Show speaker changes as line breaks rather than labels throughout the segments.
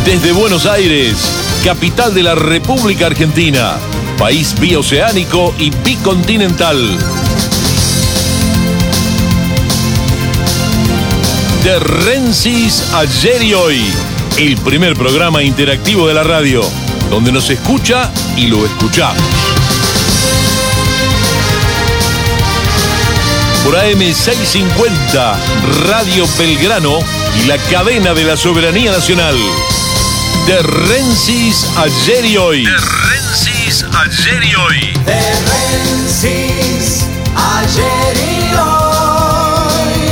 Desde Buenos Aires, capital de la República Argentina, país bioceánico y bicontinental. De Rensis ayer y hoy, el primer programa interactivo de la radio, donde nos escucha y lo escuchá. Por AM650, Radio Belgrano y la cadena de la soberanía nacional. De Rensis ayer y hoy. De Rensis ayer y hoy.
De Rensis ayer y hoy.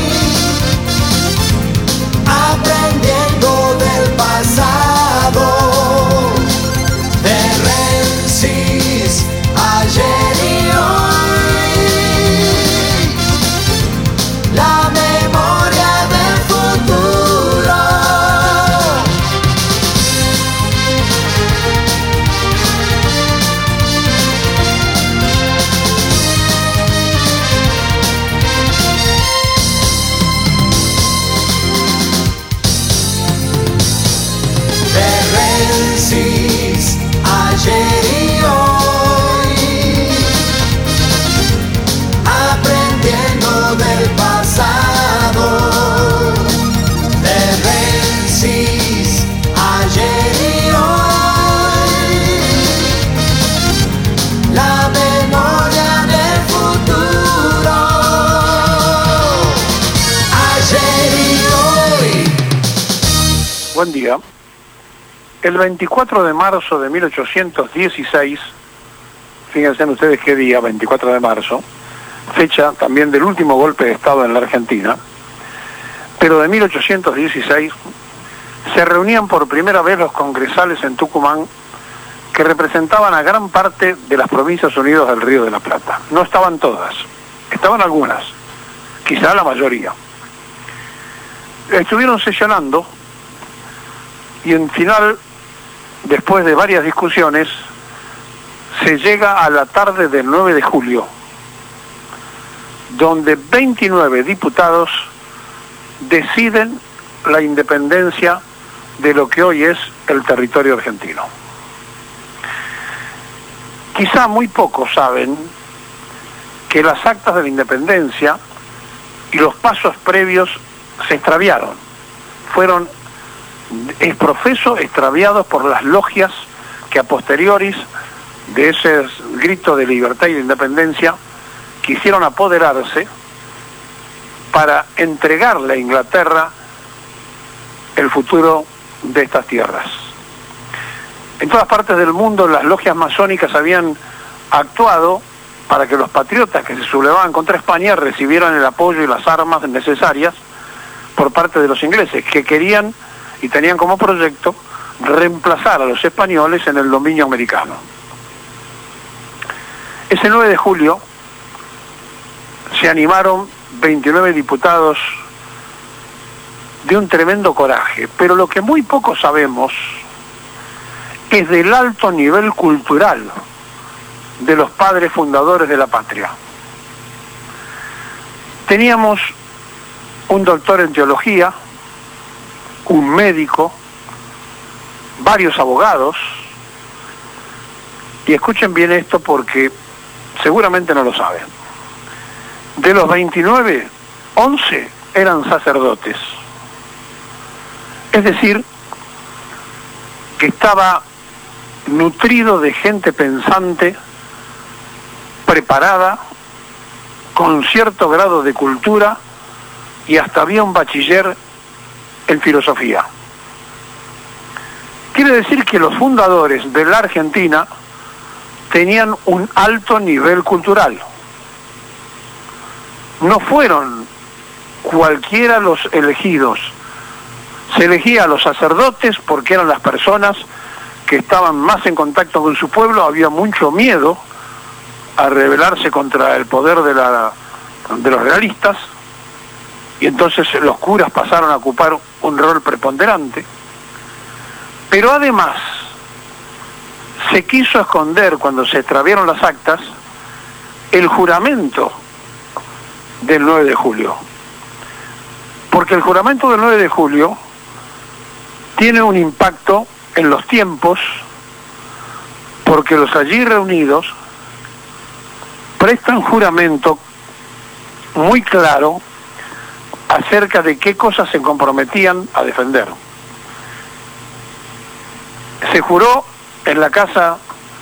Aprendiendo del pasado. De Rensis ayer y hoy. La memoria del futuro. Ayer y hoy, aprendiendo del pasado. De Rensis ayer y hoy, la memoria del futuro. Ayer y hoy.
Buen día. El 24 de marzo de 1816, fíjense ustedes qué día, 24 de marzo, fecha también del último golpe de Estado en la Argentina, pero de 1816, se reunían por primera vez los congresales en Tucumán que representaban a gran parte de las provincias unidas del Río de la Plata. No estaban todas, estaban algunas, quizá la mayoría. Estuvieron sesionando y en final, después de varias discusiones, se llega a la tarde del 9 de julio, donde 29 diputados deciden la independencia de lo que hoy es el territorio argentino. Quizá muy pocos saben que las actas de la independencia y los pasos previos se extraviaron. Fueron profeso extraviados por las logias que a posteriori de ese grito de libertad y de independencia quisieron apoderarse para entregarle a Inglaterra el futuro de estas tierras. En todas partes del mundo las logias masónicas habían actuado para que los patriotas que se sublevaban contra España recibieran el apoyo y las armas necesarias por parte de los ingleses, que querían y tenían como proyecto reemplazar a los españoles en el dominio americano. Ese 9 de julio se animaron 29 diputados de un tremendo coraje, pero lo que muy poco sabemos es del alto nivel cultural de los padres fundadores de la patria. Teníamos un doctor en teología, un médico, varios abogados, y escuchen bien esto porque seguramente no lo saben. De los 29, 11 eran sacerdotes. Es decir, que estaba nutrido de gente pensante, preparada, con cierto grado de cultura, y hasta había un bachiller en filosofía. Quiere decir que los fundadores de la Argentina tenían un alto nivel cultural. No fueron cualquiera los elegidos. Se elegía a los sacerdotes porque eran las personas que estaban más en contacto con su pueblo. Había mucho miedo a rebelarse contra el poder de los realistas, y entonces los curas pasaron a ocupar un rol preponderante. Pero además se quiso esconder, cuando se extraviaron las actas, el juramento del 9 de julio. Porque el juramento del 9 de julio tiene un impacto en los tiempos, porque los allí reunidos prestan juramento muy claro acerca de qué cosas se comprometían a defender. Se juró en la casa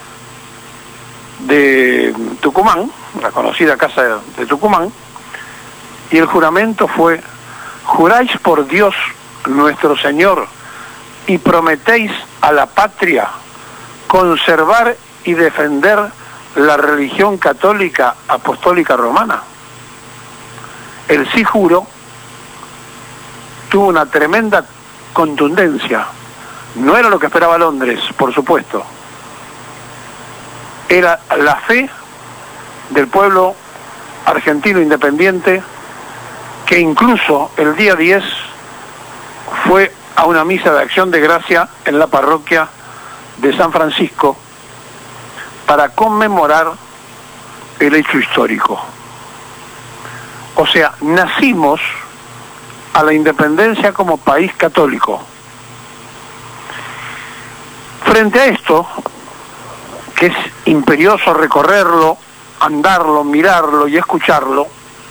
de Tucumán, la conocida casa de Tucumán, y el juramento fue: juráis por Dios nuestro Señor y prometéis a la patria conservar y defender la religión católica apostólica romana. El sí juro tuvo una tremenda contundencia. No era lo que esperaba Londres, por supuesto. Era la fe del pueblo argentino independiente, que incluso el día 10 fue a una misa de acción de gracia en la parroquia de San Francisco para conmemorar el hecho histórico. O sea, nacimos a la independencia como país católico. Frente a esto, que es imperioso recorrerlo, andarlo, mirarlo y escucharlo,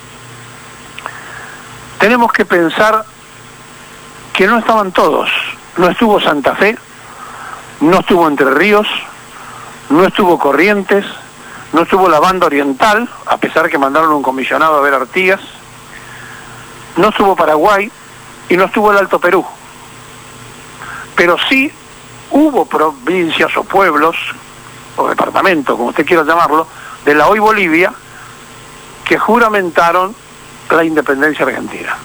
tenemos que pensar que no estaban todos. No estuvo Santa Fe, no estuvo Entre Ríos, no estuvo Corrientes, no estuvo la Banda Oriental, a pesar que mandaron un comisionado a ver Artigas, no estuvo Paraguay y no estuvo el Alto Perú. Pero sí hubo provincias o pueblos, o departamentos, como usted quiera llamarlo, de la hoy Bolivia, que juramentaron la independencia argentina.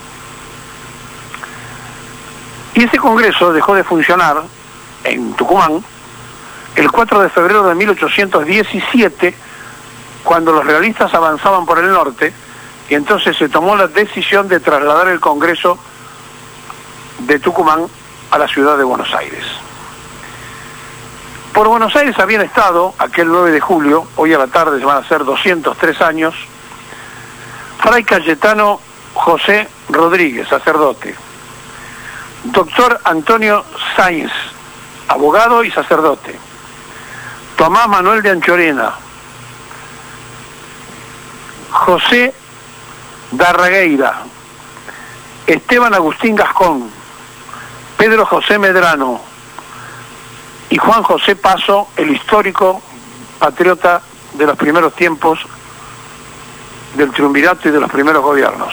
Y ese congreso dejó de funcionar en Tucumán el 4 de febrero de 1817, cuando los realistas avanzaban por el norte, y entonces se tomó la decisión de trasladar el congreso de Tucumán a la ciudad de Buenos Aires. Por Buenos Aires habían estado, aquel 9 de julio, hoy a la tarde se van a hacer 203 años, Fray Cayetano José Rodríguez, sacerdote, doctor Antonio Sáenz, abogado y sacerdote, Tomás Manuel de Anchorena, José Darragueira, Esteban Agustín Gascón, Pedro José Medrano y Juan José Paso, el histórico patriota de los primeros tiempos del triunvirato y de los primeros gobiernos.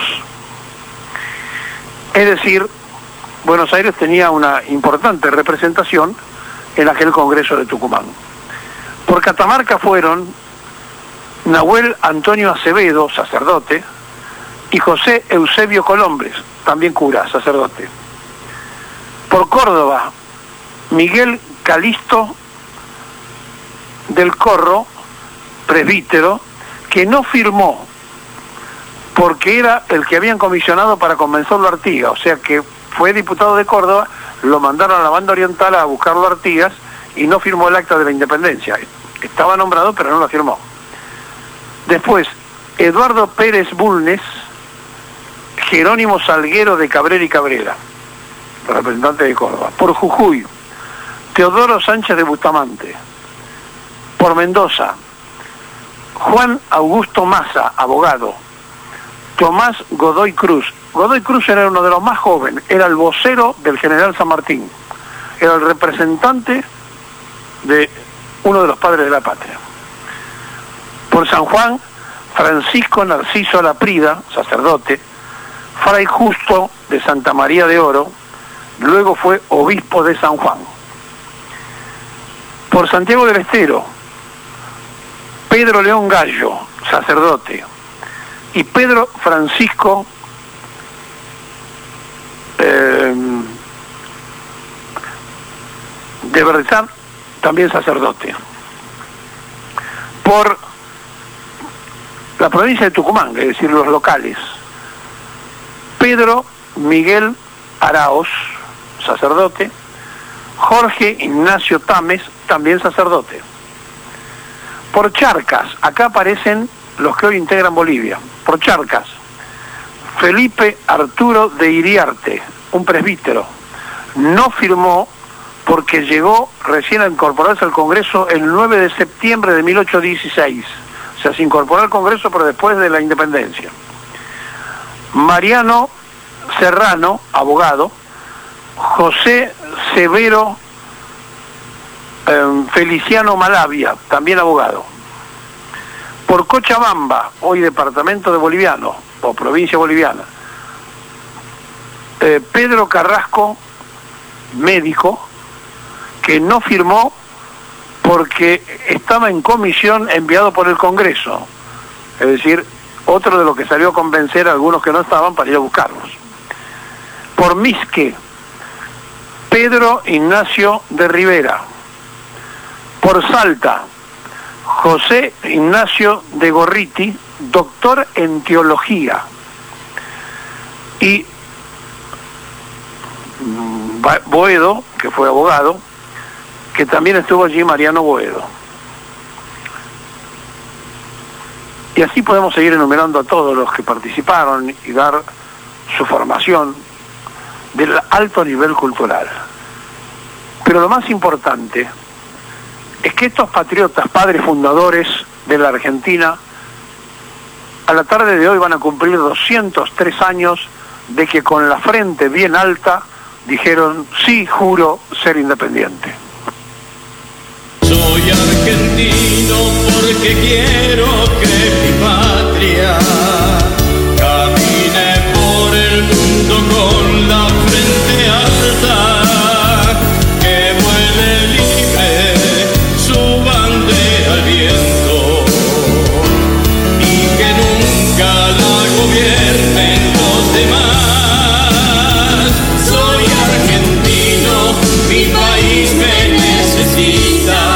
Es decir, Buenos Aires tenía una importante representación en aquel Congreso de Tucumán. Por Catamarca fueron Nahuel Antonio Acevedo, sacerdote, y José Eusebio Colombres, también cura, sacerdote. Por Córdoba, Miguel Calixto del Corro, presbítero, que no firmó porque era el que habían comisionado para convencerlo a Artigas, o sea que fue diputado de Córdoba, lo mandaron a la Banda Oriental a buscarlo a Artigas y no firmó el acta de la independencia. Estaba nombrado pero no lo firmó. Después, Eduardo Pérez Bulnes, Jerónimo Salguero de Cabrera y Cabrera, representante de Córdoba. Por Jujuy, Teodoro Sánchez de Bustamante. Por Mendoza, Juan Augusto Massa, abogado. Tomás Godoy Cruz. Godoy Cruz era uno de los más jóvenes, era el vocero del general San Martín, era el representante de uno de los padres de la patria. Por San Juan, Francisco Narciso Laprida, sacerdote, Fray Justo de Santa María de Oro, luego fue obispo de San Juan. Por Santiago del Estero, Pedro León Gallo, sacerdote, y Pedro Francisco de Berrizán, también sacerdote. Por la provincia de Tucumán, es decir, los locales, Pedro Miguel Araos, sacerdote, Jorge Ignacio Tames, también sacerdote. Por Charcas, acá aparecen los que hoy integran Bolivia. Por Charcas, Felipe Arturo de Iriarte, un presbítero, no firmó porque llegó recién a incorporarse al Congreso el 9 de septiembre de 1816. O sea, se incorporó al Congreso pero después de la independencia. Mariano Serrano, abogado. José Severo Feliciano Malavia, también abogado. Por Cochabamba, hoy departamento de Boliviano, o provincia boliviana, Pedro Carrasco, médico, que no firmó porque estaba en comisión enviado por el Congreso. Es decir, otro de los que salió a convencer a algunos que no estaban para ir a buscarlos. Por Misque, Pedro Ignacio de Rivera. Por Salta, José Ignacio de Gorriti, doctor en teología. Y Boedo, que fue abogado, que también estuvo allí, Mariano Boedo. Y así podemos seguir enumerando a todos los que participaron y dar su formación del alto nivel cultural. Pero lo más importante es que estos patriotas, padres fundadores de la Argentina, a la tarde de hoy van a cumplir 203 años de que con la frente bien alta dijeron: sí, juro ser independiente.
Soy argentino porque quiero que mi patria camine por el mundo con la frente alta, que vuele libre su bandera al viento y que nunca la gobiernen los demás. Soy argentino, mi país me necesita.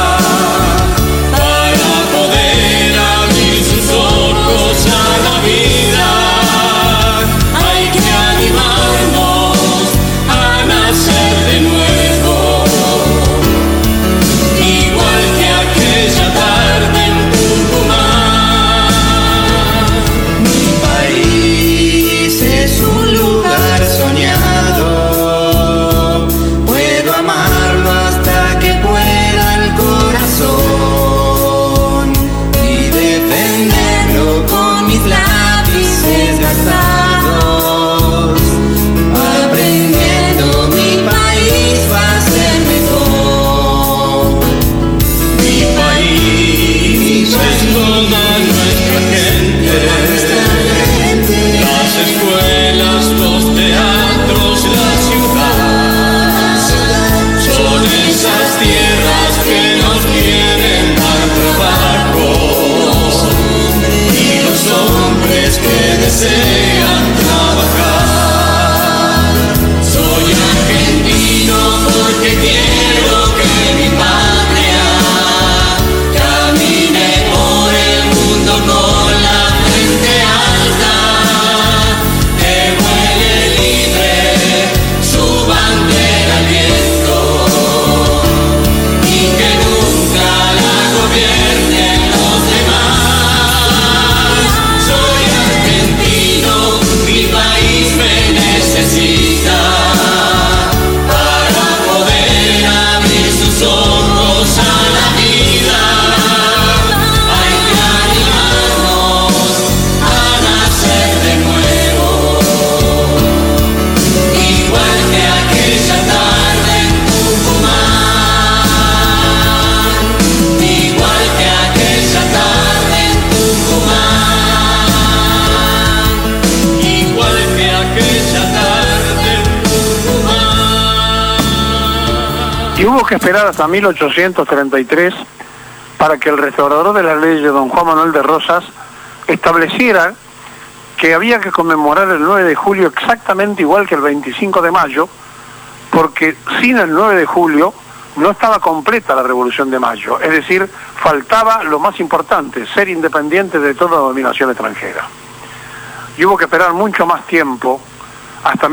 Y hubo que esperar hasta 1833 para que el restaurador de la ley, don Juan Manuel de Rosas, estableciera que había que conmemorar el 9 de julio exactamente igual que el 25 de mayo, porque sin el 9 de julio no estaba completa la Revolución de Mayo. Es decir, faltaba lo más importante, ser independiente de toda dominación extranjera. Y hubo que esperar mucho más tiempo, hasta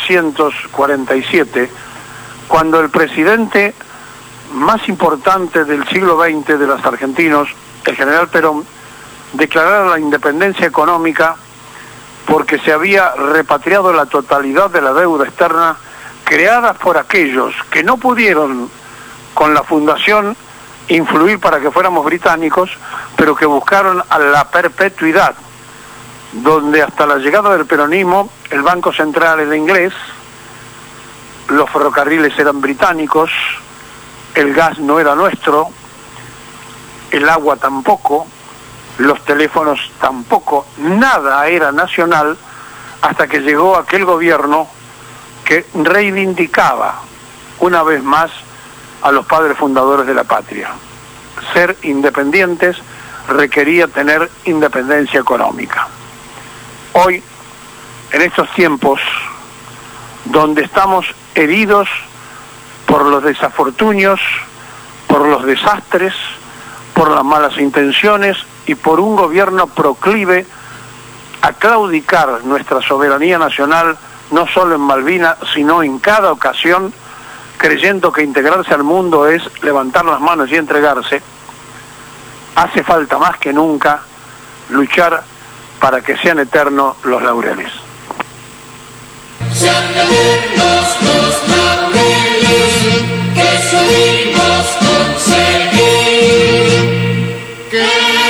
1947, cuando el presidente más importante del siglo XX de los argentinos, el general Perón, declarara la independencia económica porque se había repatriado la totalidad de la deuda externa creadas por aquellos que no pudieron con la fundación influir para que fuéramos británicos, pero que buscaron a la perpetuidad, donde hasta la llegada del peronismo el Banco Central era inglés, los ferrocarriles eran británicos, el gas no era nuestro, el agua tampoco, los teléfonos tampoco, nada era nacional, hasta que llegó aquel gobierno que reivindicaba una vez más a los padres fundadores de la patria. Ser independientes requería tener independencia económica. Hoy, en estos tiempos donde estamos heridos por los desafortunios, por los desastres, por las malas intenciones y por un gobierno proclive a claudicar nuestra soberanía nacional, no solo en Malvinas, sino en cada ocasión, creyendo que integrarse al mundo es levantar las manos y entregarse, hace falta más que nunca luchar para que sean eternos los laureles.
Sean eternos los laureles que supimos conseguir, que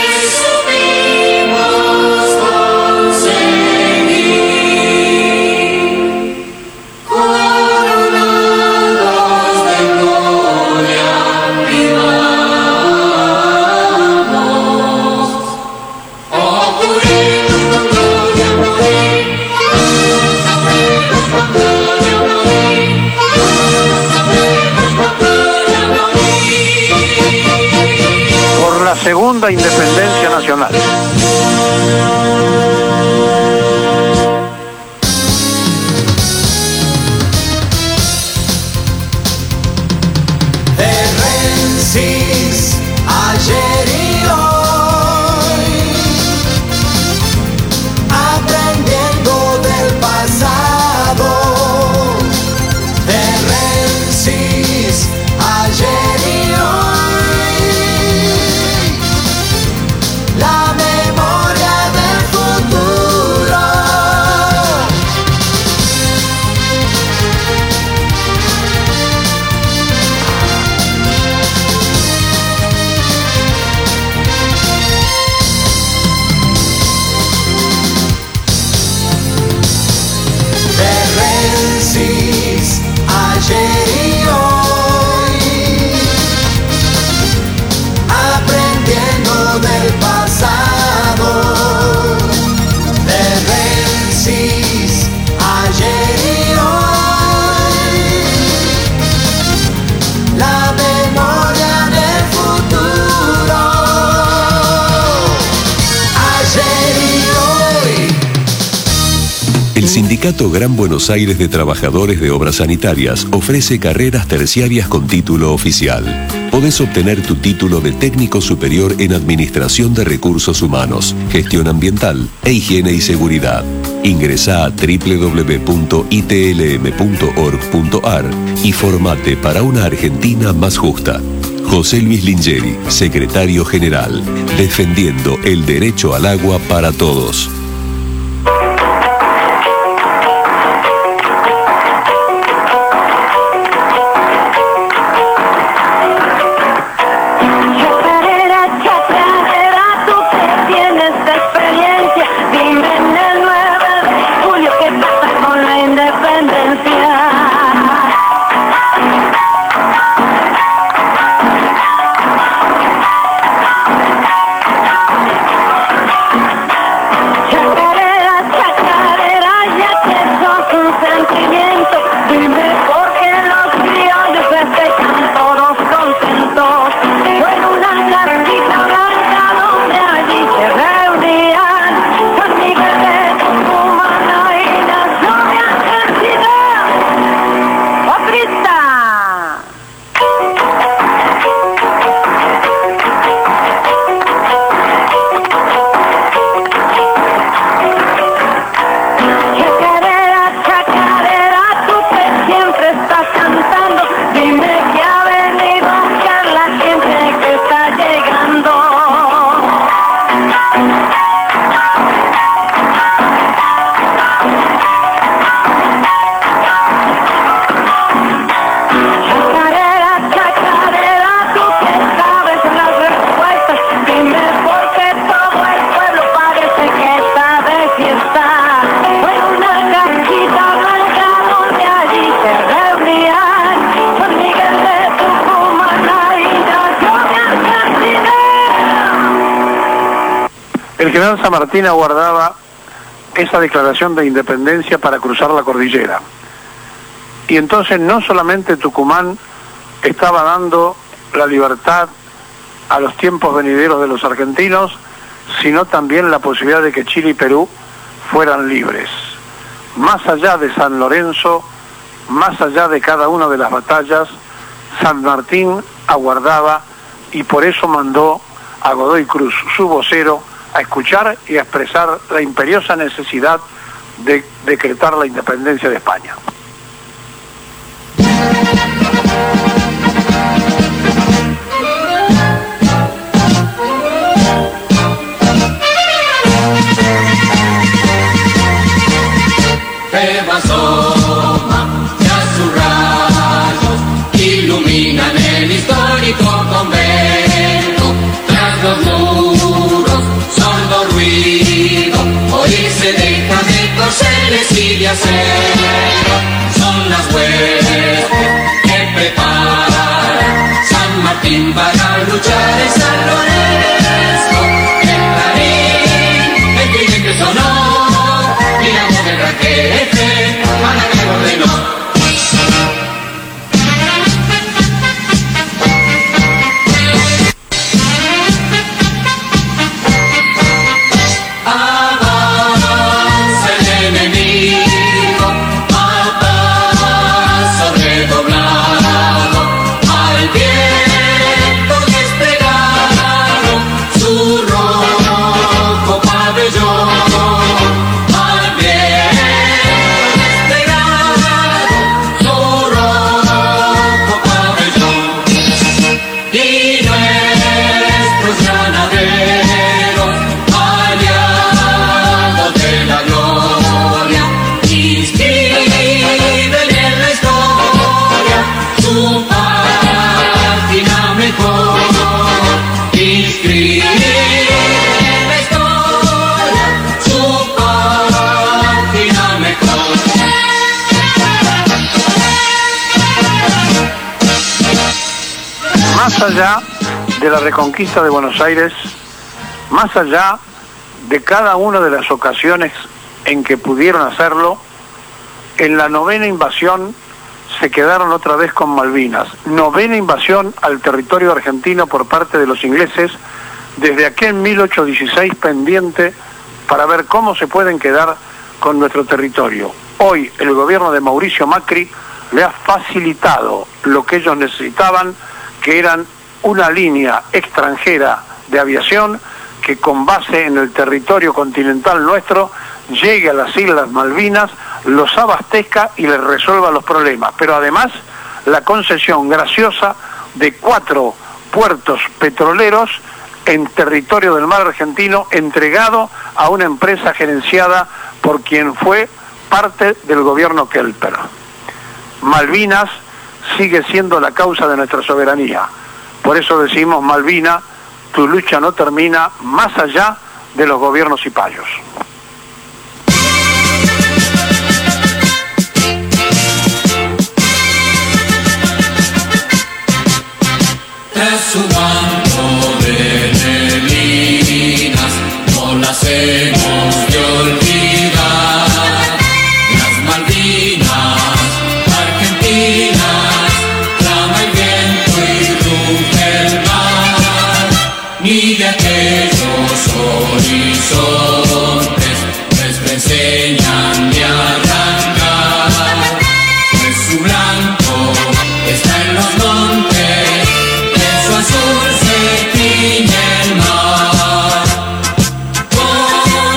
supimos conseguir, coronados de gloria vivamos, oh morir con gloria morir.
Por la segunda independencia nacional.
De Rensis, ayer y hoy, aprendiendo del pasado. De Rensis, ayer y hoy, la memoria del futuro. De Rensis, ayer y hoy, aprendiendo del pasado. De Rensis, ayer y hoy, la memoria del futuro. Ayer y hoy.
El Sindicato Gran Buenos Aires de Trabajadores de Obras Sanitarias ofrece carreras terciarias con título oficial. Podés obtener tu título de técnico superior en Administración de Recursos Humanos, Gestión Ambiental e Higiene y Seguridad. Ingresá a www.itlm.org.ar y formate para una Argentina más justa. José Luis Lingeri, Secretario General, defendiendo el derecho al agua para todos.
Chacarera, chacarera, tú que tienes experiencia, dime en el 9 de julio qué pasa con la independencia.
general San Martín aguardaba esa declaración de independencia para cruzar la cordillera. Y entonces no solamente Tucumán estaba dando la libertad a los tiempos venideros de los argentinos, sino también la posibilidad de que Chile y Perú fueran libres. Más allá de San Lorenzo, más allá de cada una de las batallas, San Martín aguardaba y por eso mandó a Godoy Cruz, su vocero, a escuchar y a expresar la imperiosa necesidad de decretar la independencia de España.
Asoma, ya sus rayos iluminan el histórico convento. Tras los muros, sordo ruido, hoy se deja de corceles y de acero. Son las huestes que prepara San Martín para luchar en San Lorenzo. El clarín, el grito que sonó, y la voz del raquete para que ordenó. Avanza el enemigo a paso redoblado, al viento desplegado su rojo pabellón.
Más allá de la reconquista de Buenos Aires, más allá de cada una de las ocasiones en que pudieron hacerlo, en la 9ª invasión se quedaron otra vez con Malvinas. 9ª invasión al territorio argentino por parte de los ingleses, desde aquel 1816 pendiente para ver cómo se pueden quedar con nuestro territorio. Hoy el gobierno de Mauricio Macri le ha facilitado lo que ellos necesitaban, que eran una línea extranjera de aviación que con base en el territorio continental nuestro llegue a las Islas Malvinas, los abastezca y les resuelva los problemas. Pero además la concesión graciosa de 4 puertos petroleros en territorio del mar argentino entregado a una empresa gerenciada por quien fue parte del gobierno Kelper. Malvinas sigue siendo la causa de nuestra soberanía. Por eso decimos, Malvina, tu lucha no termina más allá de los gobiernos cipayos.
Tras su manto de neblinas, no las hemos de olvidar. Las Malvinas argentinas, clama el viento y ruge el mar. Ni de aquellos horizontes les enseñan de arrancar, pues su blanco está en los montes, en su azul se tiñe el mar.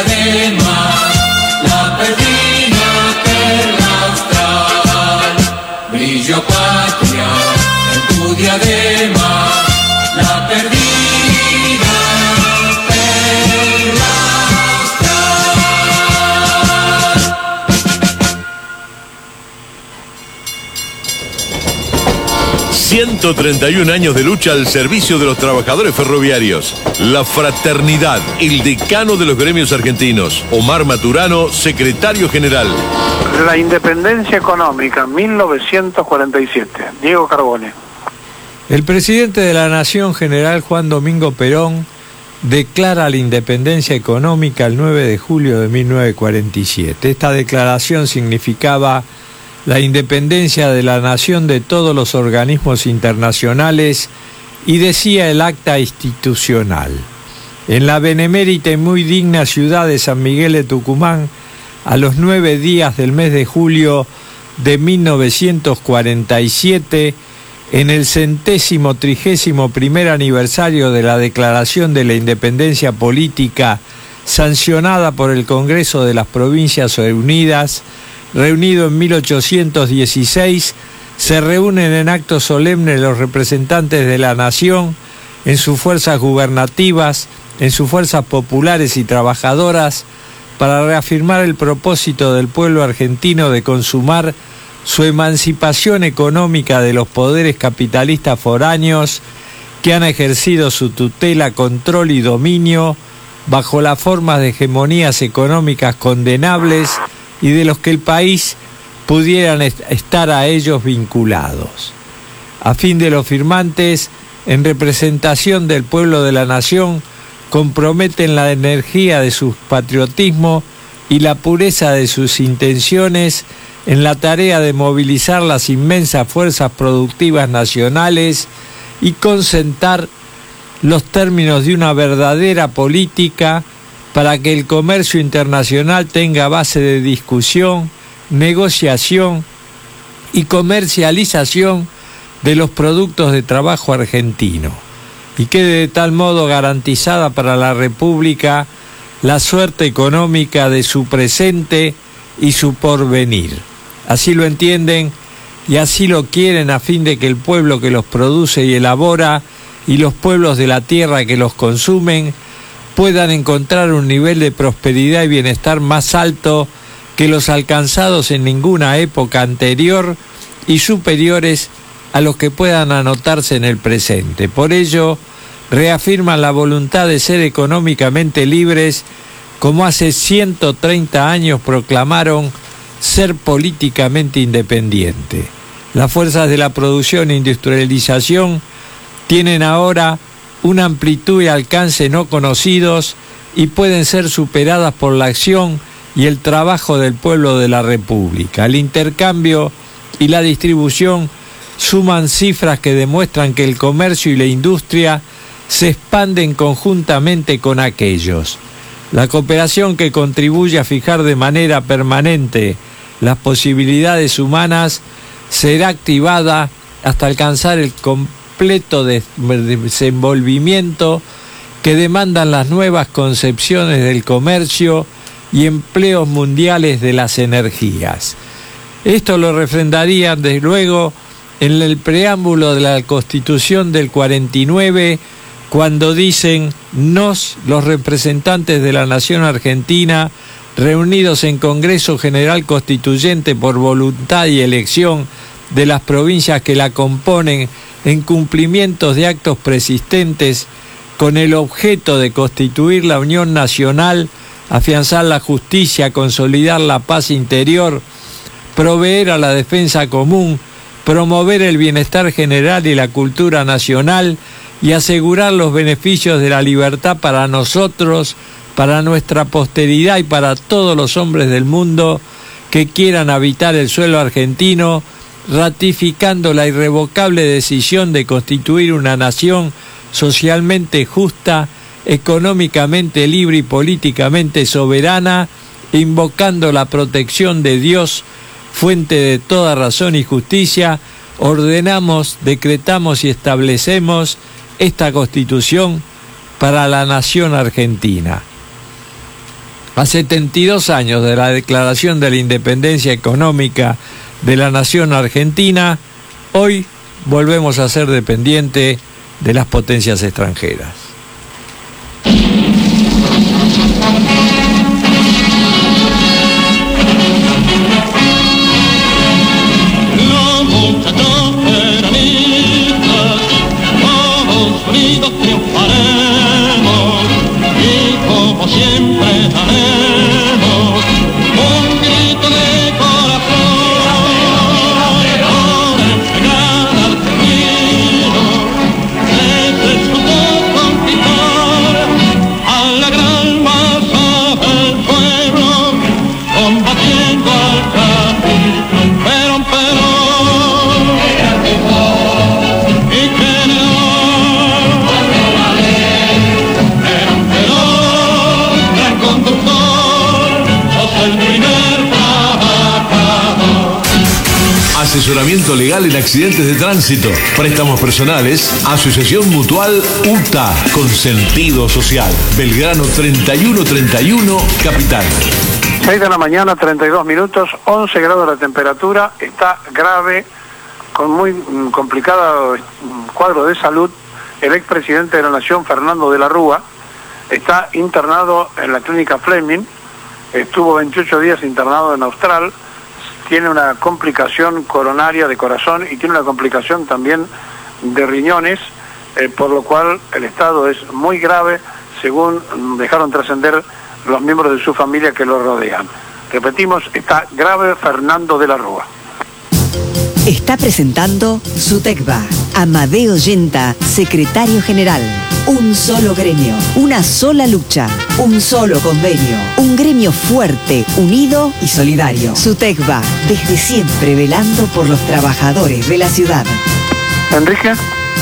diadema, la perdina perla austral. Brillo patria en tu diadema, la perdina perla austral.
131 años de lucha al servicio de los trabajadores ferroviarios. La fraternidad, el decano de los gremios argentinos. Omar Maturano, secretario general.
La independencia económica, 1947. Diego Carbone.
El presidente de la Nación, general Juan Domingo Perón, declara la independencia económica el 9 de julio de 1947. Esta declaración significaba la independencia de la nación de todos los organismos internacionales y decía el acta institucional: en la benemérita y muy digna ciudad de San Miguel de Tucumán, a los 9 días del mes de julio de 1947, en el 131º aniversario de la Declaración de la Independencia Política sancionada por el Congreso de las Provincias Unidas, reunido en 1816, se reúnen en acto solemne los representantes de la nación, en sus fuerzas gubernativas, en sus fuerzas populares y trabajadoras, para reafirmar el propósito del pueblo argentino de consumar su emancipación económica de los poderes capitalistas foráneos que han ejercido su tutela, control y dominio bajo las formas de hegemonías económicas condenables y de los que el país pudieran estar a ellos vinculados. A fin de los firmantes, en representación del pueblo de la nación, comprometen la energía de su patriotismo y la pureza de sus intenciones en la tarea de movilizar las inmensas fuerzas productivas nacionales y consentar los términos de una verdadera política para que el comercio internacional tenga base de discusión, negociación y comercialización de los productos de trabajo argentino, y quede de tal modo garantizada para la República la suerte económica de su presente y su porvenir. Así lo entienden y así lo quieren, a fin de que el pueblo que los produce y elabora y los pueblos de la tierra que los consumen puedan encontrar un nivel de prosperidad y bienestar más alto que los alcanzados en ninguna época anterior y superiores a los que puedan anotarse en el presente. Por ello, reafirman la voluntad de ser económicamente libres, como hace 130 años proclamaron ser políticamente independiente. Las fuerzas de la producción e industrialización tienen ahora una amplitud y alcance no conocidos y pueden ser superadas por la acción y el trabajo del pueblo de la República. El intercambio y la distribución suman cifras que demuestran que el comercio y la industria se expanden conjuntamente con aquellos. La cooperación que contribuye a fijar de manera permanente las posibilidades humanas será activada hasta alcanzar el completo desenvolvimiento que demandan las nuevas concepciones del comercio y empleos mundiales de las energías. Esto lo refrendarían desde luego en el preámbulo de la Constitución del 49, cuando dicen: los representantes de la Nación Argentina, reunidos en Congreso General Constituyente por voluntad y elección de las provincias que la componen, en cumplimientos de actos persistentes con el objeto de constituir la Unión Nacional, afianzar la justicia, consolidar la paz interior, proveer a la defensa común, promover el bienestar general y la cultura nacional y asegurar los beneficios de la libertad para nosotros, para nuestra posteridad y para todos los hombres del mundo que quieran habitar el suelo argentino, ratificando la irrevocable decisión de constituir una nación socialmente justa, económicamente libre y políticamente soberana, invocando la protección de Dios, fuente de toda razón y justicia, ordenamos, decretamos y establecemos esta Constitución para la nación argentina. A 72 años de la declaración de la independencia económica de la nación argentina, hoy volvemos a ser dependientes de las potencias extranjeras.
Los muchachos peronistas, todos unidos triunfaremos y como siempre daremos un grito de corazón por entregar al argentino ese supo conquistar a la gran masa del pueblo combatiendo al cacique Perón, y que León, Perón, gran conductor, sos el primer trabajador.
Asesoramiento legal en accidentes de tránsito, préstamos personales, Asociación Mutual UTA, con sentido social. Belgrano 3131, Capital.
6 de la mañana, 32 minutos, 11 grados la temperatura, está grave, con muy complicado cuadro de salud, el expresidente de la Nación, Fernando de la Rúa, está internado en la clínica Fleming, estuvo 28 días internado en Austral, tiene una complicación coronaria de corazón y tiene una complicación también de riñones, por lo cual el estado es muy grave, según dejaron trascender los miembros de su familia que lo rodean. Repetimos, está grave Fernando de la Rúa.
Está presentando Sutecba. Amadeo Yenta, secretario general. Un solo gremio, una sola lucha, un solo convenio. Un gremio fuerte, unido y solidario. Sutecba, desde siempre velando por los trabajadores de la ciudad.
Enrique.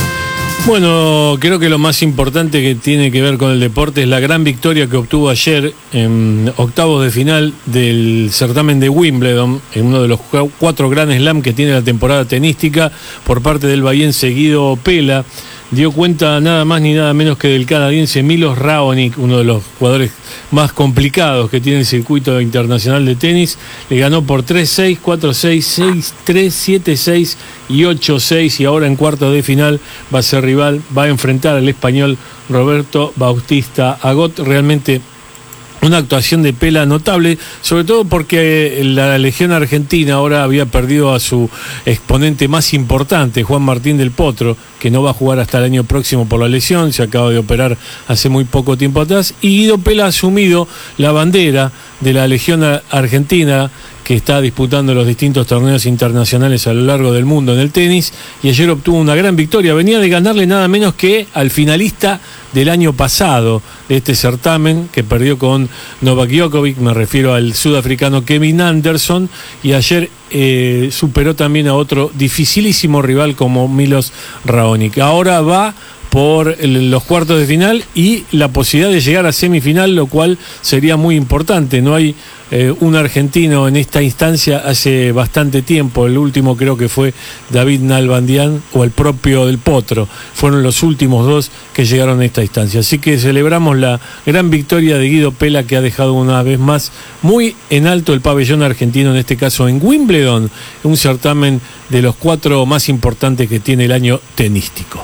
Bueno, creo que lo más importante que tiene que ver con el deporte es la gran victoria que obtuvo ayer en octavos de final del certamen de Wimbledon, en uno de los 4 Grand Slam que tiene la temporada tenística, por parte del bahiense Guido Pella. Dio cuenta nada más ni nada menos que del canadiense Milos Raonic, uno de los jugadores más complicados que tiene el circuito internacional de tenis. Le ganó por 3-6, 4-6, 6-3, 7-6 y 8-6, y ahora en cuartos de final va a ser rival, va a enfrentar al español Roberto Bautista Agut. Realmente una actuación de Pella notable, sobre todo porque la Legión Argentina ahora había perdido a su exponente más importante, Juan Martín del Potro, que no va a jugar hasta el año próximo por la lesión, se acaba de operar hace muy poco tiempo atrás, y Guido Pella ha asumido la bandera de la Legión Argentina, que está disputando los distintos torneos internacionales a lo largo del mundo en el tenis, y ayer obtuvo una gran victoria. Venía de ganarle nada menos que al finalista del año pasado de este certamen, que perdió con Novak Djokovic, me refiero al sudafricano Kevin Anderson, y ayer superó también a otro dificilísimo rival como Milos Raonic. Ahora va por los cuartos de final y la posibilidad de llegar a semifinal, lo cual sería muy importante. No hay un argentino en esta instancia hace bastante tiempo. El último creo que fue David Nalbandian o el propio Del Potro. Fueron los últimos 2 que llegaron a esta instancia. Así que celebramos la gran victoria de Guido Pella, que ha dejado una vez más muy en alto el pabellón argentino, en este caso en Wimbledon, un certamen de los 4 más importantes que tiene el año tenístico.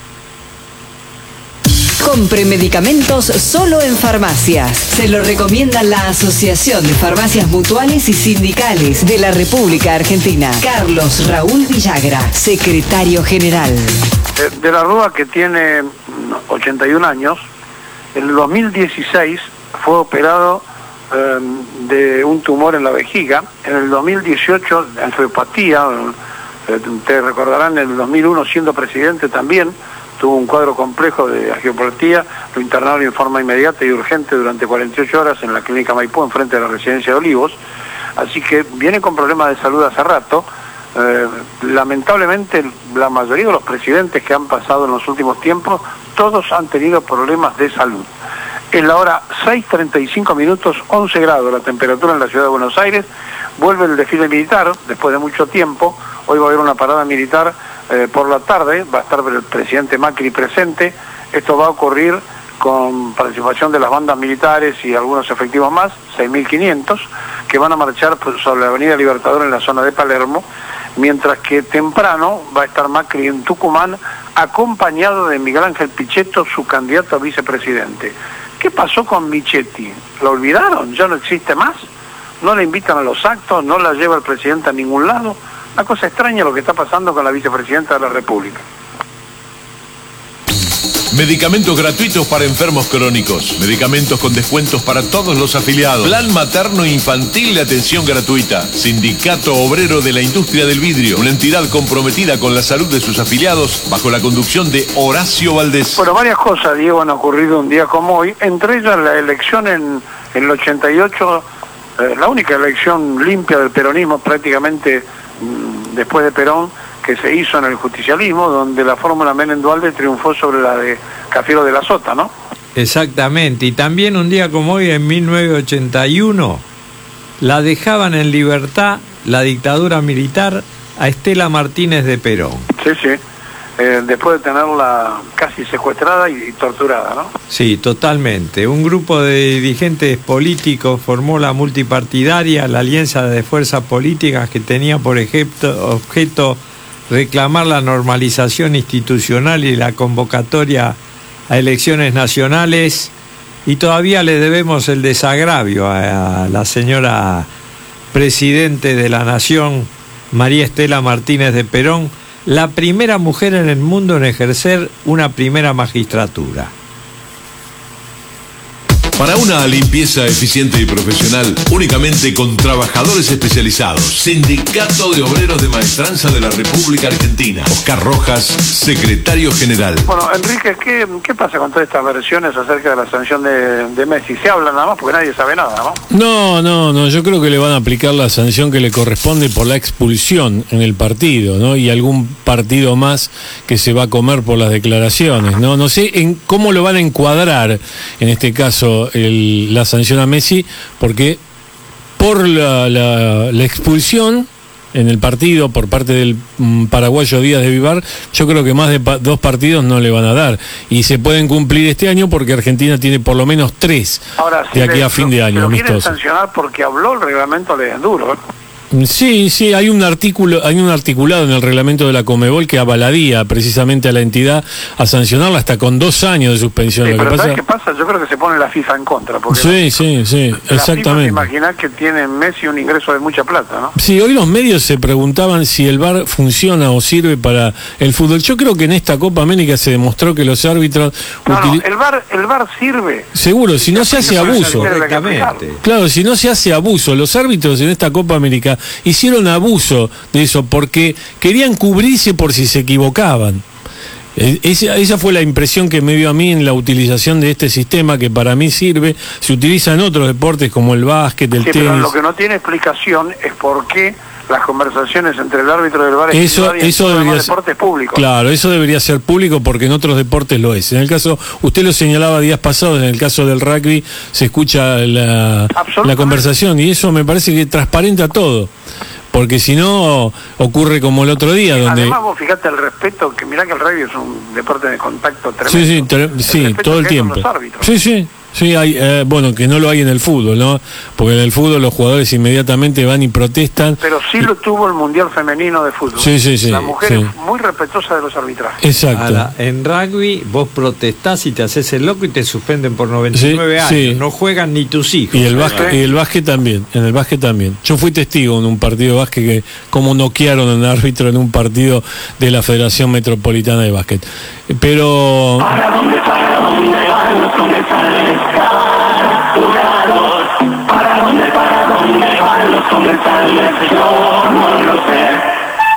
Compre medicamentos solo en farmacias. Se lo recomienda la Asociación de Farmacias Mutuales y Sindicales de la República Argentina. Carlos Raúl Villagra, secretario general.
De la Rúa, que tiene 81 años, en el 2016 fue operado de un tumor en la vejiga. En el 2018, angiopatía, te recordarán, en el 2001, siendo presidente también, tuvo un cuadro complejo de angiopatía, lo internaron en forma inmediata y urgente durante 48 horas en la clínica Maipú, enfrente de la residencia de Olivos, así que viene con problemas de salud hace rato. Lamentablemente la mayoría de los presidentes que han pasado en los últimos tiempos, todos han tenido problemas de salud. Es la hora 6:35 minutos, 11 grados la temperatura en la ciudad de Buenos Aires. Vuelve el desfile militar después de mucho tiempo. Hoy va a haber una parada militar por la tarde, va a estar el presidente Macri presente. Esto va a ocurrir con participación de las bandas militares y algunos efectivos más, 6.500, que van a marchar sobre la Avenida Libertador en la zona de Palermo, mientras que temprano va a estar Macri en Tucumán, acompañado de Miguel Ángel Pichetto, su candidato a vicepresidente. ¿Qué pasó con Michetti? ¿Lo olvidaron? ¿Ya no existe más? ¿No le invitan a los actos? ¿No la lleva el presidente a ningún lado? Una cosa extraña lo que está pasando con la vicepresidenta de la República.
Medicamentos gratuitos para enfermos crónicos. Medicamentos con descuentos para todos los afiliados. Plan materno infantil de atención gratuita. Sindicato Obrero de la Industria del Vidrio. Una entidad comprometida con la salud de sus afiliados bajo la conducción de Horacio Valdés.
Bueno, varias cosas, Diego, han ocurrido un día como hoy. Entre ellas la elección en el 88, la única elección limpia del peronismo prácticamente después de Perón, que se hizo en el justicialismo, donde la fórmula Menem Duhalde triunfó sobre la de Cafiero de la Sota, ¿no?
Exactamente, y también un día como hoy, en 1981, la dejaban en libertad la dictadura militar a Estela Martínez de Perón.
Sí, sí, después de tenerla casi secuestrada y torturada, ¿no?
Sí, totalmente. Un grupo de dirigentes políticos formó la multipartidaria, la Alianza de Fuerzas Políticas, que tenía por objeto reclamar la normalización institucional y la convocatoria a elecciones nacionales, y todavía le debemos el desagravio a la señora Presidente de la Nación, María Estela Martínez de Perón, la primera mujer en el mundo en ejercer una primera magistratura.
Para una limpieza eficiente y profesional, únicamente con trabajadores especializados. Sindicato de Obreros de Maestranza de la República Argentina. Oscar Rojas, secretario general.
Bueno, Enrique, ¿qué pasa con todas estas versiones acerca de la sanción de Messi? ¿Se habla nada más? Porque nadie sabe nada, ¿no?
No, yo creo que le van a aplicar la sanción que le corresponde por la expulsión en el partido, ¿no? Y algún partido más que se va a comer por las declaraciones, ¿no? No sé cómo lo van a encuadrar, en este caso, la sanción a Messi, porque por la expulsión en el partido por parte del paraguayo Díaz de Vivar, yo creo que más de 2 partidos no le van a dar, y se pueden cumplir este año porque Argentina tiene por lo menos 3 de aquí a fin de año.
Lo quieren sancionar porque habló, el reglamento le es duro, ¿eh?
Sí, hay un articulado en el reglamento de la Conmebol que avalaría precisamente a la entidad a sancionarla hasta con 2 años de suspensión.
Sí,
lo
pero
que
¿sabes qué pasa? Yo creo que se pone la FIFA en contra. Porque
sí, exactamente.
Imaginar que tiene Messi un ingreso de mucha plata, ¿no?
Sí, hoy los medios se preguntaban si el VAR funciona o sirve para el fútbol. Yo creo que en esta Copa América se demostró que los árbitros...
el VAR sirve.
Seguro, si no se hace abuso. Claro, si no se hace abuso. Los árbitros en esta Copa América hicieron abuso de eso porque querían cubrirse por si se equivocaban. Esa fue la impresión que me dio a mí en la utilización de este sistema, que para mí sirve. Se utiliza en otros deportes como el básquet, el tenis.
Pero lo que no tiene explicación es por qué las conversaciones entre el árbitro y el VAR
eso debería ser
deportes públicos.
Claro, eso debería ser público porque en otros deportes lo es. En el caso, usted lo señalaba días pasados, en el caso del rugby se escucha la conversación, y eso me parece que transparenta todo. Porque si no, ocurre como el otro día, donde...
Además, vos fíjate el respeto, que mirá que el rugby es un deporte de contacto tremendo.
Sí, todo el tiempo. Sí, hay, bueno, que no lo hay en el fútbol, ¿no? Porque en el fútbol los jugadores inmediatamente van y protestan.
Pero sí lo tuvo el Mundial Femenino de Fútbol.
Sí.
La mujer es muy respetuosa de los arbitrajes.
Exacto.
Ahora, en rugby vos protestás y te haces el loco y te suspenden por 99 años. Sí. No juegan ni tus hijos.
Y el básquet también, en el básquet también. Yo fui testigo en un partido de básquet que como noquearon a un árbitro en un partido de la Federación Metropolitana de Básquet. Pero...
¿Para dónde van los comensales jugados? ¿Para dónde van los comensales? Yo no lo sé.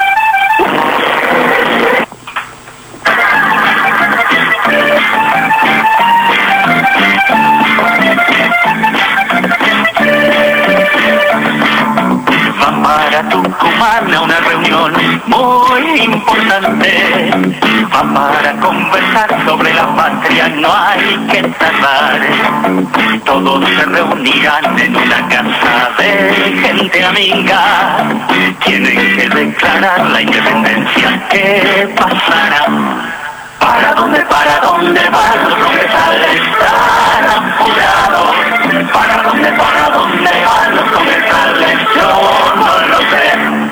Para Tucumán a una reunión muy importante, va para conversar sobre la patria, no hay que tardar. Todos se reunirán en una casa de gente amiga, tienen que declarar la independencia. ¿Qué pasará? ¿Para dónde van los comensales tan apurados? ¿Para dónde van los comensales? Yo no lo sé.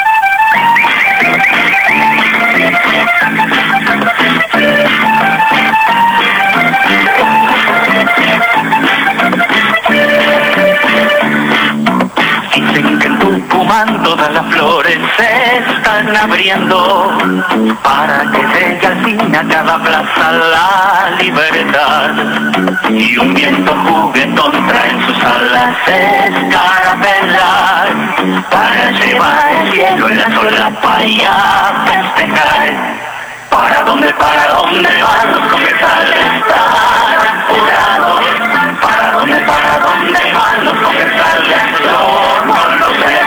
Dicen que en Tucumán todas las flores se están abriendo para que llegue al fin a cada plaza la libertad. Y un viento juguetón trae en sus alas escarapelas para llevar el cielo en la solapa y a festejar. ¿Para dónde van los comensales tan apurados? ¿Para dónde van los comensales? Yo no lo sé.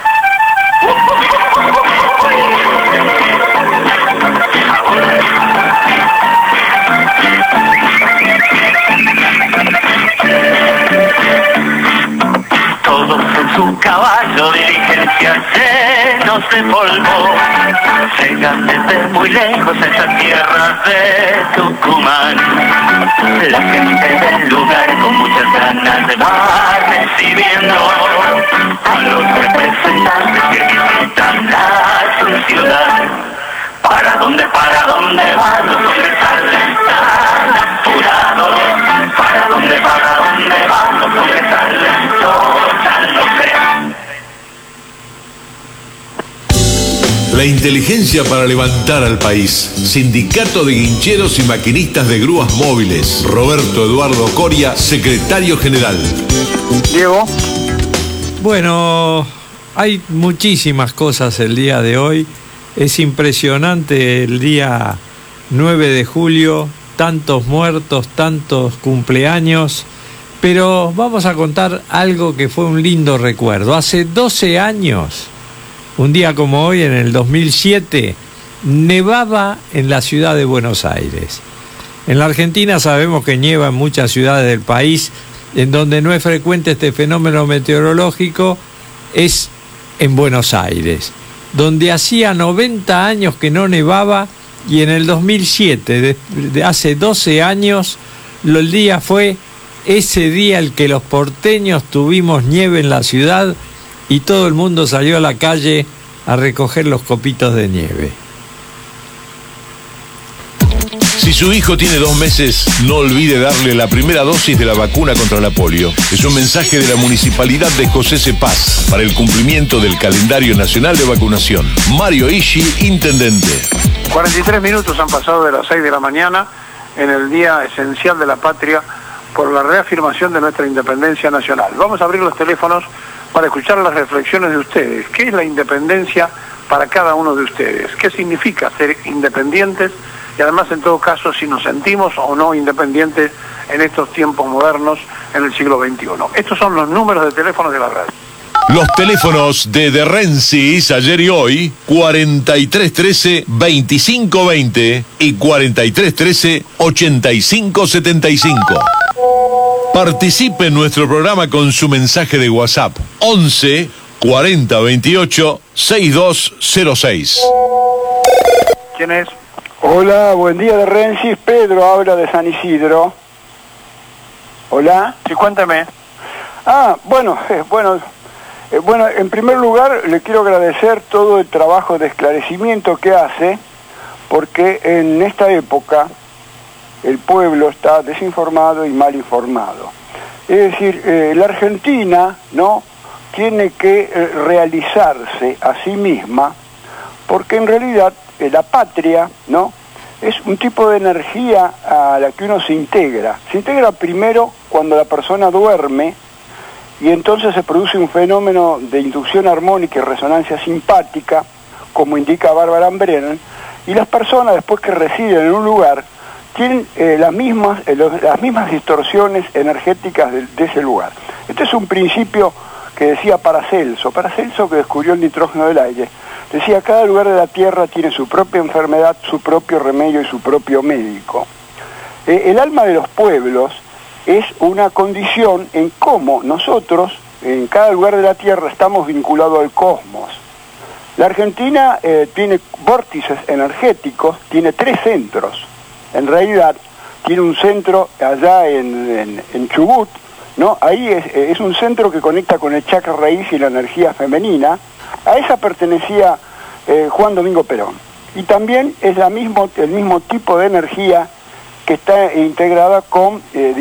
Todos en su caballo diligencia llenos de polvo llegan desde muy lejos a esa tierra de Tucumán. La gente del lugar con muchas ganas va recibiendo a los representantes que visitan la ciudad. ¿Para dónde van los comensales tan apurados? ¿Para dónde van los comensales? Yo ya lo sé.
La inteligencia para levantar al país. Sindicato de Guincheros y Maquinistas de Grúas Móviles. Roberto Eduardo Coria, secretario general.
Diego.
Bueno, hay muchísimas cosas el día de hoy. Es impresionante el día 9 de julio, tantos muertos, tantos cumpleaños, pero vamos a contar algo que fue un lindo recuerdo. Hace 12 años, un día como hoy, en el 2007, nevaba en la ciudad de Buenos Aires. En la Argentina sabemos que nieva en muchas ciudades del país, en donde no es frecuente este fenómeno meteorológico, es en Buenos Aires, donde hacía 90 años que no nevaba, y en el 2007, de hace 12 años, el día fue ese día el que los porteños tuvimos nieve en la ciudad y todo el mundo salió a la calle a recoger los copitos de nieve.
Si su hijo tiene 2 meses, no olvide darle la primera dosis de la vacuna contra la polio. Es un mensaje de la Municipalidad de José C. Paz para el cumplimiento del calendario nacional de vacunación. Mario Ishi, intendente.
43 minutos han pasado de las 6 de la mañana en el día esencial de la patria por la reafirmación de nuestra independencia nacional. Vamos a abrir los teléfonos para escuchar las reflexiones de ustedes. ¿Qué es la independencia para cada uno de ustedes? ¿Qué significa ser independientes? Y además, en todo caso, si nos sentimos o no independientes en estos tiempos modernos, en el siglo XXI. Estos son los números de teléfonos de la radio.
Los teléfonos de Rensis, ayer y hoy, 4313-2520 y 4313-8575. Participe en nuestro programa con su mensaje de WhatsApp, 11 40 28 6206.
¿Quién es?
Hola, buen día de Rensis, Pedro habla de San Isidro. Hola.
Sí, cuéntame.
Bueno, en primer lugar le quiero agradecer todo el trabajo de esclarecimiento que hace, porque en esta época el pueblo está desinformado y mal informado. Es decir, la Argentina, ¿no?, tiene que realizarse a sí misma, porque en realidad la patria, ¿no?, es un tipo de energía a la que uno se integra. Se integra primero cuando la persona duerme, y entonces se produce un fenómeno de inducción armónica y resonancia simpática, como indica Bárbara Brennan, y las personas, después que residen en un lugar, tienen las mismas distorsiones energéticas de ese lugar. Este es un principio que decía Paracelso, que descubrió el nitrógeno del aire. Decía, cada lugar de la Tierra tiene su propia enfermedad, su propio remedio y su propio médico. El alma de los pueblos es una condición en cómo nosotros, en cada lugar de la Tierra, estamos vinculados al cosmos. La Argentina tiene vórtices energéticos, tiene 3 centros, en realidad tiene un centro allá en Chubut, ¿no? Ahí es un centro que conecta con el chakra raíz y la energía femenina. A esa pertenecía Juan Domingo Perón. Y también es el mismo tipo de energía que está integrada con,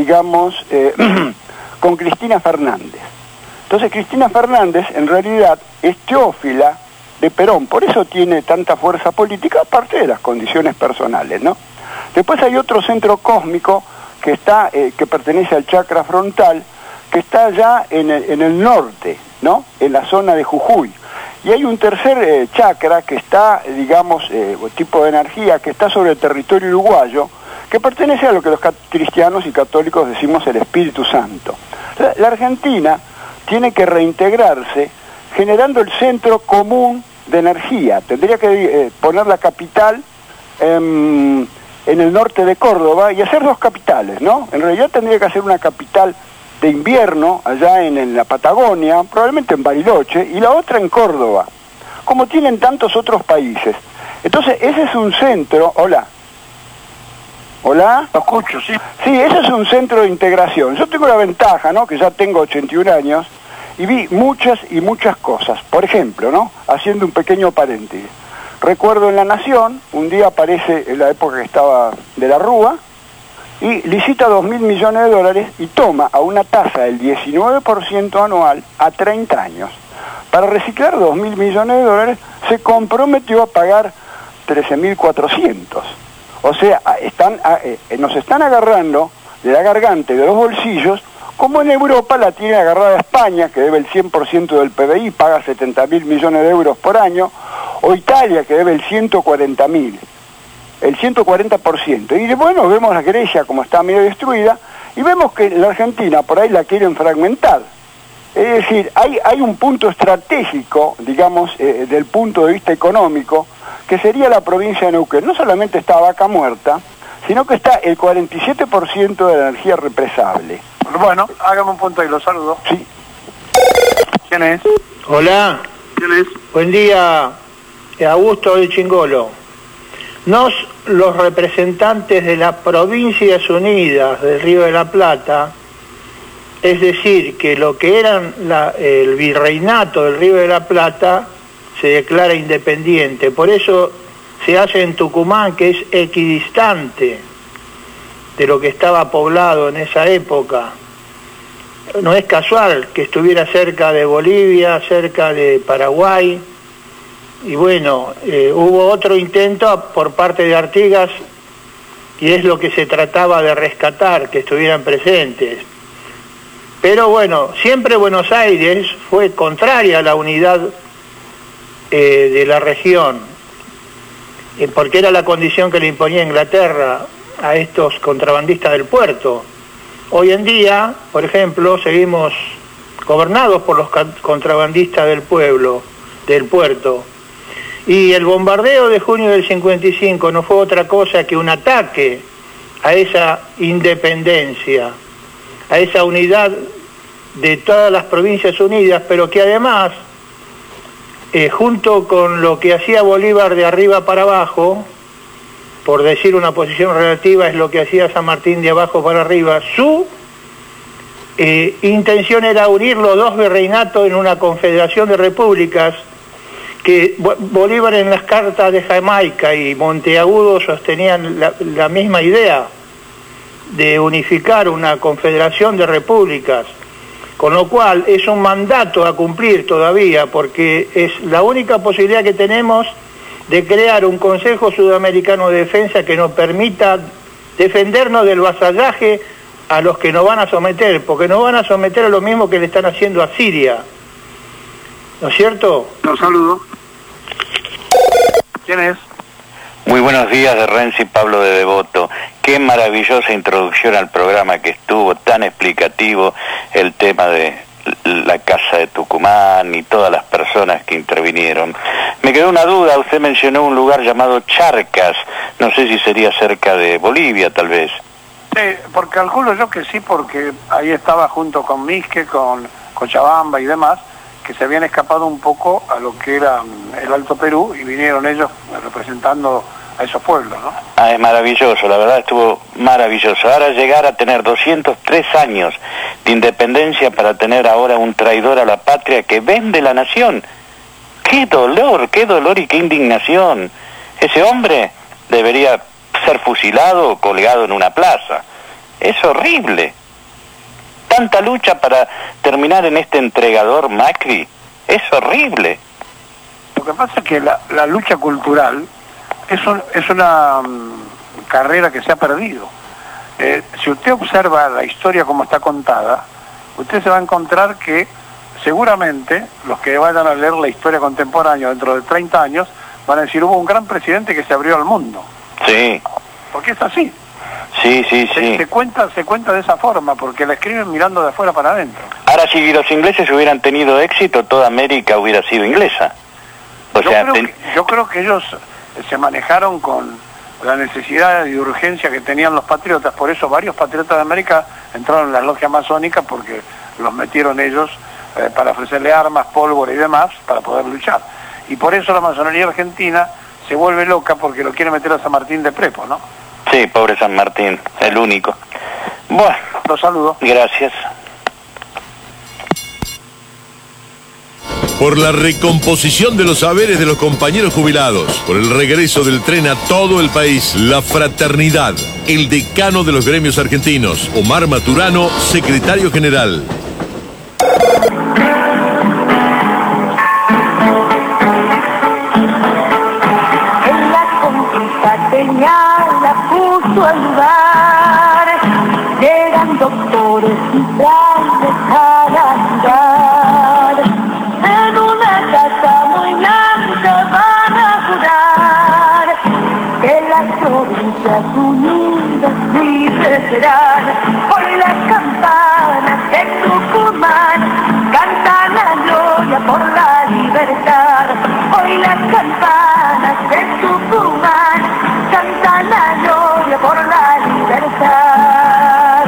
con Cristina Fernández. Entonces Cristina Fernández en realidad es teófila de Perón, por eso tiene tanta fuerza política, aparte de las condiciones personales, ¿no? Después hay otro centro cósmico que está, que pertenece al chakra frontal, que está allá en el norte, ¿no? En la zona de Jujuy. Y hay un tercer chakra que está, tipo de energía, que está sobre el territorio uruguayo, que pertenece a lo que los cristianos y católicos decimos el Espíritu Santo. La Argentina tiene que reintegrarse generando el centro común de energía. Tendría que poner la capital en el norte de Córdoba y hacer dos capitales, ¿no? En realidad tendría que hacer una capital de invierno allá en la Patagonia, probablemente en Bariloche, y la otra en Córdoba, como tienen tantos otros países. Entonces, ese es un centro... Hola. ¿Hola?
Lo escucho, sí.
Sí, ese es un centro de integración. Yo tengo la ventaja, ¿no?, que ya tengo 81 años, y vi muchas y muchas cosas. Por ejemplo, ¿no?, haciendo un pequeño paréntesis. Recuerdo en La Nación, un día aparece en la época que estaba de la Rúa, y licita 2.000 millones de dólares y toma a una tasa del 19% anual a 30 años. Para reciclar 2.000 millones de dólares se comprometió a pagar 13.400. O sea, nos están agarrando de la garganta y de los bolsillos, como en Europa la tiene agarrada España, que debe el 100% del PBI, paga 70.000 millones de euros por año, o Italia, que debe el 140.000. El 140%. Y bueno, vemos a Grecia como está medio destruida, y vemos que la Argentina por ahí la quieren fragmentar. Es decir, hay un punto estratégico, del punto de vista económico, que sería la provincia de Neuquén. No solamente está Vaca Muerta, sino que está el 47% de la energía represable.
Bueno, hágame un punto ahí, lo saludo.
Sí.
¿Quién es?
Hola.
¿Quién es?
Buen día, Augusto de Chingolo. Los representantes de las Provincias Unidas del Río de la Plata, es decir, que lo que eran el virreinato del Río de la Plata se declara independiente. Por eso se hace en Tucumán, que es equidistante de lo que estaba poblado en esa época. No es casual que estuviera cerca de Bolivia, cerca de Paraguay. Y bueno, hubo otro intento por parte de Artigas, y es lo que se trataba de rescatar, que estuvieran presentes. Pero bueno, siempre Buenos Aires fue contraria a la unidad de la región, porque era la condición que le imponía Inglaterra a estos contrabandistas del puerto. Hoy en día, por ejemplo, seguimos gobernados por los contrabandistas del puerto. Y el bombardeo de junio del 55 no fue otra cosa que un ataque a esa independencia, a esa unidad de todas las Provincias Unidas, pero que además, junto con lo que hacía Bolívar de arriba para abajo, por decir una posición relativa es lo que hacía San Martín de abajo para arriba, su intención era unir los dos virreinatos en una confederación de repúblicas, que Bolívar en las cartas de Jamaica y Monteagudo sostenían la misma idea de unificar una confederación de repúblicas, con lo cual es un mandato a cumplir todavía, porque es la única posibilidad que tenemos de crear un Consejo Sudamericano de Defensa que nos permita defendernos del vasallaje a los que nos van a someter, porque nos van a someter a lo mismo que le están haciendo a Siria. ¿No es cierto?
Los saludo. ¿Quién es?
Muy buenos días, de Renzi, Pablo de Devoto. Qué maravillosa introducción al programa que estuvo, tan explicativo el tema de la Casa de Tucumán y todas las personas que intervinieron. Me quedó una duda, usted mencionó un lugar llamado Charcas, no sé si sería cerca de Bolivia tal vez.
Sí, porque calculo yo que sí, porque ahí estaba junto con Misque, con Cochabamba y demás, que se habían escapado un poco a lo que era el Alto Perú y vinieron ellos representando a esos pueblos, ¿no?
Ah, es maravilloso, la verdad estuvo maravilloso. Ahora llegar a tener 203 años de independencia para tener ahora un traidor a la patria que vende la nación. ¡Qué dolor y qué indignación! Ese hombre debería ser fusilado o colgado en una plaza. Es horrible. Tanta lucha para terminar en este entregador Macri. Es horrible.
Lo que pasa es que la lucha cultural es una carrera que se ha perdido. Si usted observa la historia como está contada, usted se va a encontrar que seguramente los que vayan a leer la historia contemporánea dentro de 30 años van a decir, hubo un gran presidente que se abrió al mundo.
Sí.
Porque es así.
Sí.
Se cuenta de esa forma, porque la escriben mirando de afuera para adentro.
Ahora, si los ingleses hubieran tenido éxito, toda América hubiera sido inglesa.
Yo creo que ellos se manejaron con la necesidad y urgencia que tenían los patriotas. Por eso varios patriotas de América entraron en la logia masónica, porque los metieron ellos para ofrecerle armas, pólvora y demás para poder luchar. Y por eso la masonería argentina se vuelve loca, porque lo quiere meter a San Martín de prepo, ¿no?
Sí, pobre San Martín, el único. Bueno,
los saludo.
Gracias.
Por la recomposición de los saberes de los compañeros jubilados, por el regreso del tren a todo el país, la fraternidad, el decano de los gremios argentinos, Omar Maturano, secretario general.
En la conquista señala puso el lugar, llegan doctores y grandes a la ciudad. En una casa muy blanca van a jurar que las provincias unidas libres serán. Hoy las campanas de Tucumán cantan la gloria por la libertad. Hoy las campanas de Tucumán cantan la gloria por la libertad.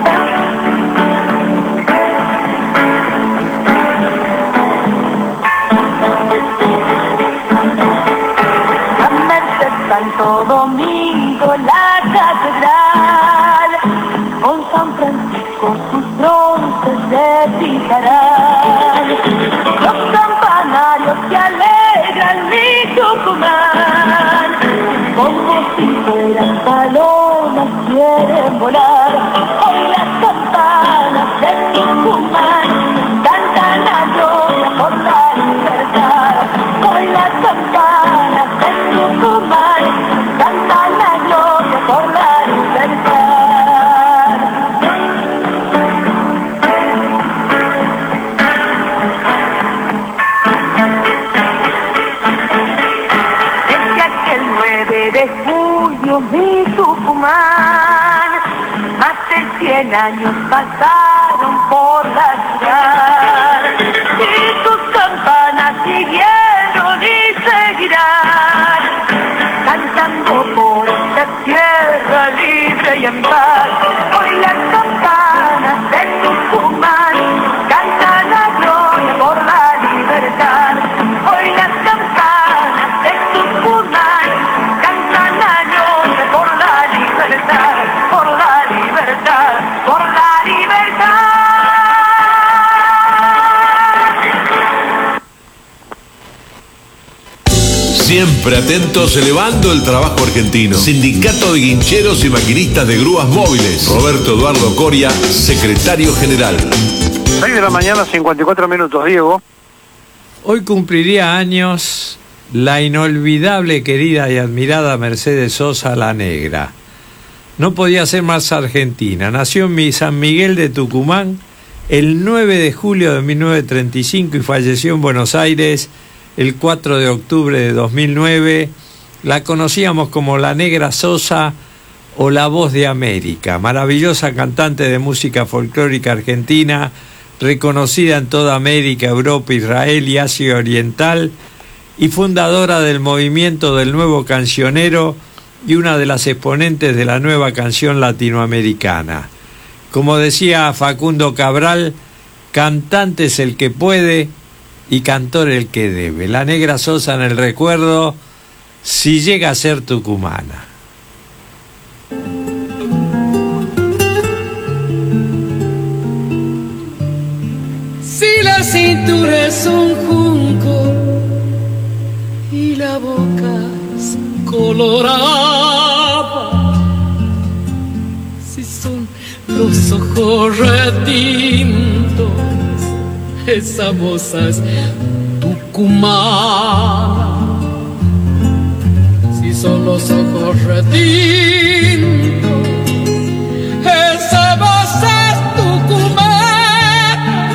A Merced Santo Domingo la catedral, con San Francisco sus bronces se fijarán. Los campanarios que alegran mi Tucumán, como si fueran palomas quieren volar. Hoy las campanas de Tucumán cantan la gloria por la libertad. Hoy las campanas de Tucumán cantan la gloria por la libertad. Desde aquel 9 de julio mi Tucumán, más de 100 años pasaron por la ciudad, y sus campanas siguieron y seguirán, cantando por esta tierra libre y en paz. Hoy las campanas de Tucumán cantan la gloria por la libertad. Hoy las campanas de Tucumán cantan la gloria por la libertad, por la libertad, por la libertad.
Siempre atentos, elevando el trabajo argentino. Sindicato de Guincheros y Maquinistas de Grúas Móviles. Roberto Eduardo Coria, secretario general.
6 de la mañana, 54 minutos, Diego.
Hoy cumpliría años la inolvidable, querida y admirada Mercedes Sosa la Negra. No podía ser más argentina. Nació en San Miguel de Tucumán el 9 de julio de 1935 y falleció en Buenos Aires el 4 de octubre de 2009. La conocíamos como la Negra Sosa o la Voz de América. Maravillosa cantante de música folclórica argentina, reconocida en toda América, Europa, Israel y Asia Oriental, y fundadora del movimiento del nuevo cancionero y una de las exponentes de la nueva canción latinoamericana. Como decía Facundo Cabral, cantante es el que puede y cantor el que debe. La Negra Sosa en el recuerdo si llega a ser tucumana.
Si la cintura es un junco y la boca es colorada, si son los ojos retintos, esa moza es tucumana. Si son los ojos retintos, esa moza es tucumana.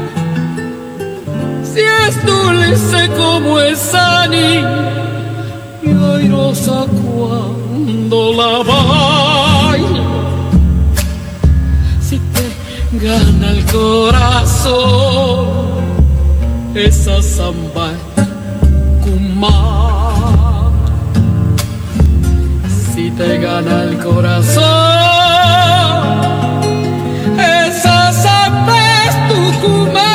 Si es dulce como esa niña y airosa cuando la baila, si te gana el corazón, esa samba tucumana. Si te gana el corazón, esa samba es tucumana.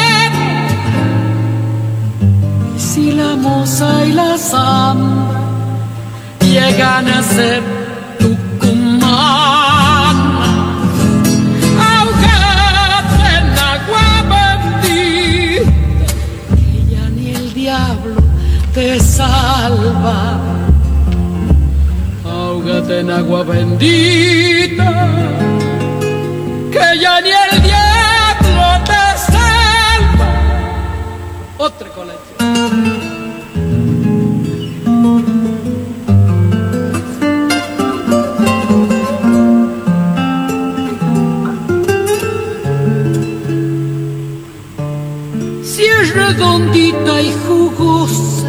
Y si la moza y la samba llegan a ser tucumana, ahogate en agua bendita, que ya ni el diablo te salva. Ahógate en agua bendita, que ya ni el diablo te salva. Otra colección. Si es redondita y jugosa,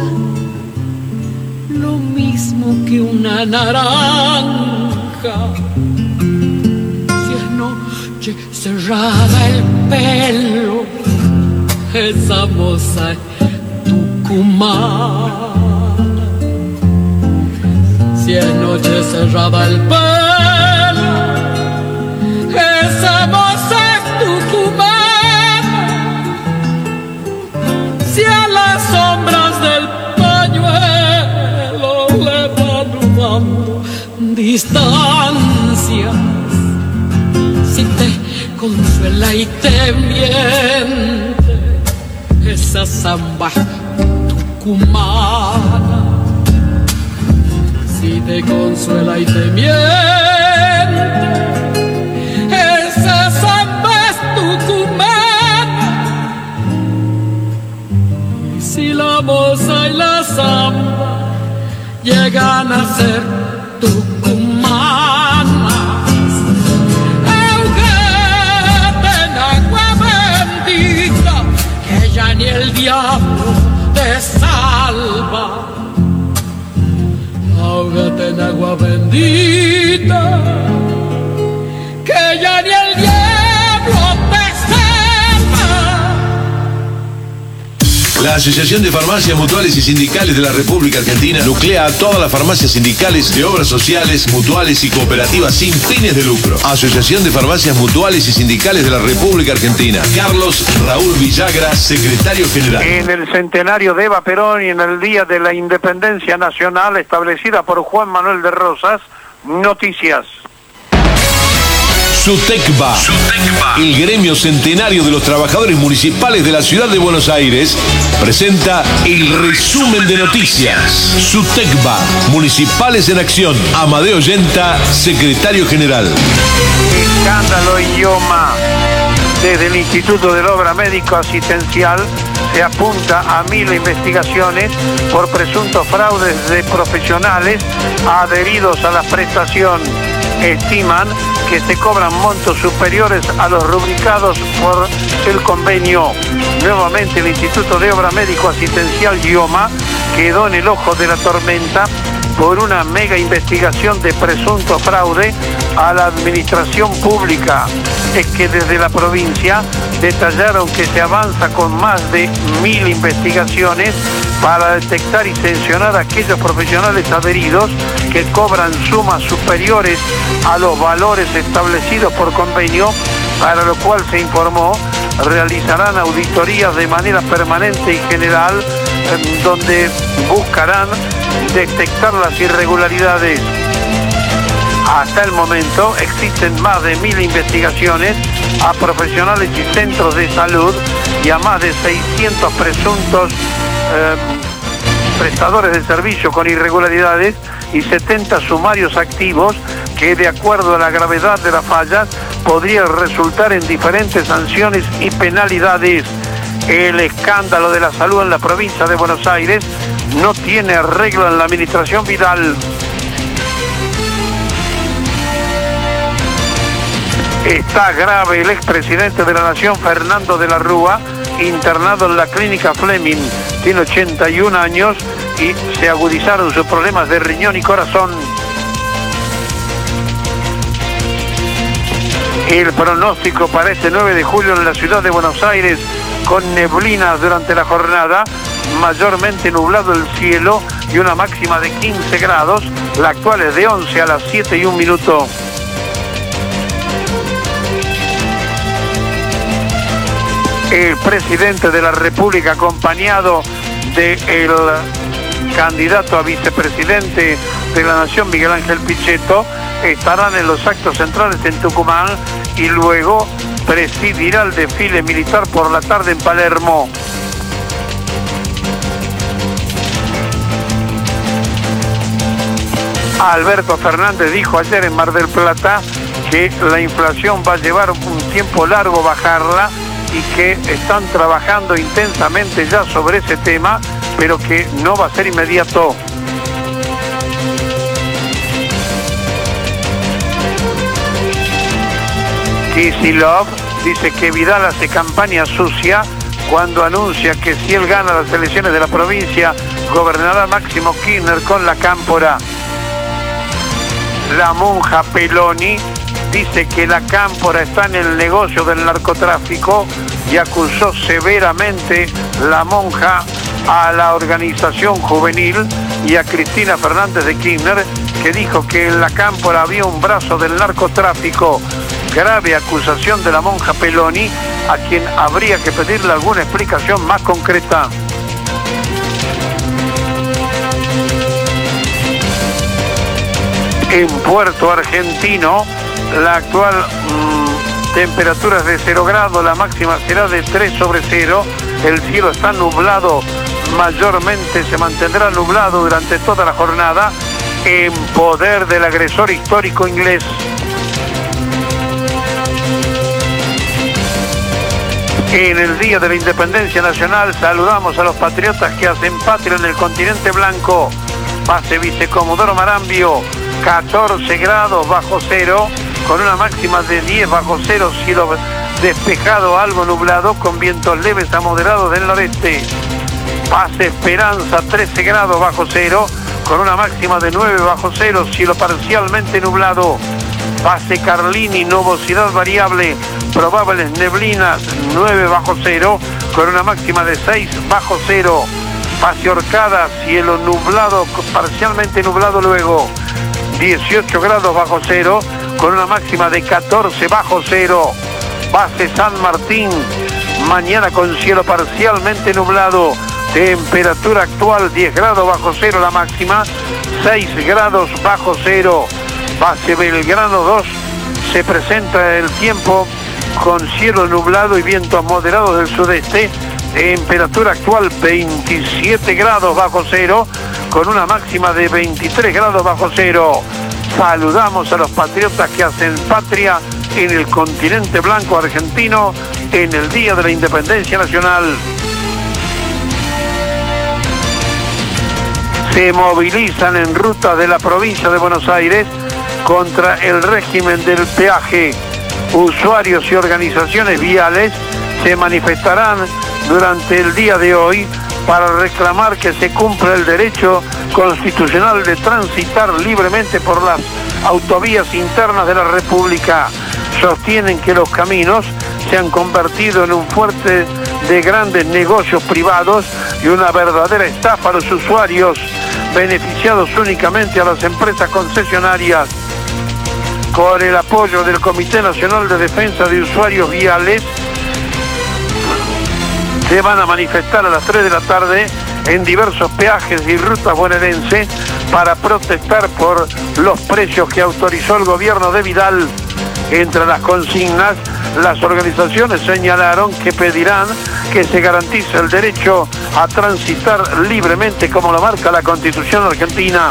lo mismo que una naranja. Si es noche cerrada el pelo, esa moza es tucumana. Si es noche cerrada el pelo, esa moza es tucumana. Si a las sombras del pañuelo le van dando distancias, si te consuela y te miente, esa samba tucumana. Si te consuela y te miente, esa samba es tucumana. Y si la moza y la samba llegan a ser tucumanas, ahógate en agua bendita, que ya ni el diablo te salva. Ahógate en agua bendita, que ya ni el diablo te salva.
La Asociación de Farmacias Mutuales y Sindicales de la República Argentina nuclea a todas las farmacias sindicales de obras sociales, mutuales y cooperativas sin fines de lucro. Asociación de Farmacias Mutuales y Sindicales de la República Argentina. Carlos Raúl Villagra, secretario general.
En el centenario de Eva Perón y en el Día de la Independencia Nacional establecida por Juan Manuel de Rosas, noticias.
SUTECBA, el gremio centenario de los trabajadores municipales de la ciudad de Buenos Aires, presenta el resumen de noticias. SUTECBA, Municipales en Acción. Amadeo Yenta, secretario general.
Escándalo idioma. Desde el Instituto de la Obra Médico Asistencial se apunta a 1000 investigaciones por presuntos fraudes de profesionales adheridos a la prestación. Estiman que se cobran montos superiores a los rubricados por el convenio. Nuevamente el Instituto de Obra Médico Asistencial IOMA quedó en el ojo de la tormenta por una mega investigación de presunto fraude a la administración pública. Es que desde la provincia detallaron que se avanza con más de 1000 investigaciones para detectar y sancionar a aquellos profesionales adheridos que cobran sumas superiores a los valores establecidos por convenio, para lo cual se informó realizarán auditorías de manera permanente y general, donde buscarán detectar las irregularidades. Hasta el momento existen más de 1000 investigaciones a profesionales y centros de salud y a más de 600 presuntos prestadores de servicio con irregularidades y 70 sumarios activos que, de acuerdo a la gravedad de las fallas, podrían resultar en diferentes sanciones y penalidades. El escándalo de la salud en la provincia de Buenos Aires no tiene arreglo en la administración Vidal. Está grave el expresidente de la Nación, Fernando de la Rúa, internado en la clínica Fleming. Tiene 81 años y se agudizaron sus problemas de riñón y corazón. El pronóstico para este 9 de julio en la ciudad de Buenos Aires, con neblinas durante la jornada, mayormente nublado el cielo y una máxima de 15 grados. La actual es de 11 a las 7:01. El presidente de la República, acompañado del candidato a vicepresidente de la Nación, Miguel Ángel Pichetto, estarán en los actos centrales en Tucumán y luego presidirá el desfile militar por la tarde en Palermo. Alberto Fernández dijo ayer en Mar del Plata que la inflación va a llevar un tiempo largo bajarla y que están trabajando intensamente ya sobre ese tema, pero que no va a ser inmediato. Kicillof dice que Vidal hace campaña sucia cuando anuncia que si él gana las elecciones de la provincia, gobernará Máximo Kirchner con la Cámpora. La monja Peloni dice que la Cámpora está en el negocio del narcotráfico y acusó severamente la monja a la organización juvenil y a Cristina Fernández de Kirchner, que dijo que en la Cámpora había un brazo del narcotráfico. Grave acusación de la monja Peloni, a quien habría que pedirle alguna explicación más concreta. En Puerto Argentino, la actual temperatura es de 0 grados, la máxima será de 3/0, el cielo está nublado, mayormente se mantendrá nublado durante toda la jornada, en poder del agresor histórico inglés. En el Día de la Independencia Nacional saludamos a los patriotas que hacen patria en el continente blanco. Pase Vicecomodoro Marambio, 14 grados bajo cero, con una máxima de 10 bajo cero, cielo despejado, algo nublado, con vientos leves a moderados del noreste. Pase Esperanza, 13 grados bajo cero, con una máxima de 9 bajo cero, cielo parcialmente nublado. Pase Carlini, nubosidad variable, probables neblinas, 9 bajo cero, con una máxima de 6 bajo cero. Pase Orcada, cielo nublado, parcialmente nublado luego, 18 grados bajo cero, con una máxima de 14 bajo cero. Pase San Martín, mañana con cielo parcialmente nublado, temperatura actual 10 grados bajo cero la máxima, 6 grados bajo cero. Pase Belgrano 2, se presenta el tiempo con cielo nublado y vientos moderados del sudeste, temperatura actual 27 grados bajo cero, con una máxima de 23 grados bajo cero. Saludamos a los patriotas que hacen patria en el continente blanco argentino en el Día de la Independencia Nacional. Se movilizan en ruta de la provincia de Buenos Aires contra el régimen del peaje. Usuarios y organizaciones viales se manifestarán durante el día de hoy para reclamar que se cumpla el derecho constitucional de transitar libremente por las autovías internas de la República. Sostienen que los caminos se han convertido en un fuerte de grandes negocios privados y una verdadera estafa a los usuarios, beneficiados únicamente a las empresas concesionarias. Con el apoyo del Comité Nacional de Defensa de Usuarios Viales, se van a manifestar a las 3 de la tarde en diversos peajes y rutas bonaerenses para protestar por los precios que autorizó el gobierno de Vidal. Entre las consignas, las organizaciones señalaron que pedirán que se garantice el derecho a transitar libremente como lo marca la Constitución argentina.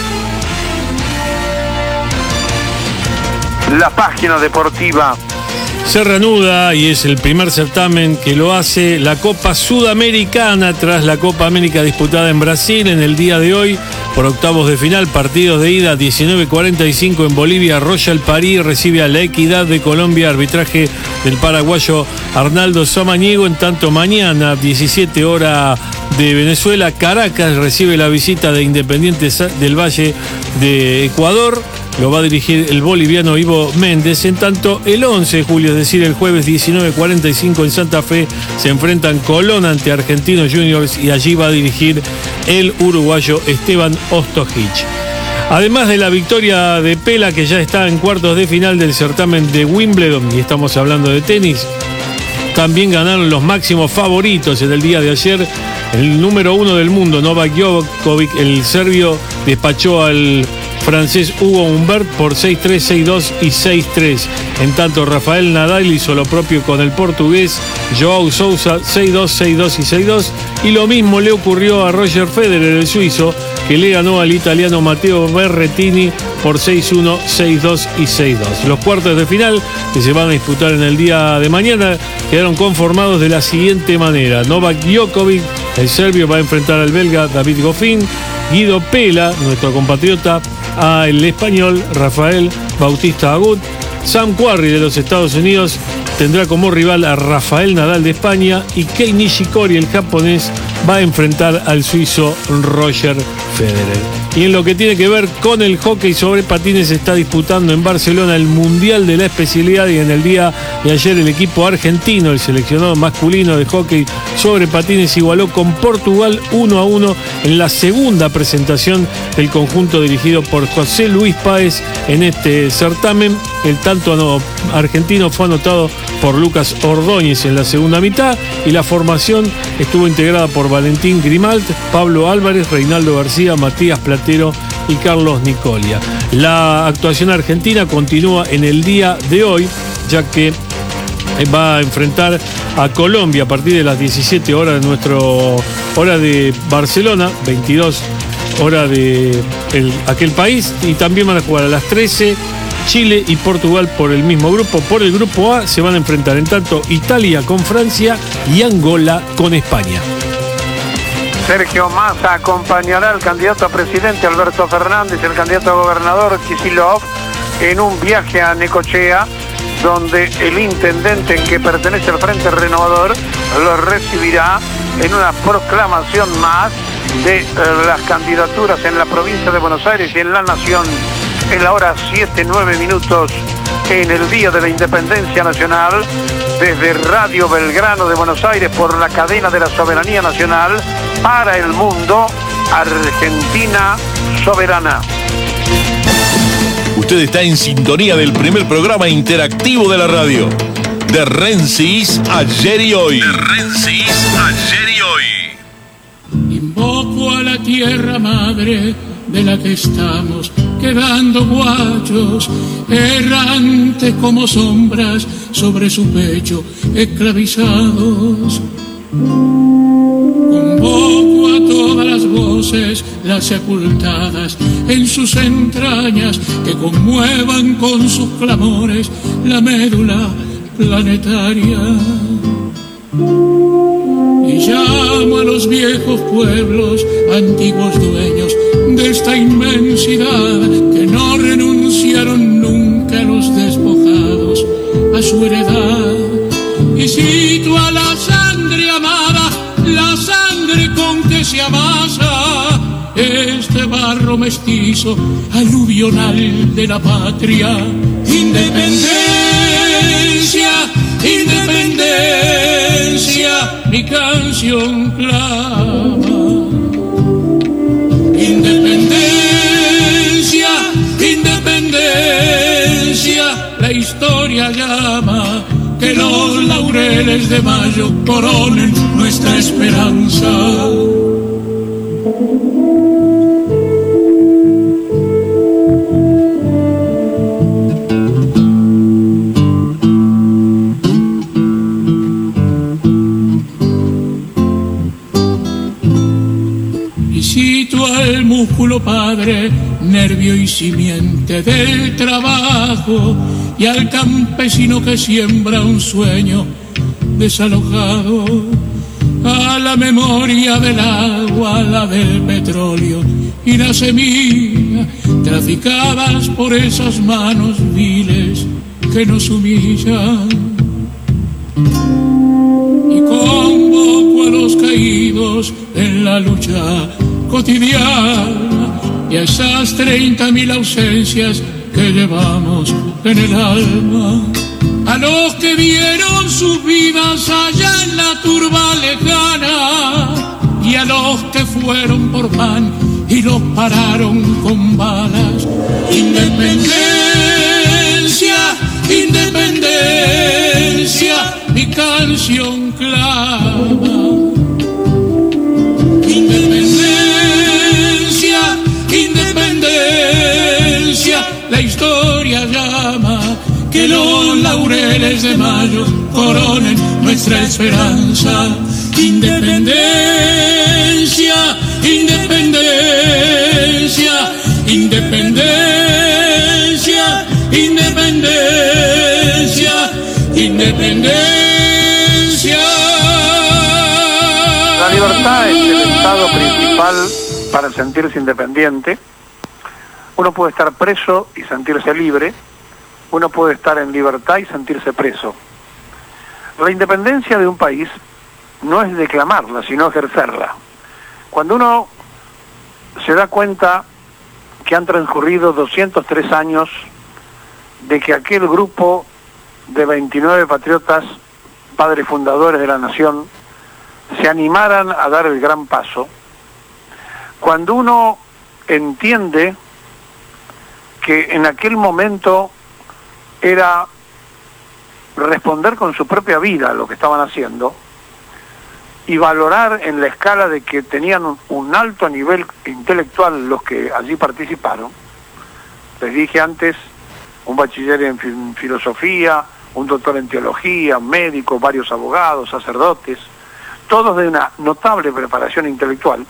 La página deportiva.
Se reanuda y es el primer certamen que lo hace la Copa Sudamericana tras la Copa América disputada en Brasil en el día de hoy por octavos de final, partidos de ida 19:45 en Bolivia. Royal París recibe a La Equidad de Colombia, arbitraje del paraguayo Arnaldo Samaniego. En tanto mañana 17 horas de Venezuela, Caracas recibe la visita de Independiente del Valle de Ecuador. Lo va a dirigir el boliviano Ivo Méndez. En tanto, el 11 de julio, es decir, el jueves 19:45 en Santa Fe, se enfrentan Colón ante Argentinos Juniors y allí va a dirigir el uruguayo Esteban Ostojic. Además de la victoria de Pela, que ya está en cuartos de final del certamen de Wimbledon, y estamos hablando de tenis, también ganaron los máximos favoritos en el día de ayer. El número 1 del mundo, Novak Djokovic, el serbio, despachó al francés Hugo Humbert por 6-3, 6-2 y 6-3. En tanto, Rafael Nadal hizo lo propio con el portugués Joao Sousa, 6-2, 6-2 y 6-2. Y lo mismo le ocurrió a Roger Federer, el suizo, que le ganó al italiano Matteo Berrettini por 6-1, 6-2 y 6-2. Los cuartos de final, que se van a disputar en el día de mañana, quedaron conformados de la siguiente manera. Novak Djokovic, el serbio, va a enfrentar al belga David Goffin. Guido Pela, nuestro compatriota, al español Rafael Bautista Agut. Sam Querrey de los Estados Unidos tendrá como rival a Rafael Nadal de España, y Kei Nishikori, el japonés, va a enfrentar al suizo Roger Federer. Y en lo que tiene que ver con el hockey sobre patines, se está disputando en Barcelona el Mundial de la especialidad, y en el día de ayer el equipo argentino, el seleccionado masculino de hockey sobre patines, igualó con Portugal 1-1 en la segunda presentación del conjunto dirigido por José Luis Páez en este certamen. El tanto argentino fue anotado por Lucas Ordóñez en la segunda mitad, y la formación estuvo integrada por Valentín Grimalt, Pablo Álvarez, Reinaldo García, Matías Platero y Carlos Nicolia. La actuación argentina continúa en el día de hoy, ya que va a enfrentar a Colombia a partir de las 17 horas de nuestro hora de Barcelona, 22 horas de aquel país, y también van a jugar a las 13 Chile y Portugal por el mismo grupo. Por el grupo A se van a enfrentar en tanto Italia con Francia y Angola con España.
Sergio Massa acompañará al candidato a presidente Alberto Fernández, el candidato a gobernador Kicillof, en un viaje a Necochea, donde el intendente que pertenece al Frente Renovador lo recibirá en una proclamación más de las candidaturas en la provincia de Buenos Aires y en la Nación. En la hora 7:09 en el Día de la Independencia Nacional, desde Radio Belgrano de Buenos Aires por la cadena de la Soberanía Nacional para el mundo, Argentina soberana.
Usted está en sintonía del primer programa interactivo de la radio, de Rensis Ayer y Hoy. De Rensis Ayer y Hoy.
Invoco a la tierra madre de la que estamos quedando guachos, errantes como sombras sobre su pecho esclavizados. Convoco a todas las voces, las sepultadas en sus entrañas, que conmuevan con sus clamores la médula planetaria. Y llamo a los viejos pueblos, antiguos dueños de esta inmensidad, que no renunciaron nunca a los despojados, a su heredad. Y cito a la sangre amada, la sangre con que se amasa este barro mestizo aluvional de la patria. Independencia, independencia, mi canción clama. Independencia, independencia, la historia llama. Que los laureles de mayo coronen nuestra esperanza. El músculo padre, nervio y simiente del trabajo, y al campesino que siembra un sueño desalojado, a la memoria del agua, la del petróleo y la semilla, traficadas por esas manos viles que nos humillan. Y convoco a los caídos en la lucha cotidiana y a esas 30.000 ausencias que llevamos en el alma, a los que vieron sus vidas allá en la turba lejana y a los que fueron por pan y los pararon con balas. Independencia, independencia, mi canción clama. Independencia, independencia, la historia llama, que los laureles de mayo coronen nuestra esperanza. Independencia, independencia, independencia, independencia, independencia.
La libertad es el estado principal para sentirse independiente. Uno puede estar preso y sentirse libre. Uno puede estar en libertad y sentirse preso. La independencia de un país no es declamarla, sino ejercerla. Cuando uno se da cuenta que han transcurrido 203 años de que aquel grupo de 29 patriotas, padres fundadores de la nación, se animaran a dar el gran paso, cuando uno entiende que en aquel momento era responder con su propia vida a lo que estaban haciendo y valorar en la escala de que tenían un alto nivel intelectual los que allí participaron. Les dije antes, un bachiller en filosofía, un doctor en teología, médicos, varios abogados, sacerdotes, todos de una notable preparación intelectual.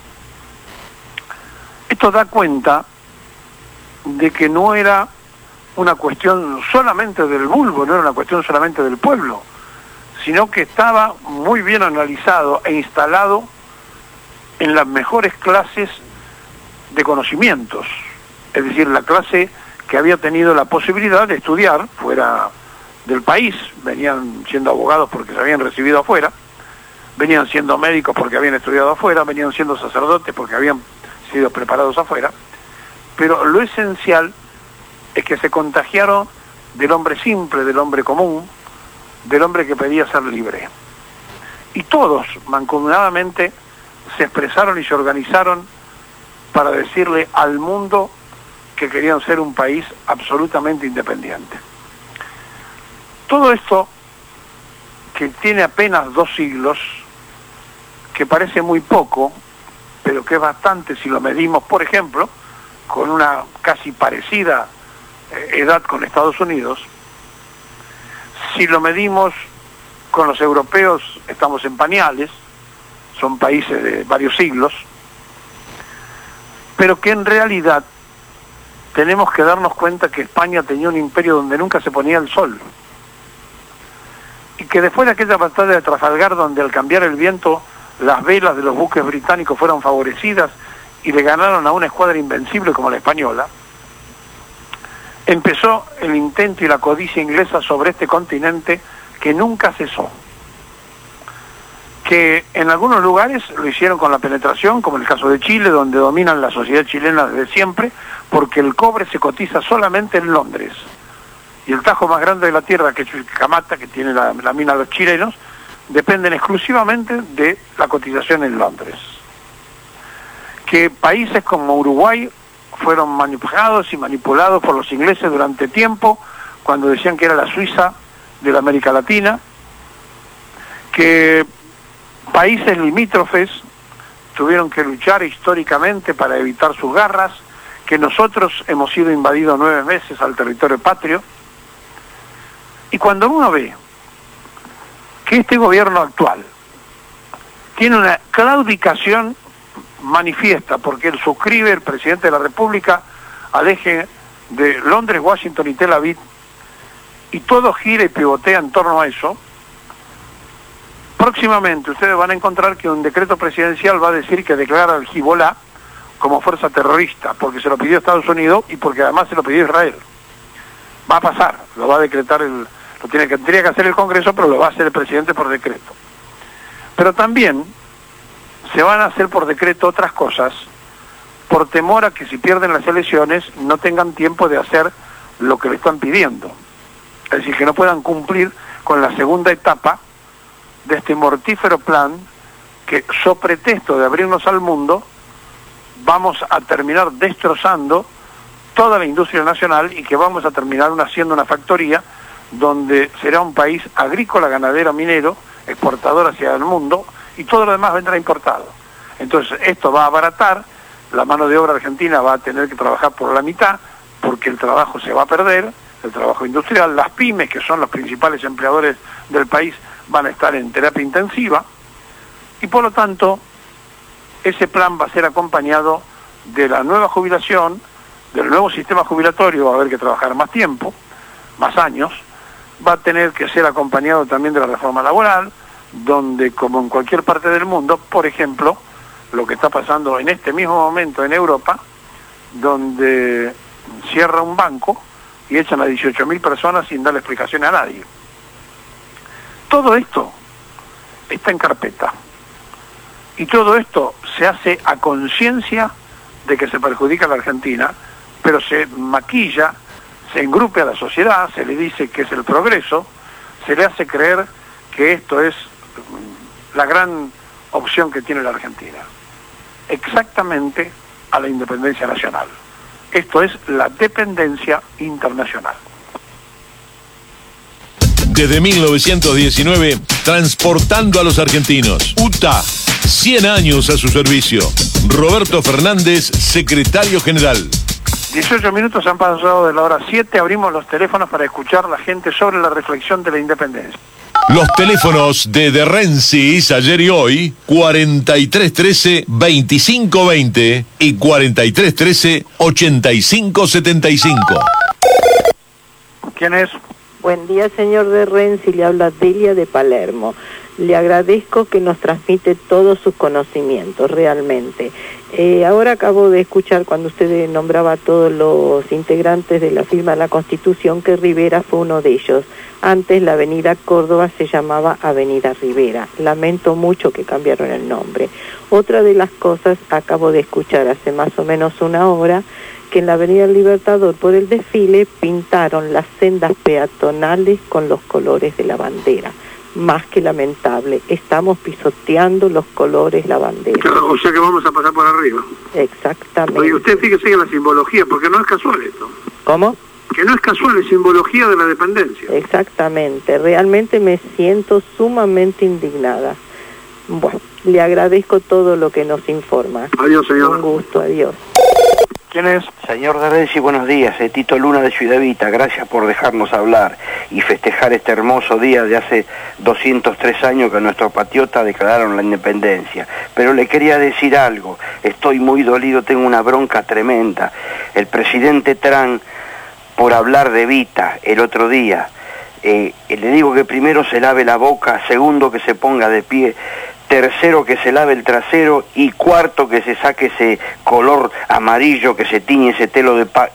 Esto da cuenta de que no era una cuestión solamente del vulgo, no era una cuestión solamente del pueblo, sino que estaba muy bien analizado e instalado en las mejores clases de conocimientos, es decir, la clase que había tenido la posibilidad de estudiar fuera del país, venían siendo abogados porque se habían recibido afuera, venían siendo médicos porque habían estudiado afuera, venían siendo sacerdotes porque habían sido preparados afuera, pero lo esencial es que se contagiaron del hombre simple, del hombre común, del hombre que pedía ser libre. Y todos, mancomunadamente, se expresaron y se organizaron para decirle al mundo que querían ser un país absolutamente independiente. Todo esto, que tiene apenas 2 siglos, que parece muy poco, pero que es bastante si lo medimos, por ejemplo, con una casi parecida edad con Estados Unidos. Si lo medimos con los europeos, estamos en pañales, son países de varios siglos, pero que en realidad tenemos que darnos cuenta que España tenía un imperio donde nunca se ponía el sol, y que después de aquella batalla de Trafalgar, donde al cambiar el viento las velas de los buques británicos fueron favorecidas y le ganaron a una escuadra invencible como la española, empezó el intento y la codicia inglesa sobre este continente que nunca cesó. Que en algunos lugares lo hicieron con la penetración, como en el caso de Chile, donde dominan la sociedad chilena desde siempre, porque el cobre se cotiza solamente en Londres. Y el tajo más grande de la tierra, que es Chuquicamata, que tiene la mina de los chilenos, dependen exclusivamente de la cotización en Londres. Que países como Uruguay fueron manipulados y manipulados por los ingleses durante tiempo, cuando decían que era la Suiza de la América Latina. Que países limítrofes tuvieron que luchar históricamente para evitar sus garras, que nosotros hemos sido invadidos 9 veces al territorio patrio. Y cuando uno ve que este gobierno actual tiene una claudicación manifiesta, porque él suscribe, el presidente de la República, al eje de Londres, Washington y Tel Aviv, y todo gira y pivotea en torno a eso, próximamente ustedes van a encontrar que un decreto presidencial va a decir que declara al Hezbollah como fuerza terrorista, porque se lo pidió Estados Unidos y porque además se lo pidió Israel. Va a pasar, lo va a decretar, tendría que hacer el Congreso, pero lo va a hacer el presidente por decreto. Pero también se van a hacer por decreto otras cosas, por temor a que si pierden las elecciones no tengan tiempo de hacer lo que le están pidiendo. Es decir, que no puedan cumplir con la segunda etapa de este mortífero plan que, so pretexto de abrirnos al mundo, vamos a terminar destrozando toda la industria nacional y que vamos a terminar haciendo una factoría donde será un país agrícola, ganadero, minero, exportador hacia el mundo, y todo lo demás vendrá importado. Entonces esto va a abaratar, la mano de obra argentina va a tener que trabajar por la mitad, porque el trabajo se va a perder, el trabajo industrial, las pymes, que son los principales empleadores del país, van a estar en terapia intensiva, y por lo tanto ese plan va a ser acompañado de la nueva jubilación, del nuevo sistema jubilatorio, va a haber que trabajar más tiempo, más años, va a tener que ser acompañado también de la reforma laboral, donde, como en cualquier parte del mundo, por ejemplo, lo que está pasando en este mismo momento en Europa, donde cierra un banco y echan a 18.000 personas sin darle explicaciones a nadie. Todo esto está en carpeta. Y todo esto se hace a conciencia de que se perjudica a la Argentina, pero se maquilla, se engrupe a la sociedad, se le dice que es el progreso, se le hace creer que esto es la gran opción que tiene la Argentina. Exactamente a la independencia nacional. Esto es la dependencia internacional.
Desde 1919, transportando a los argentinos. UTA, 100 años a su servicio. Roberto Fernández, secretario general.
18 minutos han pasado de la hora 7, abrimos los teléfonos para escuchar a la gente sobre la reflexión de la independencia.
Los teléfonos de Rensis, ayer y hoy, 4313-2520 y 4313-8575.
¿Quién es?
Buen día, señor de Renzi, le habla Delia de Palermo. Le agradezco que nos transmite todos sus conocimientos, realmente. Ahora acabo de escuchar cuando usted nombraba a todos los integrantes de la firma de la Constitución que Rivera fue uno de ellos. Antes la avenida Córdoba se llamaba Avenida Rivera. Lamento mucho que cambiaron el nombre. Otra de las cosas, acabo de escuchar hace más o menos una hora, que en la Avenida Libertador por el desfile pintaron las sendas peatonales con los colores de la bandera. Más que lamentable, estamos pisoteando los colores, la bandera.
Claro, o sea que vamos a pasar por arriba.
Exactamente.
Oye, usted fíjese en la simbología, porque no es casual esto.
¿Cómo?
Que no es casual, es simbología de la dependencia.
Exactamente, realmente me siento sumamente indignada. Bueno, le agradezco todo lo que nos informa.
Adiós, señor.
Un gusto, adiós.
¿Quién es?
Señor de Renzi, buenos días. Tito Luna de Ciudad Evita. Gracias por dejarnos hablar y festejar este hermoso día de hace 203 años que nuestros patriotas declararon la independencia. Pero le quería decir algo. Estoy muy dolido, tengo una bronca tremenda. El presidente Trump, por hablar de Evita el otro día, le digo que primero se lave la boca, segundo que se ponga de pie, tercero que se lave el trasero y cuarto que se saque ese color amarillo que se tiñe ese pelo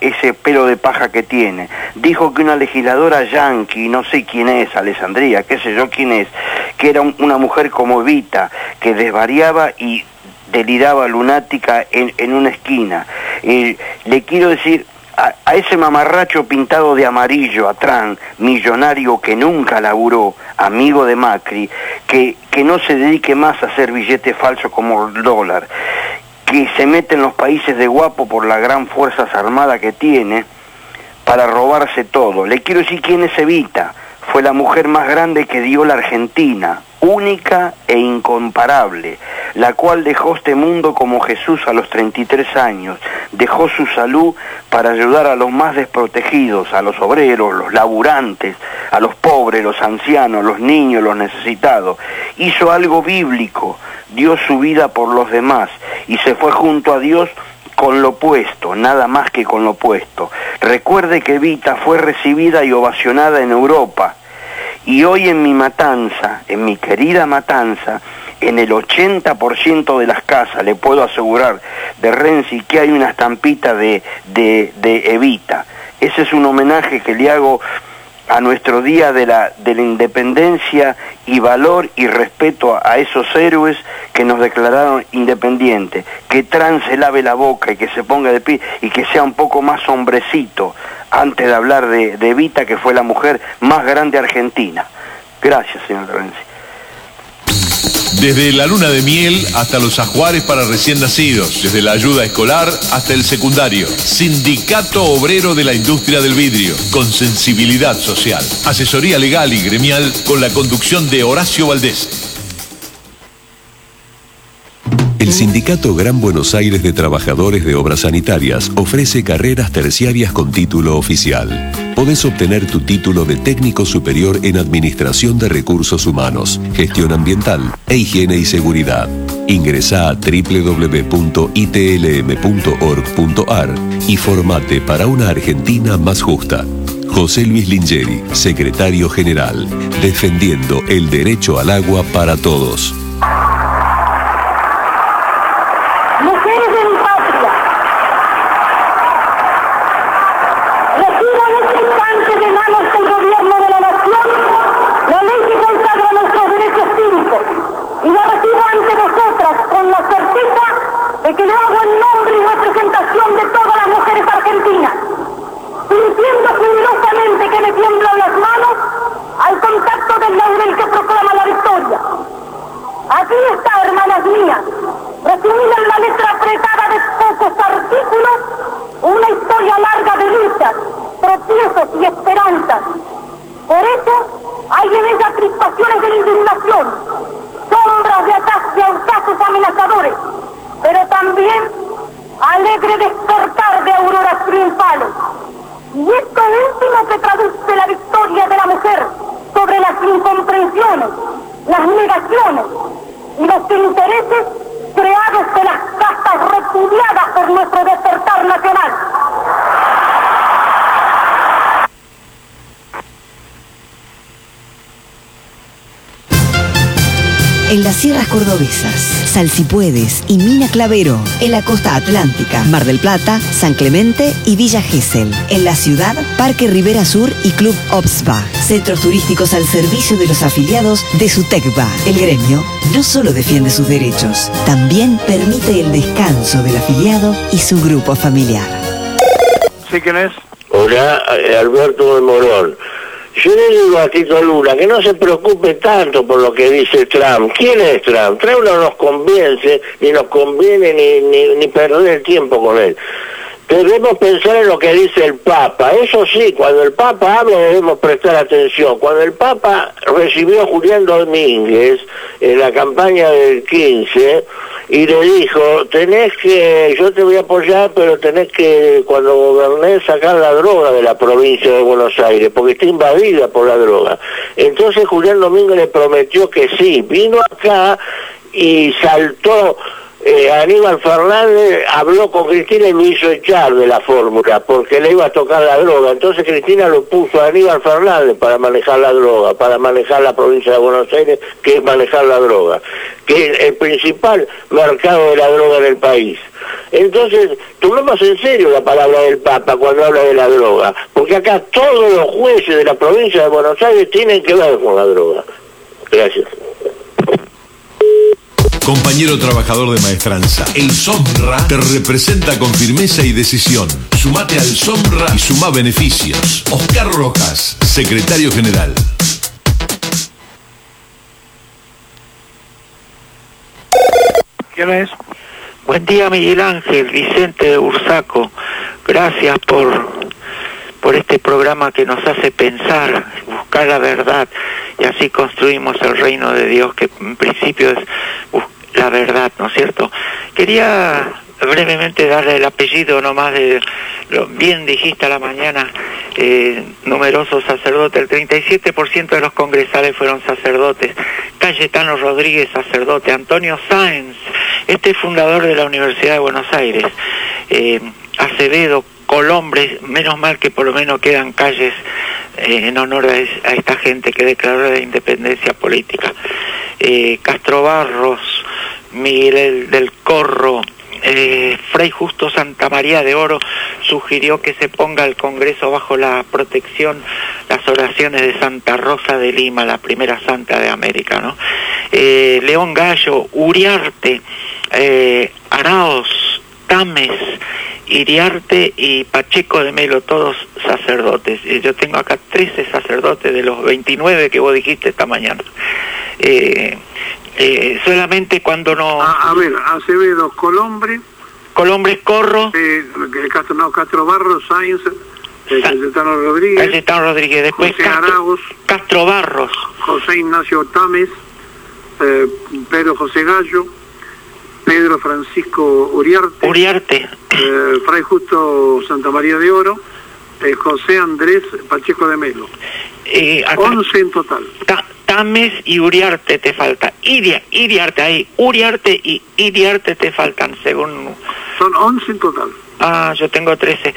de paja que tiene. Dijo que una legisladora yanqui, no sé quién es, Alessandría, qué sé yo quién es, que era una mujer como Evita, que desvariaba y deliraba lunática en una esquina. Le quiero decir a ese mamarracho pintado de amarillo, a Trump, millonario que nunca laburó, amigo de Macri, que no se dedique más a hacer billetes falsos como el dólar, que se mete en los países de guapo por la gran fuerzas armadas que tiene para robarse todo. Le quiero decir quién es Evita. Fue la mujer más grande que dio la Argentina, única e incomparable. la cual dejó este mundo como Jesús a los 33 años, dejó su salud para ayudar a los más desprotegidos, a los obreros, los laburantes, a los pobres, los ancianos, los niños, los necesitados. Hizo algo bíblico, dio su vida por los demás y se fue junto a Dios con lo opuesto, nada más que con lo opuesto. Recuerde que Evita fue recibida y ovacionada en Europa, y hoy en mi Matanza, en mi querida Matanza, en el 80% de las casas, le puedo asegurar, de Renzi, que hay una estampita de Evita. Ese es un homenaje que le hago a nuestro día de la independencia, y valor y respeto a esos héroes que nos declararon independientes. Que Trump se lave la boca y que se ponga de pie y que sea un poco más hombrecito antes de hablar de Evita, que fue la mujer más grande argentina. Gracias, señor Renzi.
Desde la luna de miel hasta los ajuares para recién nacidos, desde la ayuda escolar hasta el secundario. Sindicato Obrero de la Industria del Vidrio, con sensibilidad social. Asesoría legal y gremial con la conducción de Horacio Valdés.
El Sindicato Gran Buenos Aires de Trabajadores de Obras Sanitarias ofrece carreras terciarias con título oficial. Podés obtener tu título de técnico superior en Administración de Recursos Humanos, Gestión Ambiental e Higiene y Seguridad. Ingresá a www.itlm.org.ar y formate para una Argentina más justa. José Luis Lingeri, Secretario General, defendiendo el derecho al agua para todos.
Mujeres de mi patria, recibo en este instante de manos del gobierno de la nación la ley que consagra nuestros derechos cívicos, y la recibo ante vosotras con la certeza de que lo hago en nombre y representación de todas las mujeres argentinas, sintiendo jubilosamente que me tiemblan las manos al contacto del laurel que proclama la victoria. Aquí está, hermanas mías, resumida en la letra apretada de pocos artículos, una historia larga de luchas, tropiezos y esperanzas. Por eso hay en ella crispaciones de indignación, sombras de autazos amenazadores, pero también alegre despertar de auroras triunfales. Y esto último que traduce la victoria de la mujer sobre las incomprensiones, las negaciones y los intereses creados de las castas repudiadas por nuestro despertar nacional.
En las sierras cordobesas, Salsipuedes y Mina Clavero. En la costa atlántica, Mar del Plata, San Clemente y Villa Gesell. En la ciudad, Parque Rivera Sur y Club Obsba. Centros turísticos al servicio de los afiliados de SUTECBA. El gremio no solo defiende sus derechos, también permite el descanso del afiliado y su grupo familiar.
¿Sí, quién es?
Hola, Alberto de Morón. Yo le digo a Tito Luna que no se preocupe tanto por lo que dice Trump. ¿Quién es Trump? Trump no nos convence, ni nos conviene ni perder el tiempo con él. Debemos pensar en lo que dice el Papa. Eso sí, cuando el Papa habla debemos prestar atención. Cuando el Papa recibió a Julián Domínguez en la campaña del 15 y le dijo, yo te voy a apoyar, pero tenés que, cuando gobernés, sacar la droga de la provincia de Buenos Aires, porque está invadida por la droga. Entonces Julián Domínguez le prometió que sí. Vino acá y saltó. Aníbal Fernández habló con Cristina y lo hizo echar de la fórmula porque le iba a tocar la droga. Entonces Cristina lo puso a Aníbal Fernández para manejar la droga, para manejar la provincia de Buenos Aires, que es manejar la droga, que es el principal mercado de la droga en el país. Entonces, tomemos en serio la palabra del Papa cuando habla de la droga, porque acá todos los jueces de la provincia de Buenos Aires tienen que ver con la droga. Gracias.
Compañero trabajador de maestranza, el SOMRA te representa con firmeza y decisión. Sumate al SOMRA y sumá beneficios. Oscar Rojas, Secretario General.
¿Quién es?
Buen día, Miguel Ángel, Vicente de Bursaco. Gracias por este programa que nos hace pensar, buscar la verdad, y así construimos el reino de Dios, que en principio es la verdad, ¿no es cierto? Quería brevemente darle el apellido nomás de, bien dijiste a la mañana, numerosos sacerdotes, el 37% de los congresales fueron sacerdotes. Cayetano Rodríguez, sacerdote. Antonio Sáenz, fundador de la Universidad de Buenos Aires. Acevedo, Colombres, menos mal que por lo menos quedan calles en honor a esta gente que declaró la independencia política. Castro Barros, Miguel del Corro, Fray Justo Santamaría de Oro sugirió que se ponga el Congreso bajo la protección, las oraciones de Santa Rosa de Lima, la primera santa de América, ¿no? León Gallo, Uriarte, Araos, Tames, Iriarte y Pacheco de Melo, todos sacerdotes. Yo tengo acá 13 sacerdotes de los 29 que vos dijiste esta mañana. Solamente cuando no...
A ver, Acevedo, Colombres,
Corro...
Castro Barros, Sáenz, Cayetano Rodríguez,
después
José Arauz,
Castro Barros,
José Ignacio Tames, Pedro José Gallo, Pedro Francisco Uriarte, Fray Justo Santamaría de Oro, José Andrés Pacheco de Melo. 11 en total.
Tames y Uriarte te falta. Iriarte ahí. Uriarte y Iriarte te faltan, según...
Son 11 en total.
Ah, yo tengo 13.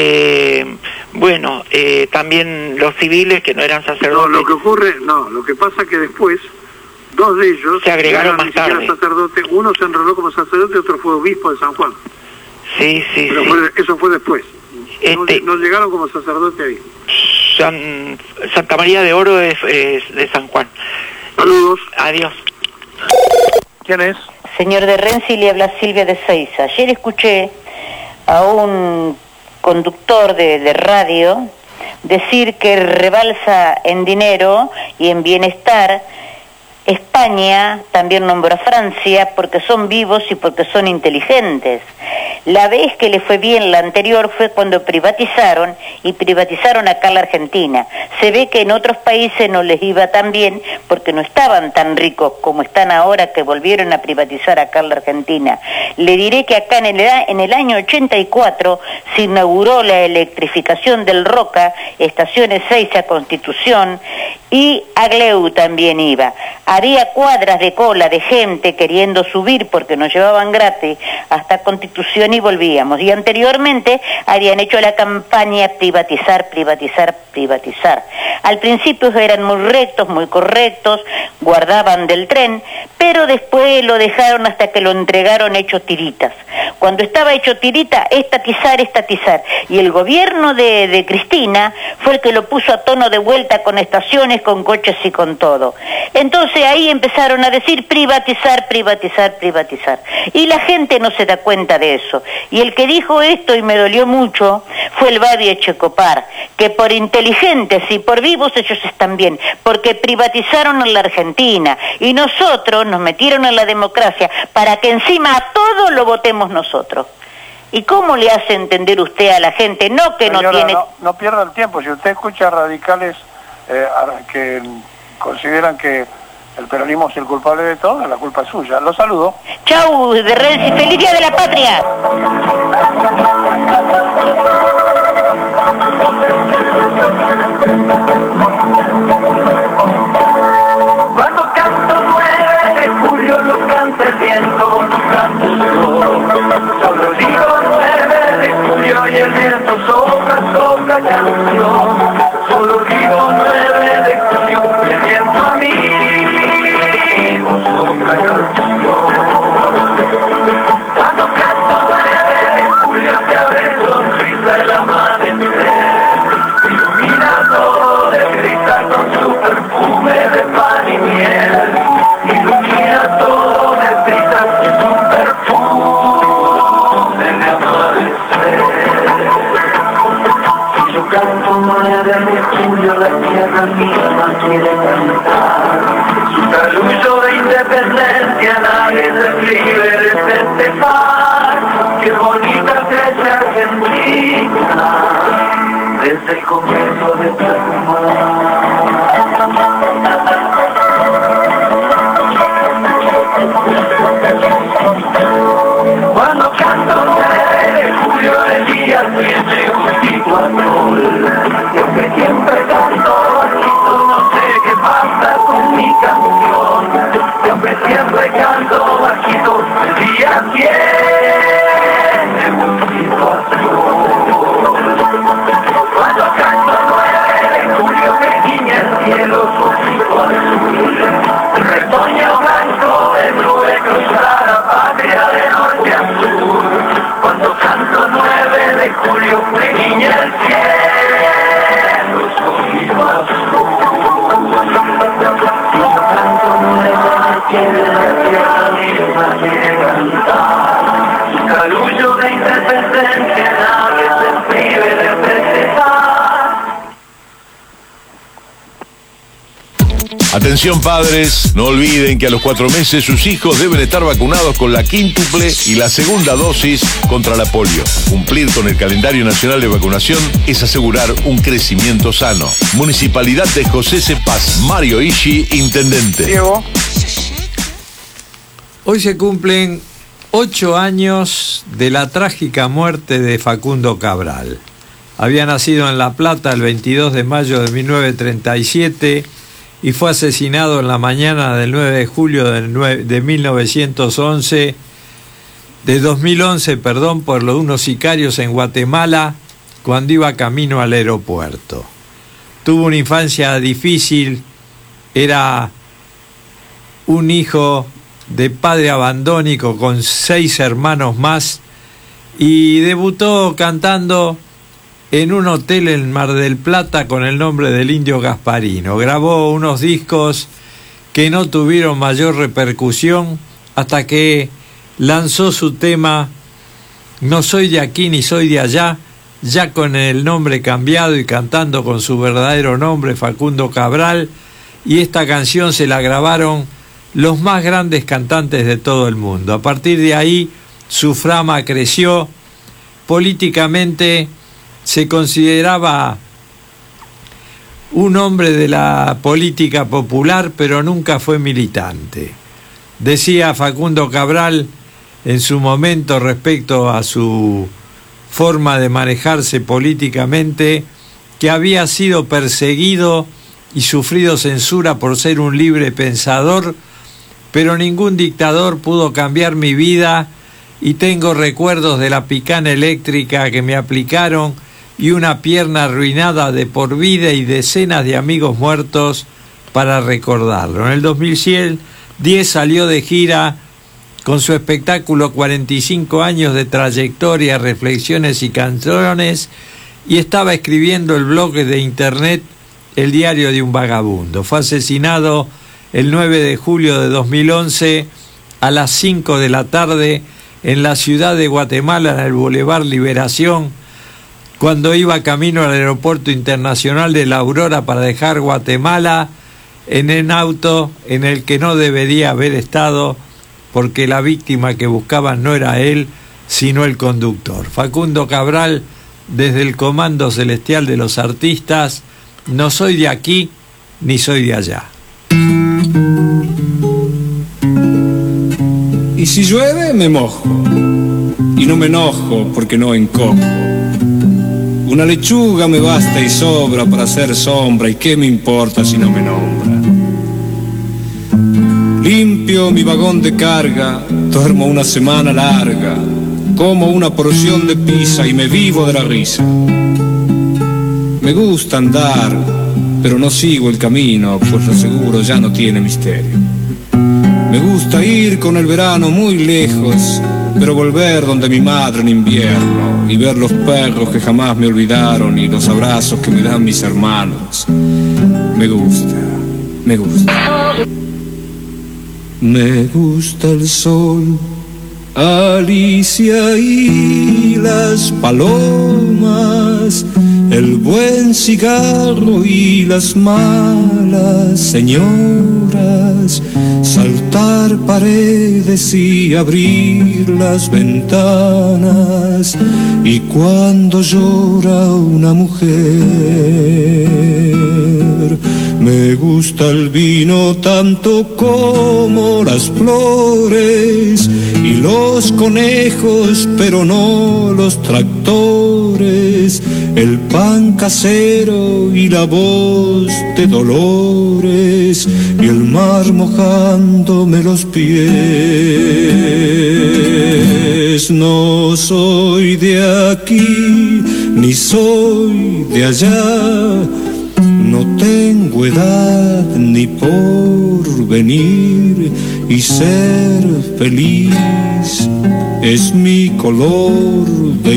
También los civiles que no eran sacerdotes.
Lo que pasa que después, dos de ellos
se agregaron más tarde.
Sacerdote, uno se enroló como sacerdote, otro fue obispo de San Juan.
Sí.
Eso fue después. No llegaron como sacerdote ahí.
Santa María de Oro es de San Juan.
Saludos.
Adiós.
¿Quién es?
Señor de Renzi, le habla Silvia de Seiza. Ayer escuché a un conductor de radio decir que rebalsa en dinero y en bienestar. España también nombró a Francia porque son vivos y porque son inteligentes. La vez que le fue bien la anterior fue cuando privatizaron acá la Argentina. Se ve que en otros países no les iba tan bien porque no estaban tan ricos como están ahora que volvieron a privatizar acá la Argentina. Le diré que acá en el año 84 se inauguró la electrificación del Roca, estaciones 6 a Constitución, y Agleu también iba. Había cuadras de cola de gente queriendo subir porque nos llevaban gratis hasta Constitución y volvíamos. Y anteriormente habían hecho la campaña privatizar. Al principio eran muy rectos, muy correctos, guardaban del tren, pero después lo dejaron hasta que lo entregaron hecho tiritas. Cuando estaba hecho tirita, estatizar. Y el gobierno de Cristina fue el que lo puso a tono de vuelta con estaciones, con coches y con todo. Entonces ahí empezaron a decir privatizar. Y la gente no se da cuenta de eso. Y el que dijo esto, y me dolió mucho, fue el Babi Echecopar, que por inteligentes y por vivos ellos están bien, porque privatizaron en la Argentina y nosotros nos metieron en la democracia para que encima a todo lo votemos nosotros. ¿Y cómo le hace entender usted a la gente? No que
Señora,
no tiene...
No pierda el tiempo. Si usted escucha radicales que consideran que el peronismo es el culpable de todo, la culpa es suya. Lo saludo.
Chau, de Renzi. ¡Feliz Día de la Patria!
Cuando canto 9 de julio lo canta el viento, lo canto yo. Solo digo 9 de julio y el viento sopla canción. Solo digo 9 de julio y el viento a mí sopla canción. Cuando canto 9 de julio te abre sonrisa el amanecer, ilumina todo de grita con su perfume de pan y miel, ilumina todo de grita con su perfume de amanecer. Si yo canto 9 de julio, la tierra misma quiere cantar su saludo de independencia, nadie es libre de festejar. Qué bonita es Argentina desde el comienzo de Tucumán. la misma quiere cantar. Su carullo de independencia nadie se prive de festejar.
Atención padres, no olviden que a los 4 meses sus hijos deben estar vacunados con la quíntuple y la segunda dosis contra la polio. Cumplir con el calendario nacional de vacunación es asegurar un crecimiento sano. Municipalidad de José C. Paz. Mario Ishi, intendente.
Diego.
Hoy se cumplen 8 años de la trágica muerte de Facundo Cabral. Había nacido en La Plata el 22 de mayo de 1937 y fue asesinado en la mañana del 9 de julio de 2011, por unos sicarios en Guatemala cuando iba camino al aeropuerto. Tuvo una infancia difícil, era un hijo de padre abandónico con 6 hermanos más y debutó cantando en un hotel en Mar del Plata con el nombre del Indio Gasparino. Grabó unos discos que no tuvieron mayor repercusión hasta que lanzó su tema No soy de aquí ni soy de allá, ya con el nombre cambiado y cantando con su verdadero nombre, Facundo Cabral, y esta canción se la grabaron los más grandes cantantes de todo el mundo. A partir de ahí su fama creció. Políticamente se consideraba un hombre de la política popular, pero nunca fue militante. Decía Facundo Cabral en su momento respecto a su forma de manejarse políticamente, que había sido perseguido y sufrido censura por ser un libre pensador, pero ningún dictador pudo cambiar mi vida y tengo recuerdos de la picana eléctrica que me aplicaron y una pierna arruinada de por vida y decenas de amigos muertos para recordarlo. En el 2010 salió de gira con su espectáculo 45 años de trayectoria, reflexiones y canciones, y estaba escribiendo el blog de internet El Diario de un Vagabundo. Fue asesinado el 9 de julio de 2011 a las 5 de la tarde en la ciudad de Guatemala, en el Boulevard Liberación, cuando iba camino al aeropuerto internacional de La Aurora para dejar Guatemala en un auto en el que no debería haber estado, porque la víctima que buscaban no era él, sino el conductor. Facundo Cabral, desde el Comando Celestial de los Artistas, no soy de aquí ni soy de allá.
Y si llueve me mojo, y no me enojo porque no encojo. Una lechuga me basta y sobra para hacer sombra, y qué me importa si no me nombra. Limpio mi vagón de carga, duermo una semana larga, como una porción de pizza y me vivo de la risa. Me gusta andar, pero no sigo el camino, pues lo seguro ya no tiene misterio. Me gusta ir con el verano muy lejos, pero volver donde mi madre en invierno y ver los perros que jamás me olvidaron y los abrazos que me dan mis hermanos. Me gusta, me gusta. Me gusta el sol, Alicia y las palomas, el buen cigarro y las malas señoras, saltar paredes y abrir las ventanas, y cuando llora una mujer. Me gusta el vino tanto como las flores y los conejos, pero no los tractores, el pan casero y la voz de Dolores y el mar mojándome los pies. No soy de aquí ni soy de allá, no tengo edad ni porvenir, y ser feliz es mi color de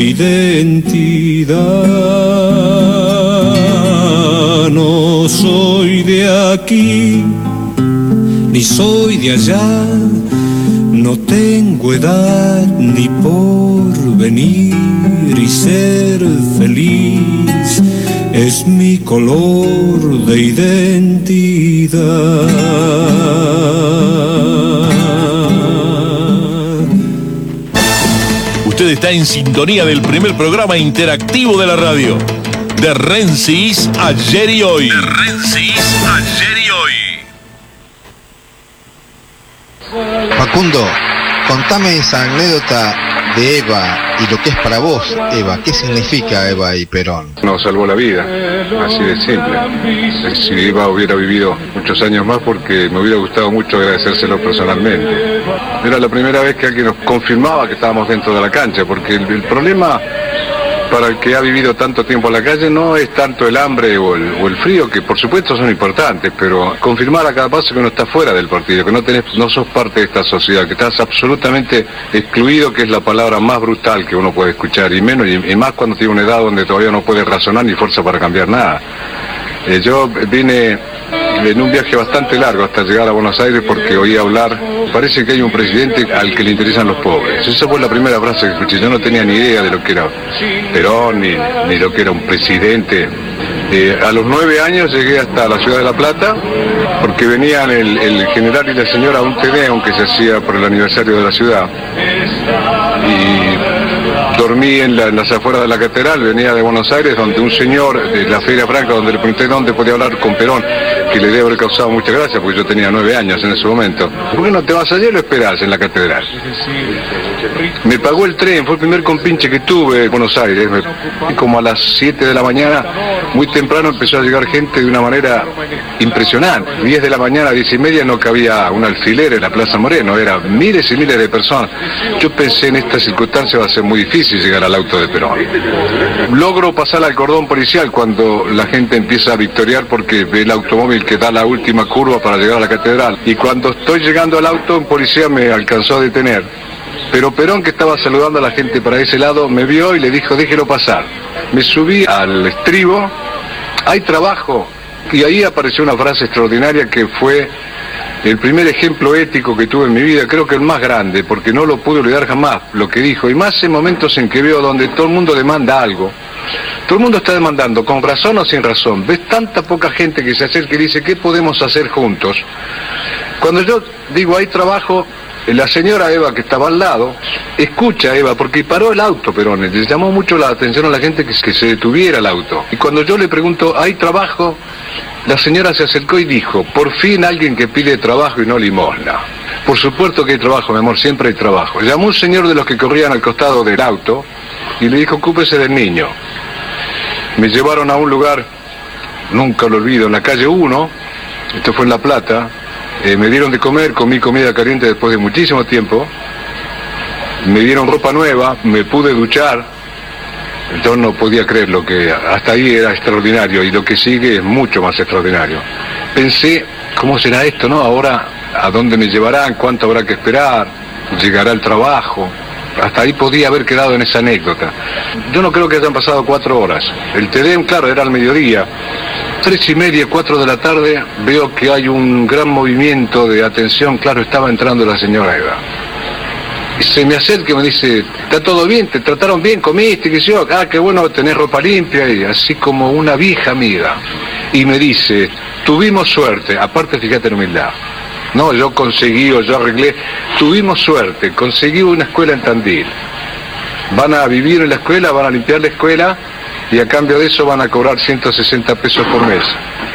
identidad. No soy de aquí ni soy de allá, tengo edad ni porvenir y ser feliz es mi color de identidad.
Usted está en sintonía del primer programa interactivo de la radio. De Rensis ayer y hoy. De Rensis ayer y hoy.
Facundo, contame esa anécdota de Eva y lo que es para vos, Eva. ¿Qué significa Eva y Perón?
Nos salvó la vida, así de simple. Si Eva hubiera vivido muchos años más, porque me hubiera gustado mucho agradecérselo personalmente. Era la primera vez que alguien nos confirmaba que estábamos dentro de la cancha, porque el problema para el que ha vivido tanto tiempo en la calle no es tanto el hambre o el frío, que por supuesto son importantes, pero confirmar a cada paso que uno está fuera del partido, que no sos parte de esta sociedad, que estás absolutamente excluido, que es la palabra más brutal que uno puede escuchar, y más cuando tiene una edad donde todavía no puede razonar ni fuerza para cambiar nada. Yo vine en un viaje bastante largo hasta llegar a Buenos Aires porque oí hablar, parece que hay un presidente al que le interesan los pobres. Esa fue la primera frase que escuché. Yo no tenía ni idea de lo que era Perón, ni lo que era un presidente. A los 9 años llegué hasta la ciudad de La Plata porque venían el general y la señora a un Tedeum que se hacía por el aniversario de la ciudad. Y dormí en las afueras de la catedral, venía de Buenos Aires, donde un señor de la Feria Franca, donde le pregunté dónde podía hablar con Perón, que le debe haber causado mucha gracia, porque yo tenía 9 años en ese momento. ¿Por qué no te vas allí y lo esperás en la catedral? Me pagó el tren, fue el primer compinche que tuve en Buenos Aires. Como a las 7 de la mañana, muy temprano empezó a llegar gente de una manera impresionante. 10 de la mañana, 10:30, no cabía un alfiler en la Plaza Moreno, eran miles y miles de personas. Yo pensé, en esta circunstancia va a ser muy difícil llegar al auto de Perón. Logro pasar al cordón policial cuando la gente empieza a victoriar porque ve el automóvil que da la última curva para llegar a la catedral. Y cuando estoy llegando al auto, un policía me alcanzó a detener. Pero Perón, que estaba saludando a la gente para ese lado, me vio y le dijo, déjelo pasar. Me subí al estribo, hay trabajo. Y ahí apareció una frase extraordinaria que fue el primer ejemplo ético que tuve en mi vida, creo que el más grande, porque no lo pude olvidar jamás, lo que dijo. Y más en momentos en que veo donde todo el mundo demanda algo. Todo el mundo está demandando, con razón o sin razón. Ves tanta poca gente que se acerca y dice, ¿qué podemos hacer juntos? Cuando yo digo, hay trabajo, la señora Eva, que estaba al lado, escucha a Eva, porque paró el auto, Perón. Les llamó mucho la atención a la gente que se detuviera el auto. Y cuando yo le pregunto, ¿hay trabajo? La señora se acercó y dijo, por fin alguien que pide trabajo y no limosna. Por supuesto que hay trabajo, mi amor, siempre hay trabajo. Llamó un señor de los que corrían al costado del auto y le dijo, ocúpese del niño. Me llevaron a un lugar, nunca lo olvido, en la calle 1, esto fue en La Plata. Me dieron de comer, comí comida caliente después de muchísimo tiempo. Me dieron ropa nueva, me pude duchar. Yo no podía creer lo que hasta ahí era extraordinario, y lo que sigue es mucho más extraordinario. Pensé, ¿cómo será esto, no? Ahora, ¿a dónde me llevarán? ¿Cuánto habrá que esperar? ¿Llegará el trabajo? Hasta ahí podía haber quedado en esa anécdota. Yo no creo que hayan pasado 4 horas. El Tedeum, claro, era al mediodía. 3:30, 4 de la tarde, veo que hay un gran movimiento de atención. Claro, estaba entrando la señora Eva. Y se me acerca y me dice, ¿está todo bien? ¿Te trataron bien? ¿Comiste? ¿Qué sé yo? Ah, qué bueno tener ropa limpia, y así como una vieja amiga. Y me dice, tuvimos suerte. Aparte, fíjate en humildad. No, yo conseguí o yo arreglé. Tuvimos suerte, conseguí una escuela en Tandil. Van a vivir en la escuela, van a limpiar la escuela, y a cambio de eso van a cobrar 160 pesos por mes.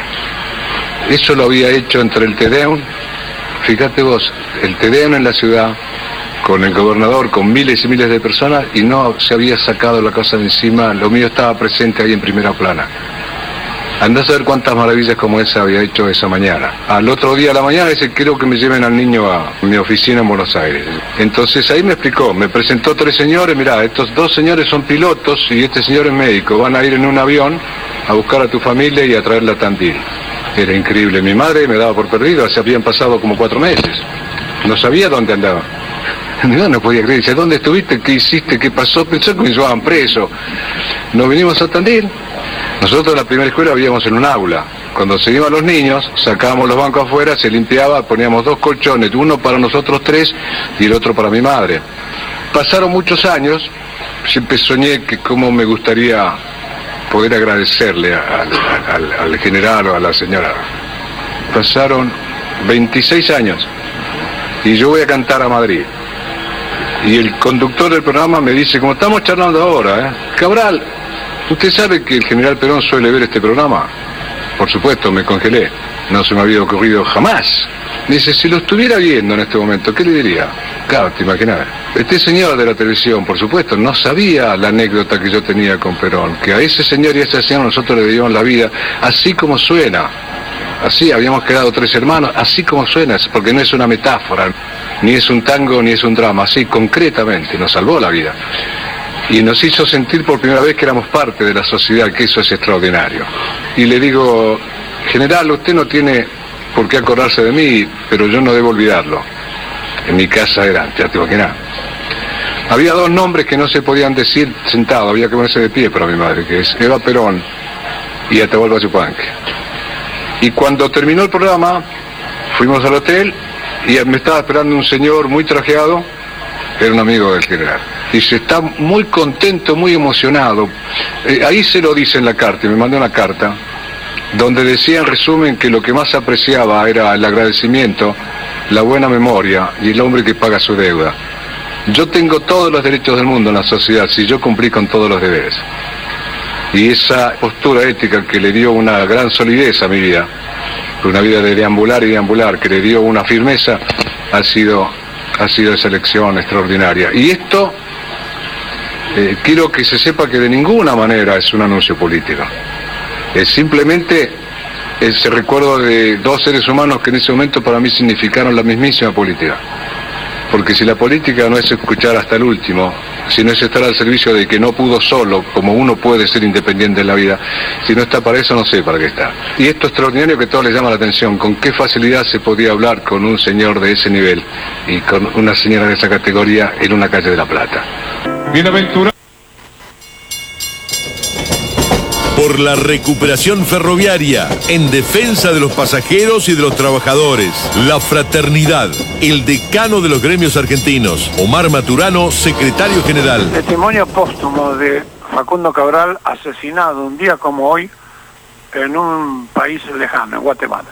Eso lo había hecho entre el Tedeum, fíjate vos, el Tedeum en la ciudad, con el gobernador, con miles y miles de personas, y no se había sacado la cosa de encima. Lo mío estaba presente ahí en primera plana. Andá a saber cuántas maravillas como esa había hecho esa mañana. Al otro día a la mañana dice, quiero que me lleven al niño a mi oficina en Buenos Aires. Entonces ahí me explicó, me presentó 3 señores, mirá, estos 2 señores son pilotos y este señor es médico, van a ir en un avión a buscar a tu familia y a traerla a Tandil. Era increíble, mi madre me daba por perdido, se habían pasado como 4 meses, no sabía dónde andaba. No podía creer, dice, ¿dónde estuviste? ¿Qué hiciste? ¿Qué pasó? Pensó que me llevaban preso. Nos vinimos a Tandil. Nosotros en la primera escuela vivíamos en un aula. Cuando se iban los niños, sacábamos los bancos afuera, se limpiaba, poníamos 2 colchones, uno para nosotros 3 y el otro para mi madre. Pasaron muchos años, siempre soñé que cómo me gustaría poder agradecerle al general o a la señora. Pasaron 26 años y yo voy a cantar a Madrid. Y el conductor del programa me dice, como estamos charlando ahora, Cabral, ¿usted sabe que el general Perón suele ver este programa? Por supuesto, me congelé. No se me había ocurrido jamás. Me dice, si lo estuviera viendo en este momento, ¿qué le diría? Claro, te imaginas. Este señor de la televisión, por supuesto, no sabía la anécdota que yo tenía con Perón, que a ese señor y a ese señor nosotros le debíamos la vida, así como suena. Así, habíamos quedado 3 hermanos, así como suena, porque no es una metáfora, ni es un tango, ni es un drama, así concretamente, nos salvó la vida. Y nos hizo sentir por primera vez que éramos parte de la sociedad, que eso es extraordinario. Y le digo, general, usted no tiene por qué acordarse de mí, pero yo no debo olvidarlo. En mi casa era, ya te imaginas. Había 2 nombres que no se podían decir sentado, había que ponerse de pie para mi madre, que es Eva Perón y Atahualpa Yupanqui. Y cuando terminó el programa, fuimos al hotel y me estaba esperando un señor muy trajeado, era un amigo del general. Dice, está muy contento, muy emocionado. Ahí se lo dice en la carta, y me mandó una carta, donde decía en resumen que lo que más apreciaba era el agradecimiento, la buena memoria y el hombre que paga su deuda. Yo tengo todos los derechos del mundo en la sociedad si yo cumplí con todos los deberes. Y esa postura ética que le dio una gran solidez a mi vida, una vida de deambular y deambular, que le dio una firmeza, ha sido esa elección extraordinaria. Y esto, quiero que se sepa que de ninguna manera es un anuncio político. Es simplemente ese recuerdo de 2 seres humanos que en ese momento para mí significaron la mismísima política. Porque si la política no es escuchar hasta el último, si no es estar al servicio de que no pudo solo, como uno puede ser independiente en la vida, si no está para eso, no sé para qué está. Y esto extraordinario que a todos les llama la atención, con qué facilidad se podía hablar con un señor de ese nivel y con una señora de esa categoría en una calle de La Plata.
Bienaventurado. Por la recuperación ferroviaria, en defensa de los pasajeros y de los trabajadores. La Fraternidad, el decano de los gremios argentinos. Omar Maturano, secretario general.
Testimonio póstumo de Facundo Cabral, asesinado un día como hoy en un país lejano, en Guatemala.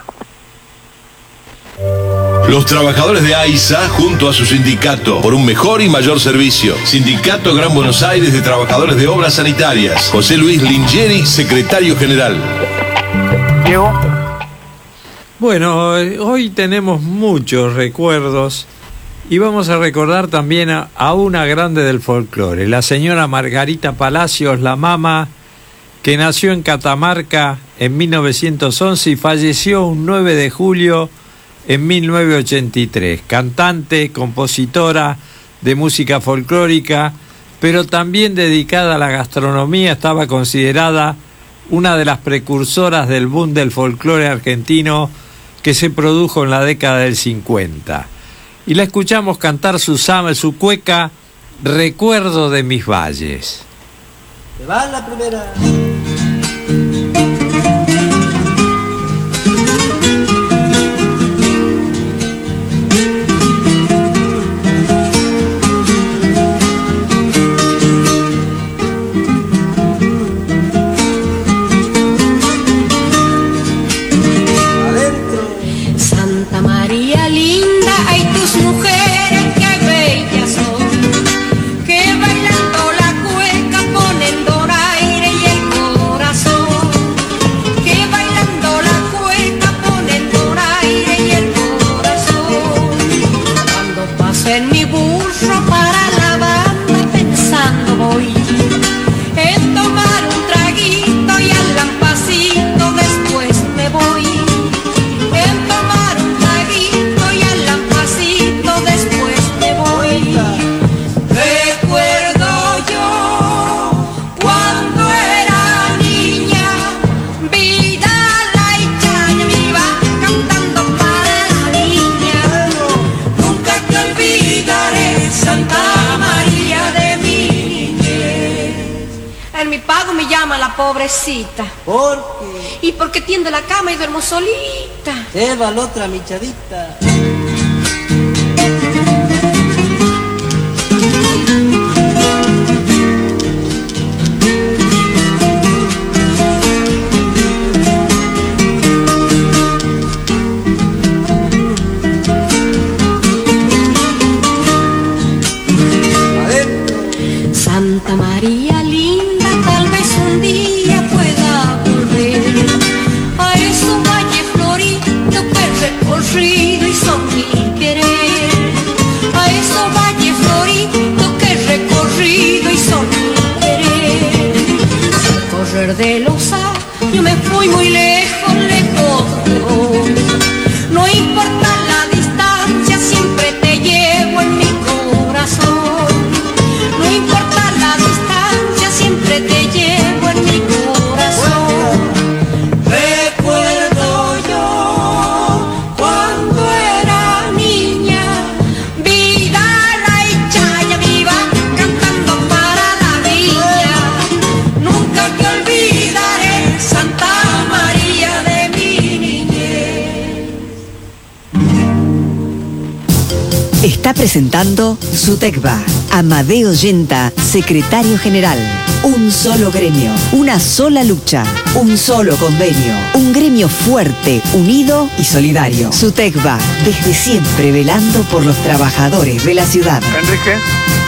Los trabajadores de AISA junto a su sindicato por un mejor y mayor servicio. Sindicato Gran Buenos Aires de Trabajadores de Obras Sanitarias. José Luis Lingieri, secretario general.
Diego.
Bueno, hoy tenemos muchos recuerdos y vamos a recordar también a una grande del folclore, la señora Margarita Palacios, la mama, que nació en Catamarca en 1911 y falleció un 9 de julio en 1983, cantante, compositora de música folclórica, pero también dedicada a la gastronomía. Estaba considerada una de las precursoras del boom del folclore argentino que se produjo en la década del 50. Y la escuchamos cantar su cueca, Recuerdo de mis valles.
¿Te va la primera?
pago me llama la pobrecita.
¿Por qué?
Y porque tiende la cama y duermo solita.
Lleva la otra michadita.
Santa María linda, tal vez un día pueda volver a esos valles floridos que he recorrido y son mi querer. A esos valles floridos que he recorrido y son mi querer. Al correr de los años me fui muy lejos, lejos de vos. No importa la distancia, siempre te llevo en mi corazón. No importa la distancia, siempre te llevo en mi corazón. Recuerdo yo cuando era niña, Vidala y Chaya viva cantando para la viña. Nunca te olvidaré, Santa María de mi niñez.
Está presentando su TECVA. Amadeo Yenta, secretario general. Un solo gremio, una sola lucha, un solo convenio. Un gremio fuerte, unido y solidario. Su TECVA, desde siempre velando por los trabajadores de la ciudad.
Enrique.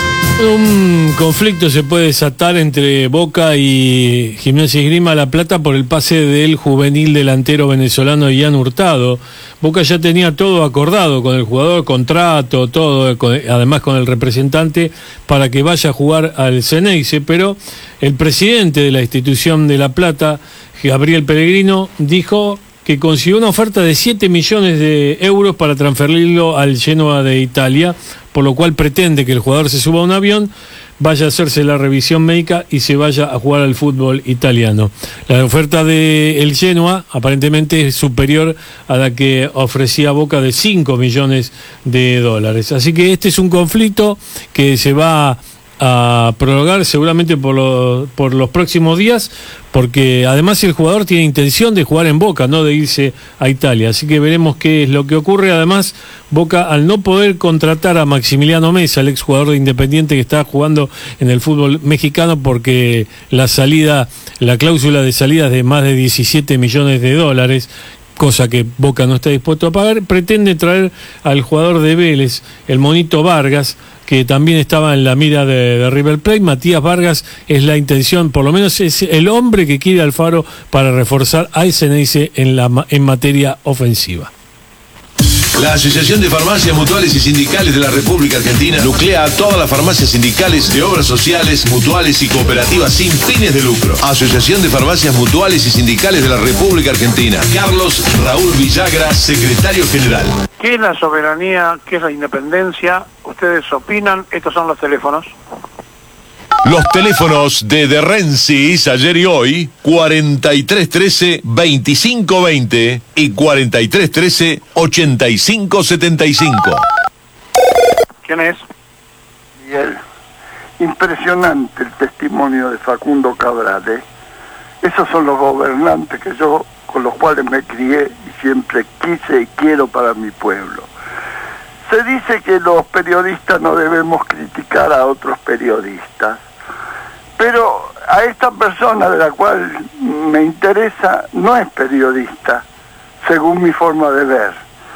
Un conflicto se puede desatar entre Boca y Gimnasia y Esgrima La Plata por el pase del juvenil delantero venezolano Ian Hurtado. Boca ya tenía todo acordado con el jugador, contrato, todo, además con el representante, para que vaya a jugar al Ceneice, pero el presidente de la institución de La Plata, Gabriel Pellegrino, dijo que consiguió una oferta de 7 millones de euros para transferirlo al Genoa de Italia, por lo cual pretende que el jugador se suba a un avión, vaya a hacerse la revisión médica y se vaya a jugar al fútbol italiano. La oferta del Genoa aparentemente es superior a la que ofrecía Boca de 5 millones de dólares. Así que este es un conflicto que se va a prolongar seguramente por los próximos días, porque además el jugador tiene intención de jugar en Boca, no de irse a Italia, así que veremos qué es lo que ocurre. Además, Boca, al no poder contratar a Maximiliano Mesa, el exjugador de Independiente que está jugando en el fútbol mexicano, porque la cláusula de salida es de más de 17 millones de dólares, cosa que Boca no está dispuesto a pagar, pretende traer al jugador de Vélez, el Monito Vargas, que también estaba en la mira de River Plate. Matías Vargas es la intención, por lo menos es el hombre que quiere Alfaro para reforzar a Ceneice en materia ofensiva.
La Asociación de Farmacias Mutuales y Sindicales de la República Argentina nuclea a todas las farmacias sindicales de obras sociales, mutuales y cooperativas sin fines de lucro. Asociación de Farmacias Mutuales y Sindicales de la República Argentina. Carlos Raúl Villagra, secretario general.
¿Qué es la soberanía? ¿Qué es la independencia? Ustedes opinan, estos son los teléfonos.
Los teléfonos de Rensis ayer y hoy, 4313-2520 y 4313-8575.
¿Quién es?
Miguel. Impresionante el testimonio de Facundo Cabral, ¿eh? Esos son los gobernantes con los cuales me crié y siempre quise y quiero para mi pueblo. Se dice que los periodistas no debemos criticar a otros periodistas, pero a esta persona de la cual me interesa no es periodista, según mi forma de ver.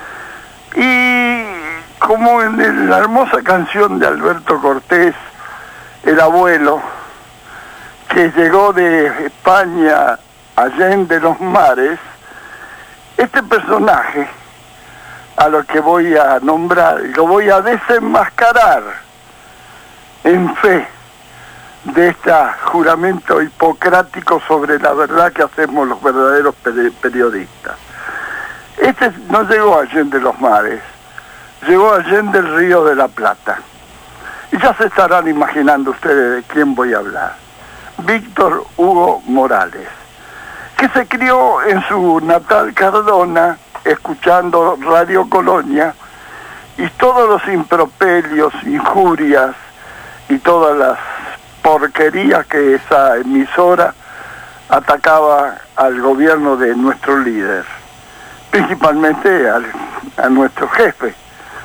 Y como en la hermosa canción de Alberto Cortés, El abuelo, que llegó de España allende los mares, este personaje a lo que voy a nombrar y lo voy a desenmascarar en fe de este juramento hipocrático sobre la verdad que hacemos los verdaderos periodistas. Este no llegó allende los mares, llegó allende el Río de la Plata. Y ya se estarán imaginando ustedes de quién voy a hablar. Víctor Hugo Morales, que se crió en su natal Cardona, escuchando Radio Colonia, y todos los improperios, injurias y todas las porquería que esa emisora atacaba al gobierno de nuestro líder, principalmente a nuestro jefe,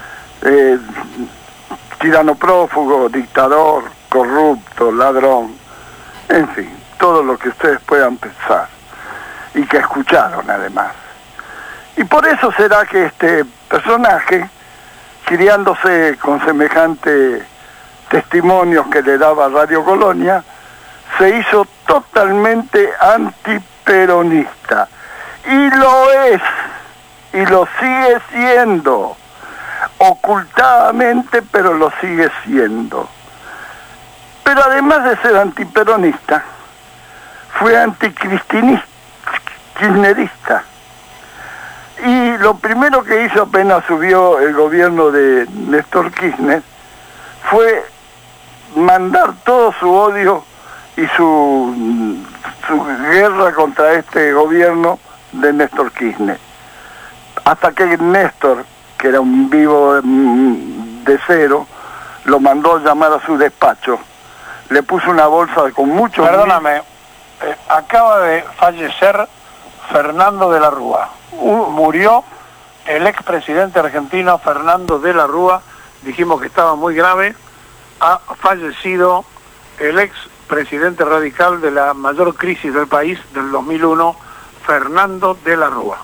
tirano prófugo, dictador, corrupto, ladrón, en fin, todo lo que ustedes puedan pensar y que escucharon además. Y por eso será que este personaje, criándose con semejante testimonios que le daba Radio Colonia, se hizo totalmente antiperonista. Y lo es, y lo sigue siendo, ocultadamente, pero lo sigue siendo. Pero además de ser antiperonista, fue antikirchnerista. Y lo primero que hizo apenas subió el gobierno de Néstor Kirchner fue mandar todo su odio y su guerra contra este gobierno de Néstor Kirchner. Hasta que Néstor, que era un vivo de cero, lo mandó a llamar a su despacho. Le puso una bolsa con mucho...
Perdóname, acaba de fallecer Fernando de la Rúa. Murió el expresidente argentino Fernando de la Rúa, dijimos que estaba muy grave. Ha fallecido el expresidente radical de la mayor crisis del país del 2001, Fernando de la Rúa.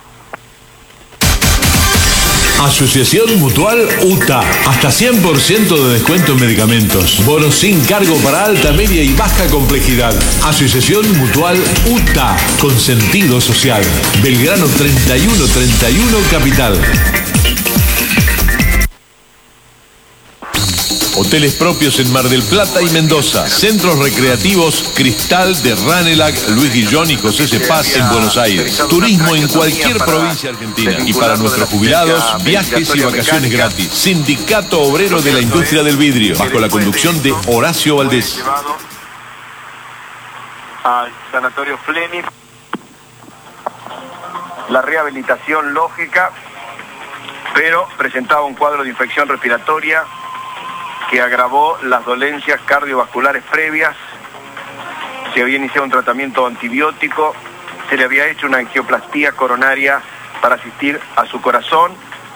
Asociación Mutual UTA. Hasta 100% de descuento en medicamentos. Bonos sin cargo para alta, media y baja complejidad. Asociación Mutual UTA. Con sentido social. Belgrano 3131 Capital. Hoteles propios en Mar del Plata y Mendoza. Centros recreativos Cristal de Ranelagh, Luis Guillón y José Cepaz en Buenos Aires. Turismo en cualquier provincia argentina. Y para nuestros jubilados, viajes y vacaciones gratis. Sindicato Obrero de la Industria del Vidrio, bajo la conducción de Horacio Valdés.
Al Sanatorio Flening. La rehabilitación lógica, pero presentaba un cuadro de infección respiratoria que agravó las dolencias cardiovasculares previas. Se había iniciado un tratamiento antibiótico, se le había hecho una angioplastía coronaria para asistir a su corazón.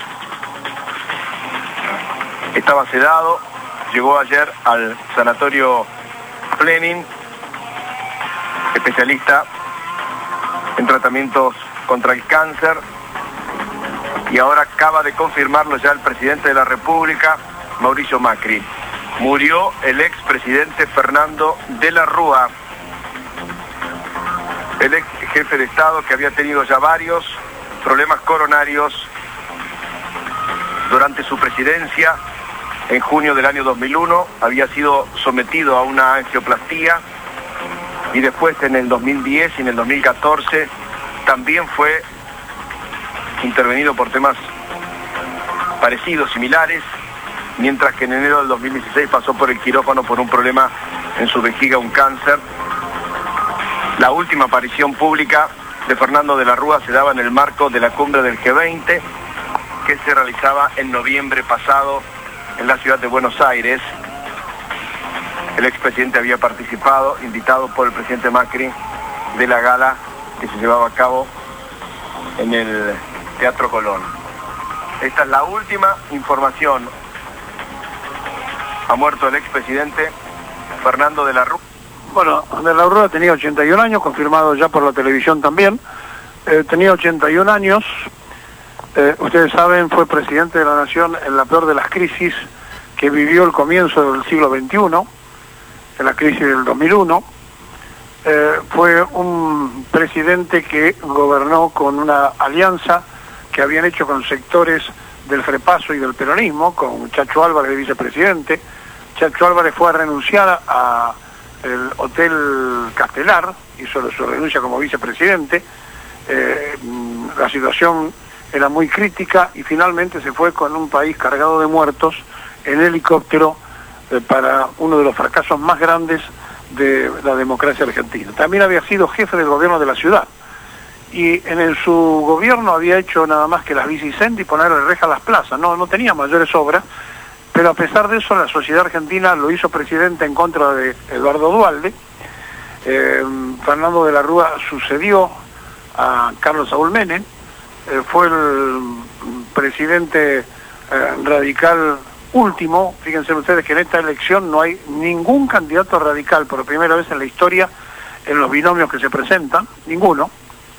Estaba sedado, llegó ayer al Sanatorio Flening, especialista en tratamientos contra el cáncer, y ahora acaba de confirmarlo ya el presidente de la República, Mauricio Macri. Murió el expresidente Fernando de la Rúa, el ex jefe de Estado que había tenido ya varios problemas coronarios durante su presidencia. En junio del año 2001 había sido sometido a una angioplastía y después en el 2010 y en el 2014 también fue intervenido por temas parecidos, similares, mientras que en enero del 2016 pasó por el quirófano por un problema en su vejiga, un cáncer. La última aparición pública de Fernando de la Rúa se daba en el marco de la cumbre del G20, que se realizaba en noviembre pasado en la ciudad de Buenos Aires. El expresidente había participado, invitado por el presidente Macri, de la gala que se llevaba a cabo en el Teatro Colón. Esta es la última información. Ha muerto el expresidente Fernando de la Rúa.
Bueno, de la Rúa tenía 81 años, confirmado ya por la televisión también. Tenía 81 años. Ustedes saben, fue presidente de la Nación en la peor de las crisis que vivió el comienzo del siglo XXI, en la crisis del 2001. Fue un presidente que gobernó con una alianza que habían hecho con sectores del Frepaso y del peronismo, con Chacho Álvarez de vicepresidente. Chacho Álvarez fue a renunciar a el Hotel Castelar, hizo su renuncia como vicepresidente. La situación era muy crítica y finalmente se fue con un país cargado de muertos en helicóptero para uno de los fracasos más grandes de la democracia argentina. También había sido jefe del gobierno de la ciudad y en su gobierno había hecho nada más que las bicisendas y ponerle reja a las plazas. No tenía mayores obras, pero a pesar de eso la sociedad argentina lo hizo presidente en contra de Eduardo Duhalde. Fernando de la Rúa sucedió a Carlos Saúl Menem, fue el presidente radical último. Fíjense ustedes que en esta elección no hay ningún candidato radical por primera vez en la historia en los binomios que se presentan, ninguno,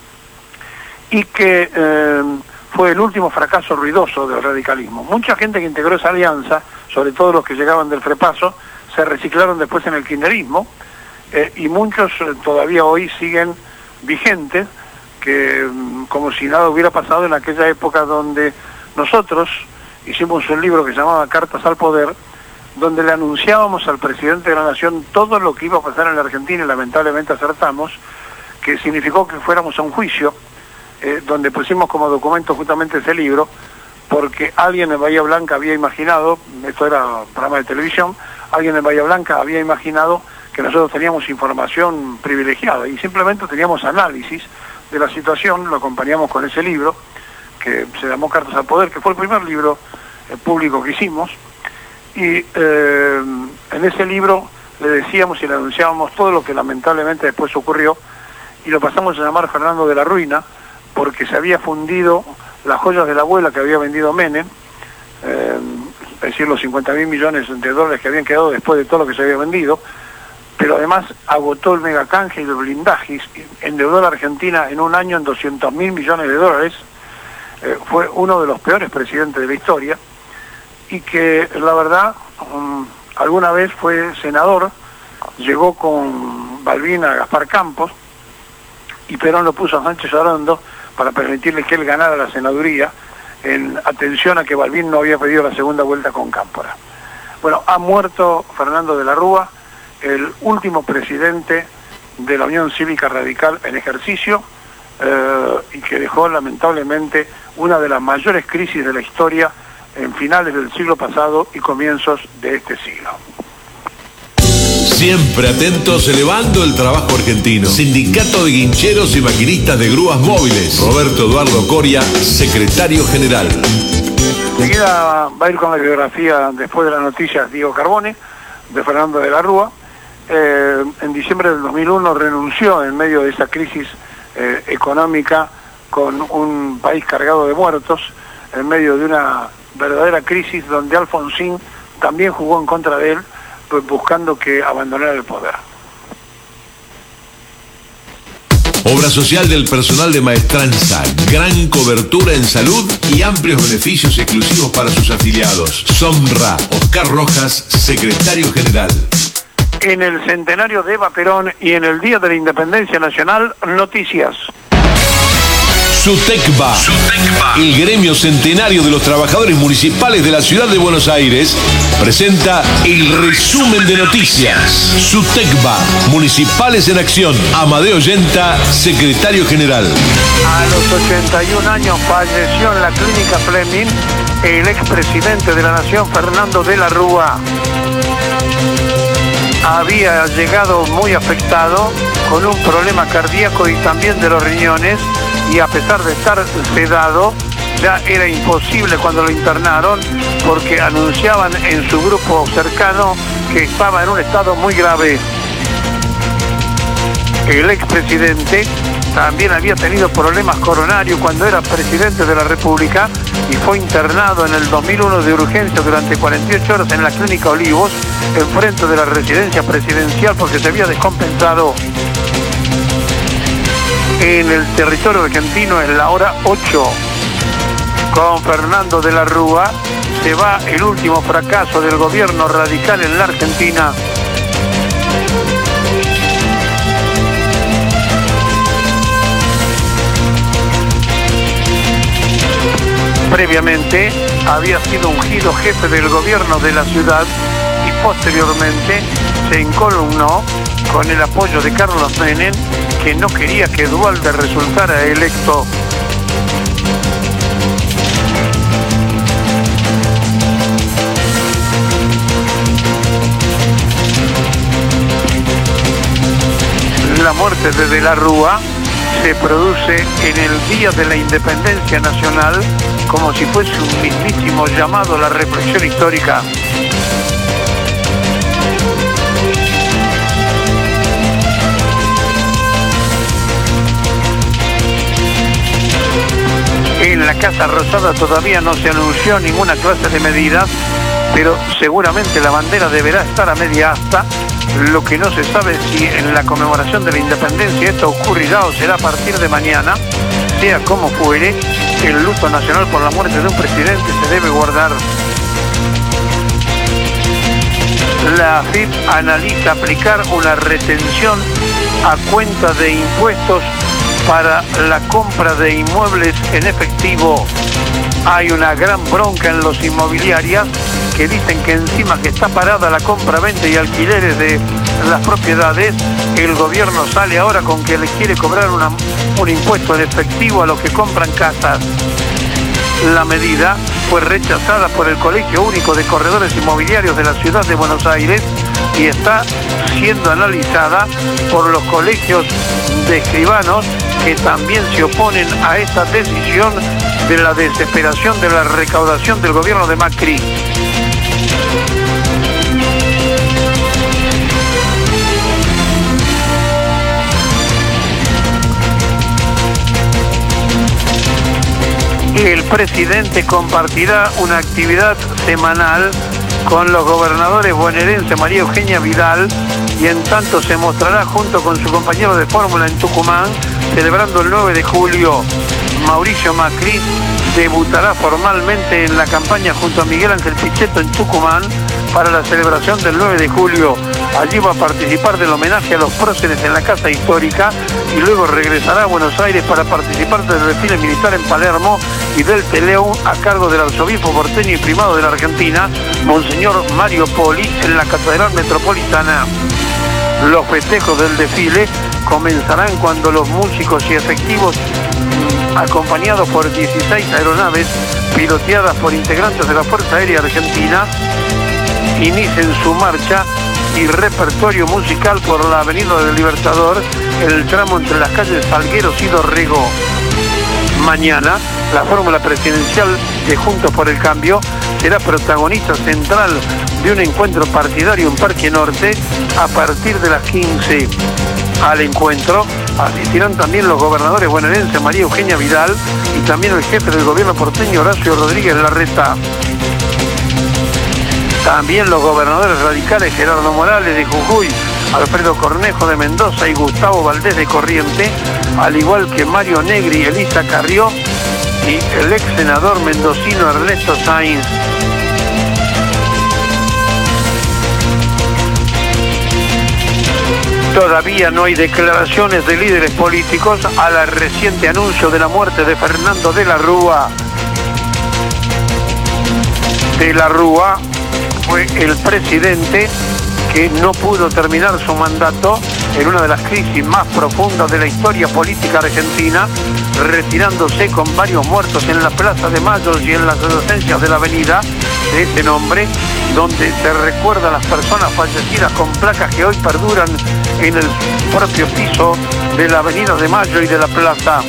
y que fue el último fracaso ruidoso del radicalismo. Mucha gente que integró esa alianza, sobre todo los que llegaban del Frepaso, se reciclaron después en el kirchnerismo, y muchos todavía hoy siguen vigentes, que como si nada hubiera pasado en aquella época donde nosotros hicimos un libro que se llamaba Cartas al Poder, donde le anunciábamos al presidente de la Nación todo lo que iba a pasar en la Argentina, y lamentablemente acertamos, que significó que fuéramos a un juicio, donde pusimos como documento justamente ese libro, porque alguien en Bahía Blanca había imaginado, esto era un programa de televisión, alguien en Bahía Blanca había imaginado que nosotros teníamos información privilegiada, y simplemente teníamos análisis de la situación. Lo acompañamos con ese libro, que se llamó Cartas al Poder, que fue el primer libro público que hicimos, y en ese libro le decíamos y le anunciábamos todo lo que lamentablemente después ocurrió, y lo pasamos a llamar Fernando de la Ruina, porque se había fundido las joyas de la abuela que había vendido Menem, es decir, los 50.000 millones de dólares que habían quedado después de todo lo que se había vendido, pero además agotó el megacanje y los blindajes, endeudó a la Argentina en un año en 200.000 millones de dólares, fue uno de los peores presidentes de la historia, y que la verdad alguna vez fue senador, llegó con Balbín a Gaspar Campos, y Perón lo puso a Sánchez Arondo para permitirle que él ganara la senaduría, en atención a que Balbín no había pedido la segunda vuelta con Cámpora. Bueno, ha muerto Fernando de la Rúa, el último presidente de la Unión Cívica Radical en ejercicio, y que dejó lamentablemente una de las mayores crisis de la historia en finales del siglo pasado y comienzos de este siglo.
Siempre atentos, elevando el trabajo argentino. Sindicato de Guincheros y Maquinistas de Grúas Móviles. Roberto Eduardo Coria, secretario general.
Enseguida va a ir con la biografía, después de las noticias, Diego Carbone, de Fernando de la Rúa. En diciembre del 2001 renunció en medio de esa crisis económica, con un país cargado de muertos, en medio de una verdadera crisis donde Alfonsín también jugó en contra de él, pues buscando que abandonara el poder.
Obra social del personal de Maestranza, gran cobertura en salud y amplios beneficios exclusivos para sus afiliados. Somra, Oscar Rojas, secretario general.
En el centenario de Eva Perón y en el Día de la Independencia Nacional, noticias.
SUTECBA, el gremio centenario de los trabajadores municipales de la ciudad de Buenos Aires, presenta el resumen de noticias. SUTECBA, Municipales en Acción. Amadeo Yenta, secretario general.
A los 81 años falleció en la clínica Fleming el expresidente de la Nación, Fernando de la Rúa. Había llegado muy afectado, con un problema cardíaco y también de los riñones, y a pesar de estar sedado, ya era imposible cuando lo internaron, porque anunciaban en su grupo cercano que estaba en un estado muy grave. El expresidente también había tenido problemas coronarios cuando era presidente de la República y fue internado en el 2001 de urgencia durante 48 horas en la Clínica Olivos, enfrente de la residencia presidencial, porque se había descompensado. En el territorio argentino, en la hora 8, con Fernando de la Rúa, se va el último fracaso del gobierno radical en la Argentina. Previamente había sido ungido jefe del gobierno de la ciudad y posteriormente se encolumnó con el apoyo de Carlos Menem, que no quería que Duhalde resultara electo. La muerte de la Rúa se produce en el Día de la Independencia Nacional, como si fuese un mismísimo llamado a la reflexión histórica. En la Casa Rosada todavía no se anunció ninguna clase de medidas, pero seguramente la bandera deberá estar a media asta. Lo que no se sabe es si en la conmemoración de la independencia esto ocurrirá o será a partir de mañana. Sea como fuere, el luto nacional por la muerte de un presidente se debe guardar. La AFIP analiza aplicar una retención a cuenta de impuestos para la compra de inmuebles en efectivo. Hay una gran bronca en los inmobiliarias que dicen que encima que está parada la compra, venta y alquileres de las propiedades, el gobierno sale ahora con que le quiere cobrar un impuesto en efectivo a los que compran casas. La medida fue rechazada por el Colegio Único de Corredores Inmobiliarios de la Ciudad de Buenos Aires y está siendo analizada por los colegios de escribanos, que también se oponen a esta decisión de la desesperación de la recaudación del gobierno de Macri. El presidente compartirá una actividad semanal con los gobernadores bonaerenses María Eugenia Vidal, y en tanto se mostrará junto con su compañero de fórmula en Tucumán, celebrando el 9 de julio. Mauricio Macri debutará formalmente en la campaña junto a Miguel Ángel Pichetto en Tucumán para la celebración del 9 de julio. Allí va a participar del homenaje a los próceres en la Casa Histórica y luego regresará a Buenos Aires para participar del desfile militar en Palermo y del Teleón a cargo del arzobispo porteño y primado de la Argentina, Monseñor Mario Poli, en la Catedral Metropolitana. Los festejos del desfile comenzarán cuando los músicos y efectivos, acompañados por 16 aeronaves piloteadas por integrantes de la Fuerza Aérea Argentina, inicien su marcha y repertorio musical por la Avenida del Libertador, en el tramo entre las calles Salgueros y Dorrego. Mañana, la fórmula presidencial de Juntos por el Cambio será protagonista central de un encuentro partidario en Parque Norte a partir de las 15. Al encuentro asistirán también los gobernadores bonaerenses María Eugenia Vidal y también el jefe del gobierno porteño Horacio Rodríguez Larreta. También los gobernadores radicales Gerardo Morales de Jujuy, Alfredo Cornejo de Mendoza y Gustavo Valdés de Corrientes, al igual que Mario Negri, Elisa Carrió y el ex senador mendocino Ernesto Sainz. Todavía no hay declaraciones de líderes políticos al reciente anuncio de la muerte de Fernando de la Rúa. De la Rúa fue el presidente que no pudo terminar su mandato en una de las crisis más profundas de la historia política argentina, retirándose con varios muertos en la Plaza de Mayo y en las adyacencias de la avenida de ese nombre, donde se recuerda a las personas fallecidas con placas que hoy perduran en el propio piso de la Avenida de Mayo y de la plaza.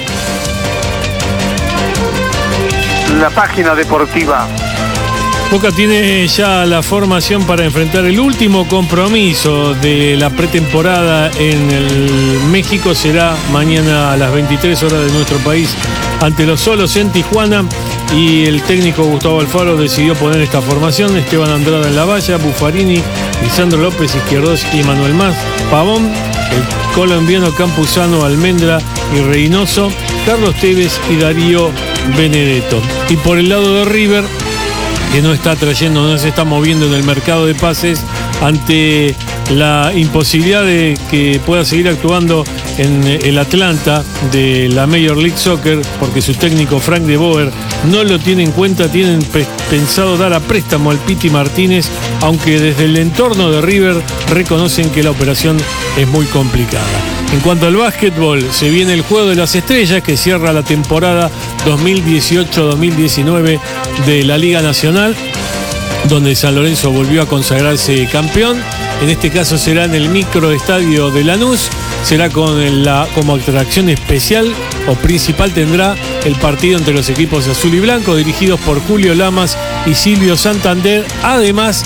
La página deportiva.
Boca tiene ya la formación para enfrentar el último compromiso de la pretemporada en el México. Será mañana a las 23 horas de nuestro país ante los Solos en Tijuana, y el técnico Gustavo Alfaro decidió poner esta formación: Esteban Andrada en la valla, Buffarini, Lisandro López Izquierdos y Manuel Más Pavón, el colombiano Campuzano, Almendra y Reynoso, Carlos Tevez y Darío Benedetto. Y por el lado de River, que no se está moviendo en el mercado de pases ante la imposibilidad de que pueda seguir actuando en el Atlanta de la Major League Soccer, porque su técnico Frank de Boer no lo tiene en cuenta. Tienen pensado dar a préstamo al Piti Martínez, aunque desde el entorno de River reconocen que la operación es muy complicada. En cuanto al básquetbol, se viene el Juego de las Estrellas, que cierra la temporada 2018-2019 de la Liga Nacional, donde San Lorenzo volvió a consagrarse campeón, en este caso será en el microestadio de Lanús, será como atracción especial o principal tendrá el partido entre los equipos azul y blanco, dirigidos por Julio Lamas y Silvio Santander, además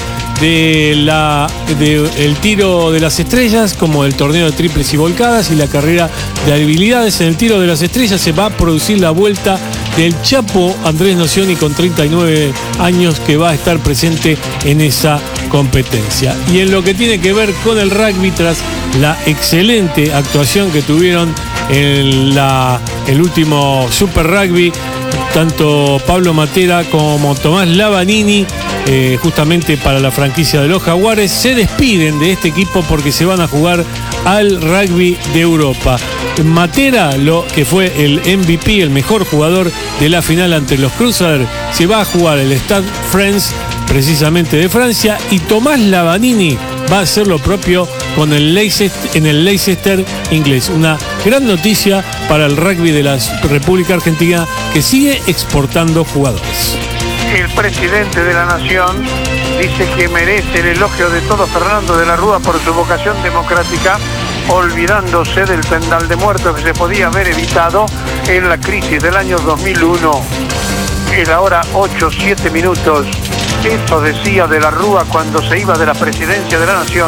el tiro de las estrellas, como el torneo de triples y volcadas y la carrera de habilidades. En el tiro de las estrellas se va a producir la vuelta del Chapo Andrés Nocioni con 39 años, que va a estar presente en esa competencia. Y en lo que tiene que ver con el rugby, tras la excelente actuación que tuvieron en el último Super Rugby, tanto Pablo Matera como Tomás Lavanini, justamente para la franquicia de los Jaguares, se despiden de este equipo porque se van a jugar al rugby de Europa. Matera, que fue el MVP, el mejor jugador de la final ante los Crusaders, se va a jugar el Stade France, precisamente de Francia, y Tomás Lavanini va a hacer lo propio con en el Leicester inglés. Una gran noticia para el rugby de la República Argentina, que sigue exportando jugadores.
El presidente de la Nación dice que merece el elogio de todo Fernando de la Rúa por su vocación democrática, olvidándose del pendal de muertos que se podía haber evitado en la crisis del año 2001. Es ahora 8-7 minutos. Eso decía de la Rúa cuando se iba de la presidencia de la Nación.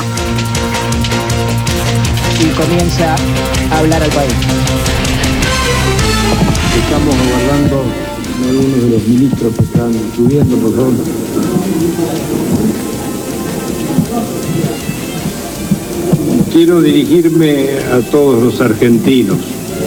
Y comienza a hablar al país.
Estamos aguardando a algunos de los ministros que están subiendo, por favor. Quiero dirigirme a todos los argentinos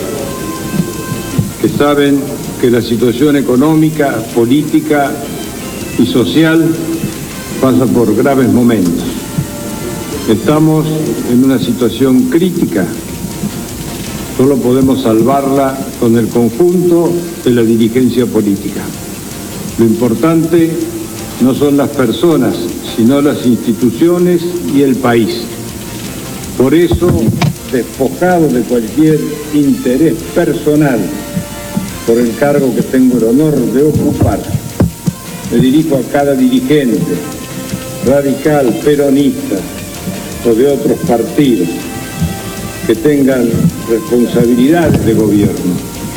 que saben que la situación económica, política y social pasa por graves momentos. Estamos en una situación crítica. Solo podemos salvarla con el conjunto de la dirigencia política. Lo importante no son las personas, sino las instituciones y el país. Por eso, despojado de cualquier interés personal por el cargo que tengo el honor de ocupar, me dirijo a cada dirigente, radical, peronista o de otros partidos, que tengan responsabilidades de gobierno.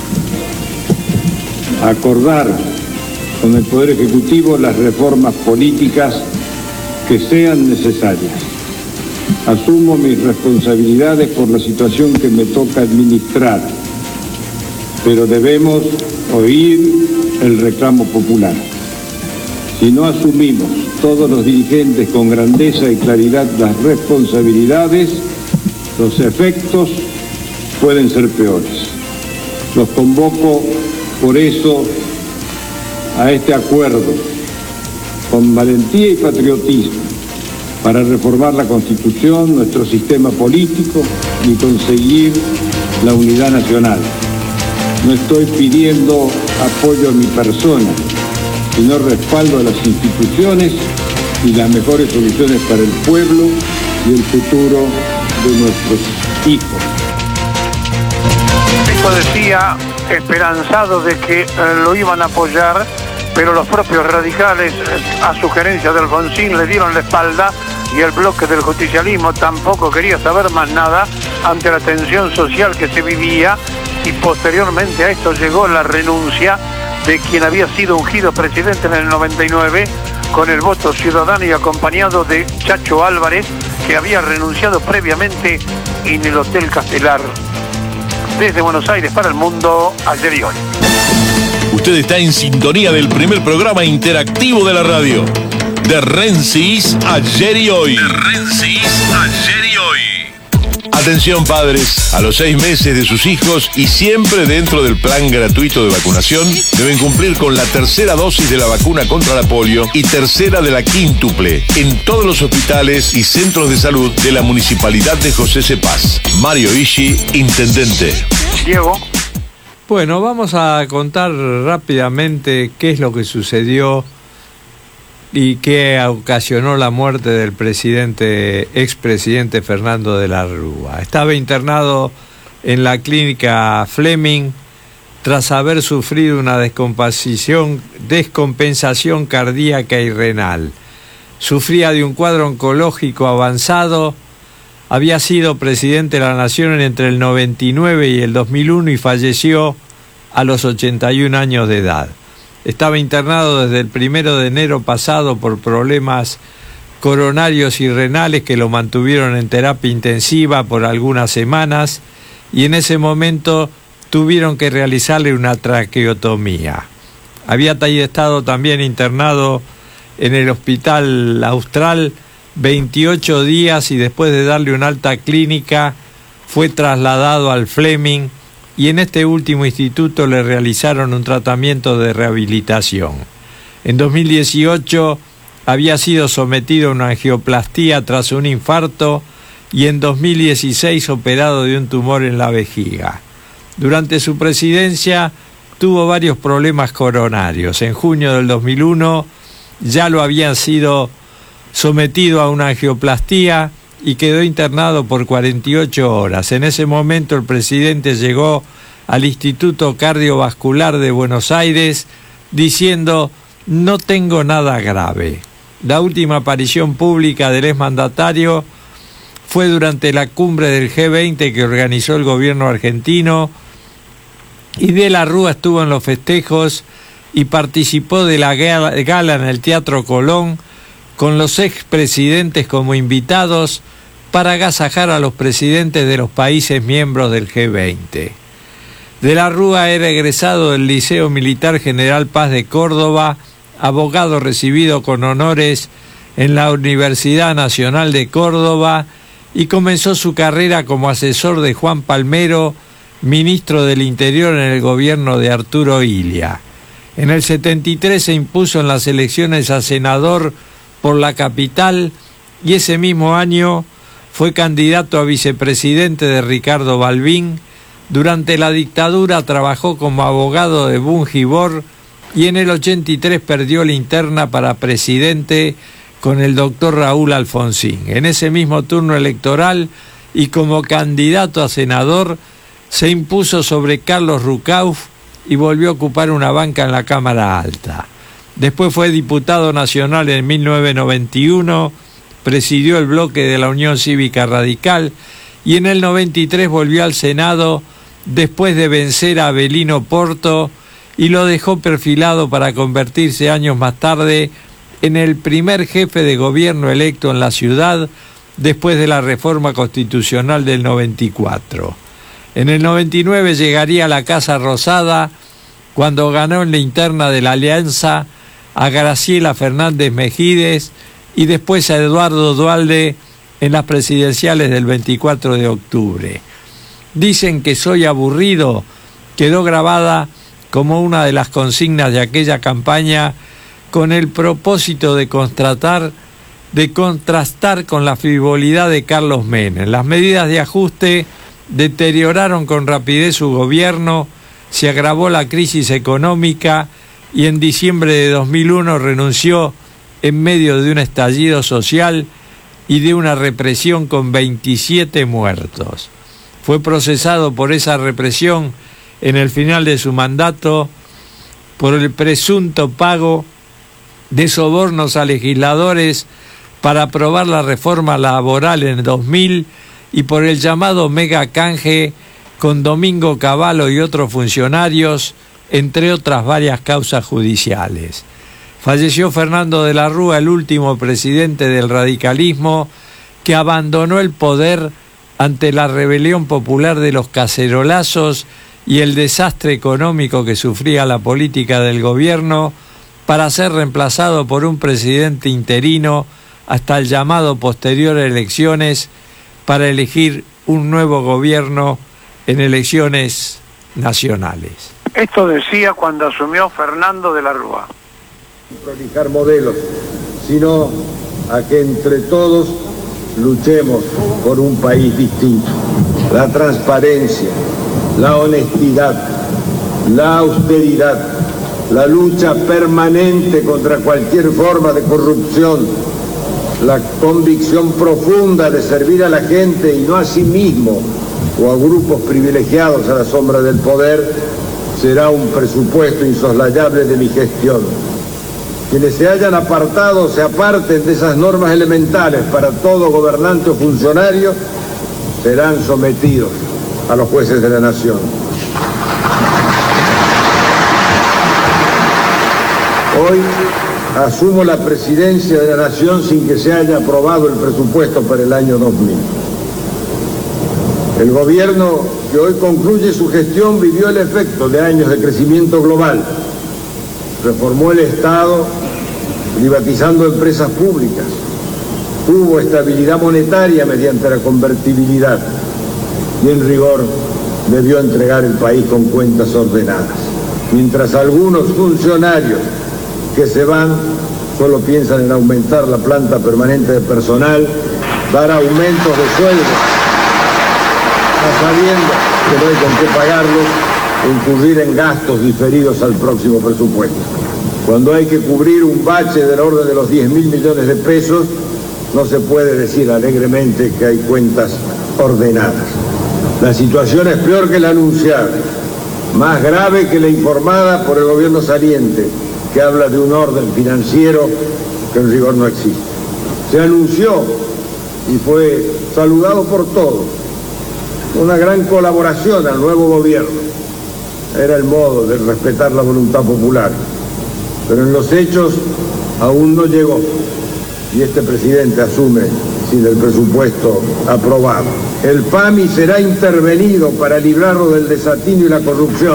Acordar con el Poder Ejecutivo las reformas políticas que sean necesarias. Asumo mis responsabilidades por la situación que me toca administrar, pero debemos oír el reclamo popular. Si no asumimos todos los dirigentes con grandeza y claridad las responsabilidades, los efectos pueden ser peores. Los convoco por eso a este acuerdo con valentía y patriotismo para reformar la Constitución, nuestro sistema político y conseguir la unidad nacional. No estoy pidiendo apoyo a mi persona, sino respaldo a las instituciones y las mejores soluciones para el pueblo y el futuro de nuestros hijos.
Esto decía esperanzado de que lo iban a apoyar, pero los propios radicales, a sugerencia de Alfonsín, le dieron la espalda y el bloque del justicialismo tampoco quería saber más nada ante la tensión social que se vivía, y posteriormente a esto llegó la renuncia de quien había sido ungido presidente en el 99 con el voto ciudadano y acompañado de Chacho Álvarez, que había renunciado previamente en el Hotel Castelar. Desde Buenos Aires para el mundo, ayer y hoy.
Usted está en sintonía del primer programa interactivo de la radio, de Rensis, ayer y hoy. De Rensis, ayer y hoy. Atención padres, a los 6 meses de sus hijos y siempre dentro del plan gratuito de vacunación, deben cumplir con la tercera dosis de la vacuna contra la polio y tercera de la quíntuple en todos los hospitales y centros de salud de la Municipalidad de José Cepaz. Mario Ishi, intendente.
Diego.
Bueno, vamos a contar rápidamente qué es lo que sucedió y qué ocasionó la muerte del expresidente Fernando de la Rúa. Estaba internado en la clínica Fleming tras haber sufrido una descompensación cardíaca y renal. sufría de un cuadro oncológico avanzado, había sido presidente de la Nación entre el 99 y el 2001 y falleció a los 81 años de edad. Estaba internado desde el 1 de enero pasado por problemas coronarios y renales que lo mantuvieron en terapia intensiva por algunas semanas y en ese momento tuvieron que realizarle una traqueotomía. Había estado también internado en el Hospital Austral 28 días y después de darle una alta clínica fue trasladado al Fleming y en este último instituto le realizaron un tratamiento de rehabilitación. En 2018 había sido sometido a una angioplastía tras un infarto y en 2016 operado de un tumor en la vejiga. Durante su presidencia tuvo varios problemas coronarios. En junio del 2001 ya lo habían sido sometido a una angioplastía y quedó internado por 48 horas. En ese momento el presidente llegó al Instituto Cardiovascular de Buenos Aires diciendo: no tengo nada grave. La última aparición pública del exmandatario fue durante la cumbre del G20 que organizó el gobierno argentino y de la Rúa estuvo en los festejos y participó de la gala en el Teatro Colón con los expresidentes como invitados para agasajar a los presidentes de los países miembros del G20. De la Rúa era egresado del Liceo Militar General Paz de Córdoba, abogado recibido con honores en la Universidad Nacional de Córdoba y comenzó su carrera como asesor de Juan Palmero, ministro del Interior en el gobierno de Arturo Illia. En el 73 se impuso en las elecciones a senador por la capital y ese mismo año fue candidato a vicepresidente de Ricardo Balbín. Durante la dictadura trabajó como abogado de Bungibor y en el 83 perdió la interna para presidente con el doctor Raúl Alfonsín. En ese mismo turno electoral y como candidato a senador se impuso sobre Carlos Rucauf y volvió a ocupar una banca en la Cámara Alta. Después fue diputado nacional en 1991, presidió el bloque de la Unión Cívica Radical y en el 93 volvió al Senado después de vencer a Avelino Porto y lo dejó perfilado para convertirse años más tarde en el primer jefe de gobierno electo en la ciudad después de la reforma constitucional del 94. En el 99 llegaría a la Casa Rosada cuando ganó en la interna de la Alianza a Graciela Fernández Mejídez y después a Eduardo Duhalde en las presidenciales del 24 de octubre. Dicen que soy aburrido, quedó grabada como una de las consignas de aquella campaña con el propósito de contrastar con la frivolidad de Carlos Menem. Las medidas de ajuste deterioraron con rapidez su gobierno, se agravó la crisis económica y en diciembre de 2001 renunció en medio de un estallido social y de una represión con 27 muertos. Fue procesado por esa represión en el final de su mandato por el presunto pago de sobornos a legisladores para aprobar la reforma laboral en 2000 y por el llamado mega canje con Domingo Cavallo y otros funcionarios, entre otras varias causas judiciales. Falleció Fernando de la Rúa, el último presidente del radicalismo, que abandonó el poder ante la rebelión popular de los cacerolazos y el desastre económico que sufría la política del gobierno, para ser reemplazado por un presidente interino hasta el llamado posterior a elecciones para elegir un nuevo gobierno en elecciones nacionales.
Esto decía cuando asumió Fernando de la Rúa.
Prolijar modelos, sino a que entre todos luchemos por un país distinto. La transparencia, la honestidad, la austeridad, la lucha permanente contra cualquier forma de corrupción, la convicción profunda de servir a la gente y no a sí mismo o a grupos privilegiados a la sombra del poder, será un presupuesto insoslayable de mi gestión. Quienes se hayan apartado se aparten de esas normas elementales para todo gobernante o funcionario, serán sometidos a los jueces de la nación. Hoy asumo la presidencia de la nación sin que se haya aprobado el presupuesto para el año 2000. El gobierno que hoy concluye su gestión vivió el efecto de años de crecimiento global. Reformó el Estado, privatizando empresas públicas. Hubo estabilidad monetaria mediante la convertibilidad. Y en rigor debió entregar el país con cuentas ordenadas. Mientras algunos funcionarios que se van solo piensan en aumentar la planta permanente de personal, dar aumentos de sueldo, sabiendo que no hay con qué pagarlos e incurrir en gastos diferidos al próximo presupuesto. Cuando hay que cubrir un bache del orden de los 10.000 millones de pesos, no se puede decir alegremente que hay cuentas ordenadas. La situación es peor que la anunciada, más grave que la informada por el gobierno saliente, que habla de un orden financiero que en rigor no existe. Se anunció y fue saludado por todos una gran colaboración al nuevo gobierno. Era el modo de respetar la voluntad popular. Pero en los hechos aún no llegó. Y este presidente asume sin el presupuesto aprobado. El PAMI será intervenido para librarlo del desatino y la corrupción.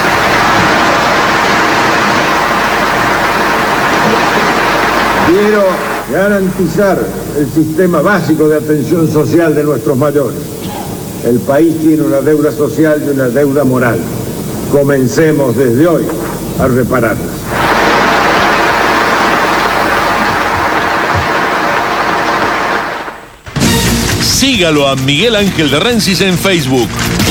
Quiero garantizar el sistema básico de atención social de nuestros mayores. El país tiene una deuda social y una deuda moral. Comencemos desde hoy a repararlas.
Sígalo a Miguel Ángel de Rensis en Facebook.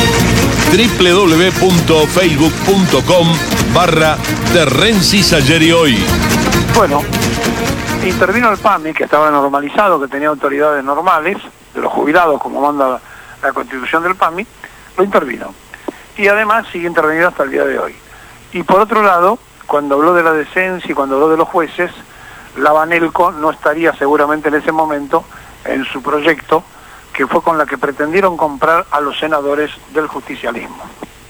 www.facebook.com/de Rensis ayer y hoy.
Bueno, intervino el PAMI, que estaba normalizado, que tenía autoridades normales, de los jubilados, como manda la constitución del PAMI, lo intervino. Y además sigue intervenido hasta el día de hoy. Y por otro lado, cuando habló de la decencia y cuando habló de los jueces, la Banelco no estaría seguramente en ese momento en su proyecto, que fue con la que pretendieron comprar a los senadores del justicialismo.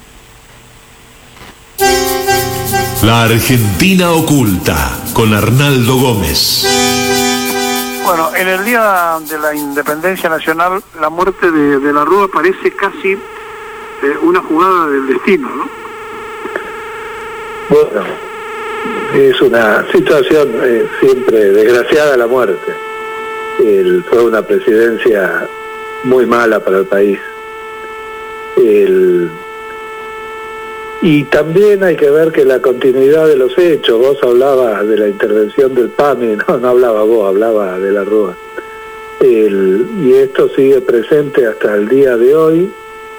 La Argentina oculta, con Arnaldo Gómez.
Bueno, en el día de la independencia nacional, la muerte de la Rúa parece casi una jugada del destino, ¿no?
Bueno, es una situación siempre desgraciada la muerte. Fue una presidencia muy mala para el país. Y también hay que ver que la continuidad de los hechos, vos hablabas de la intervención del PAMI, no hablaba vos, hablaba de la Rúa. Y esto sigue presente hasta el día de hoy,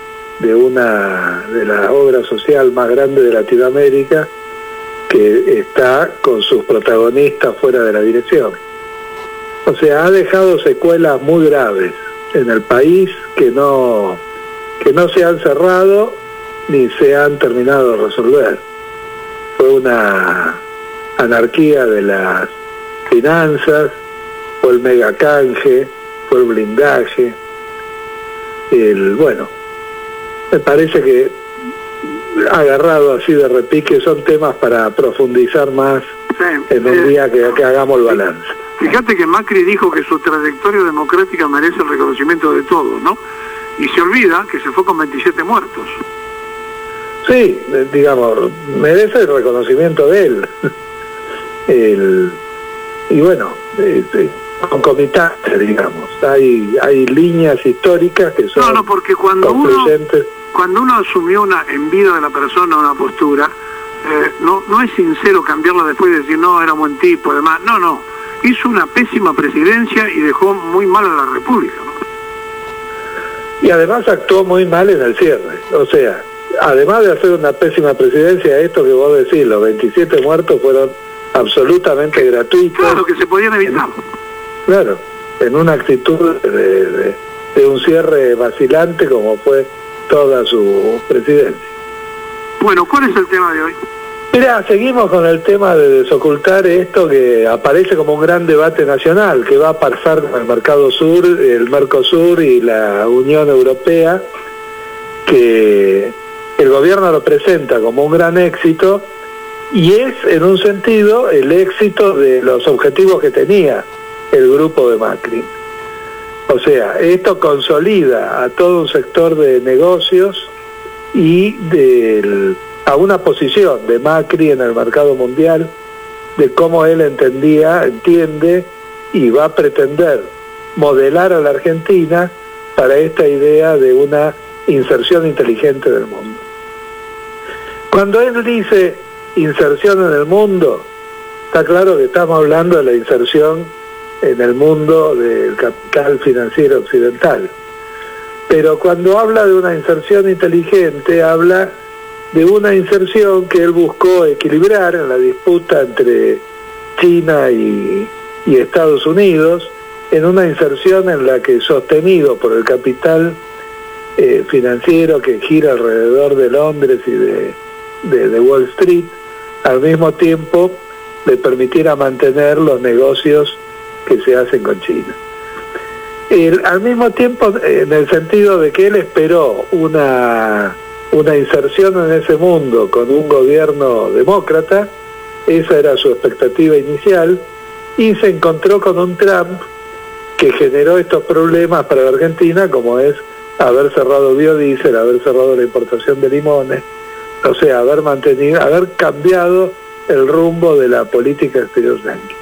de la obra social más grande de Latinoamérica, que está con sus protagonistas fuera de la dirección. O sea, ha dejado secuelas muy graves en el país que no se han cerrado ni se han terminado de resolver. Fue una anarquía de las finanzas, fue el megacanje, fue el blindaje. Bueno, me parece que agarrado así de repique son temas para profundizar más en un día que hagamos el balance.
Fíjate que Macri dijo que su trayectoria democrática merece el reconocimiento de todos, ¿no? Y se olvida que se fue con 27 muertos.
Sí, digamos, merece el reconocimiento de él. Y bueno, concomitante, digamos. Hay líneas históricas que son
No, porque cuando uno asumió en vida de la persona una postura, no es sincero cambiarla después y decir, no, era buen tipo, además. No. Hizo una pésima presidencia y dejó muy mal a la República, ¿no?
Y además actuó muy mal en el cierre. O sea, además de hacer una pésima presidencia, esto que vos decís, los 27 muertos fueron absolutamente gratuitos.
Claro, que se podían evitar.
Claro, en una actitud de un cierre vacilante como fue toda su presidencia.
Bueno, ¿cuál es el tema de hoy?
Mirá, seguimos con el tema de desocultar esto que aparece como un gran debate nacional, que va a pasar con el Mercado Sur, el Mercosur y la Unión Europea, que el gobierno lo presenta como un gran éxito, y es, en un sentido, el éxito de los objetivos que tenía el grupo de Macri. O sea, esto consolida a todo un sector de negocios y a una posición de Macri en el mercado mundial, de cómo él entiende y va a pretender modelar a la Argentina para esta idea de una inserción inteligente del mundo. Cuando él dice inserción en el mundo, está claro que estamos hablando de la inserción en el mundo del capital financiero occidental. Pero cuando habla de una inserción inteligente, habla de una inserción que él buscó equilibrar en la disputa entre China y Estados Unidos, en una inserción en la que, sostenido por el capital financiero que gira alrededor de Londres y de Wall Street, al mismo tiempo le permitiera mantener los negocios que se hacen con China. Al mismo tiempo, en el sentido de que él esperó una inserción en ese mundo con un gobierno demócrata, esa era su expectativa inicial, y se encontró con un Trump que generó estos problemas para la Argentina, como es haber cerrado biodiesel, haber cerrado la importación de limones, o sea, haber cambiado el rumbo de la política exterior yankee.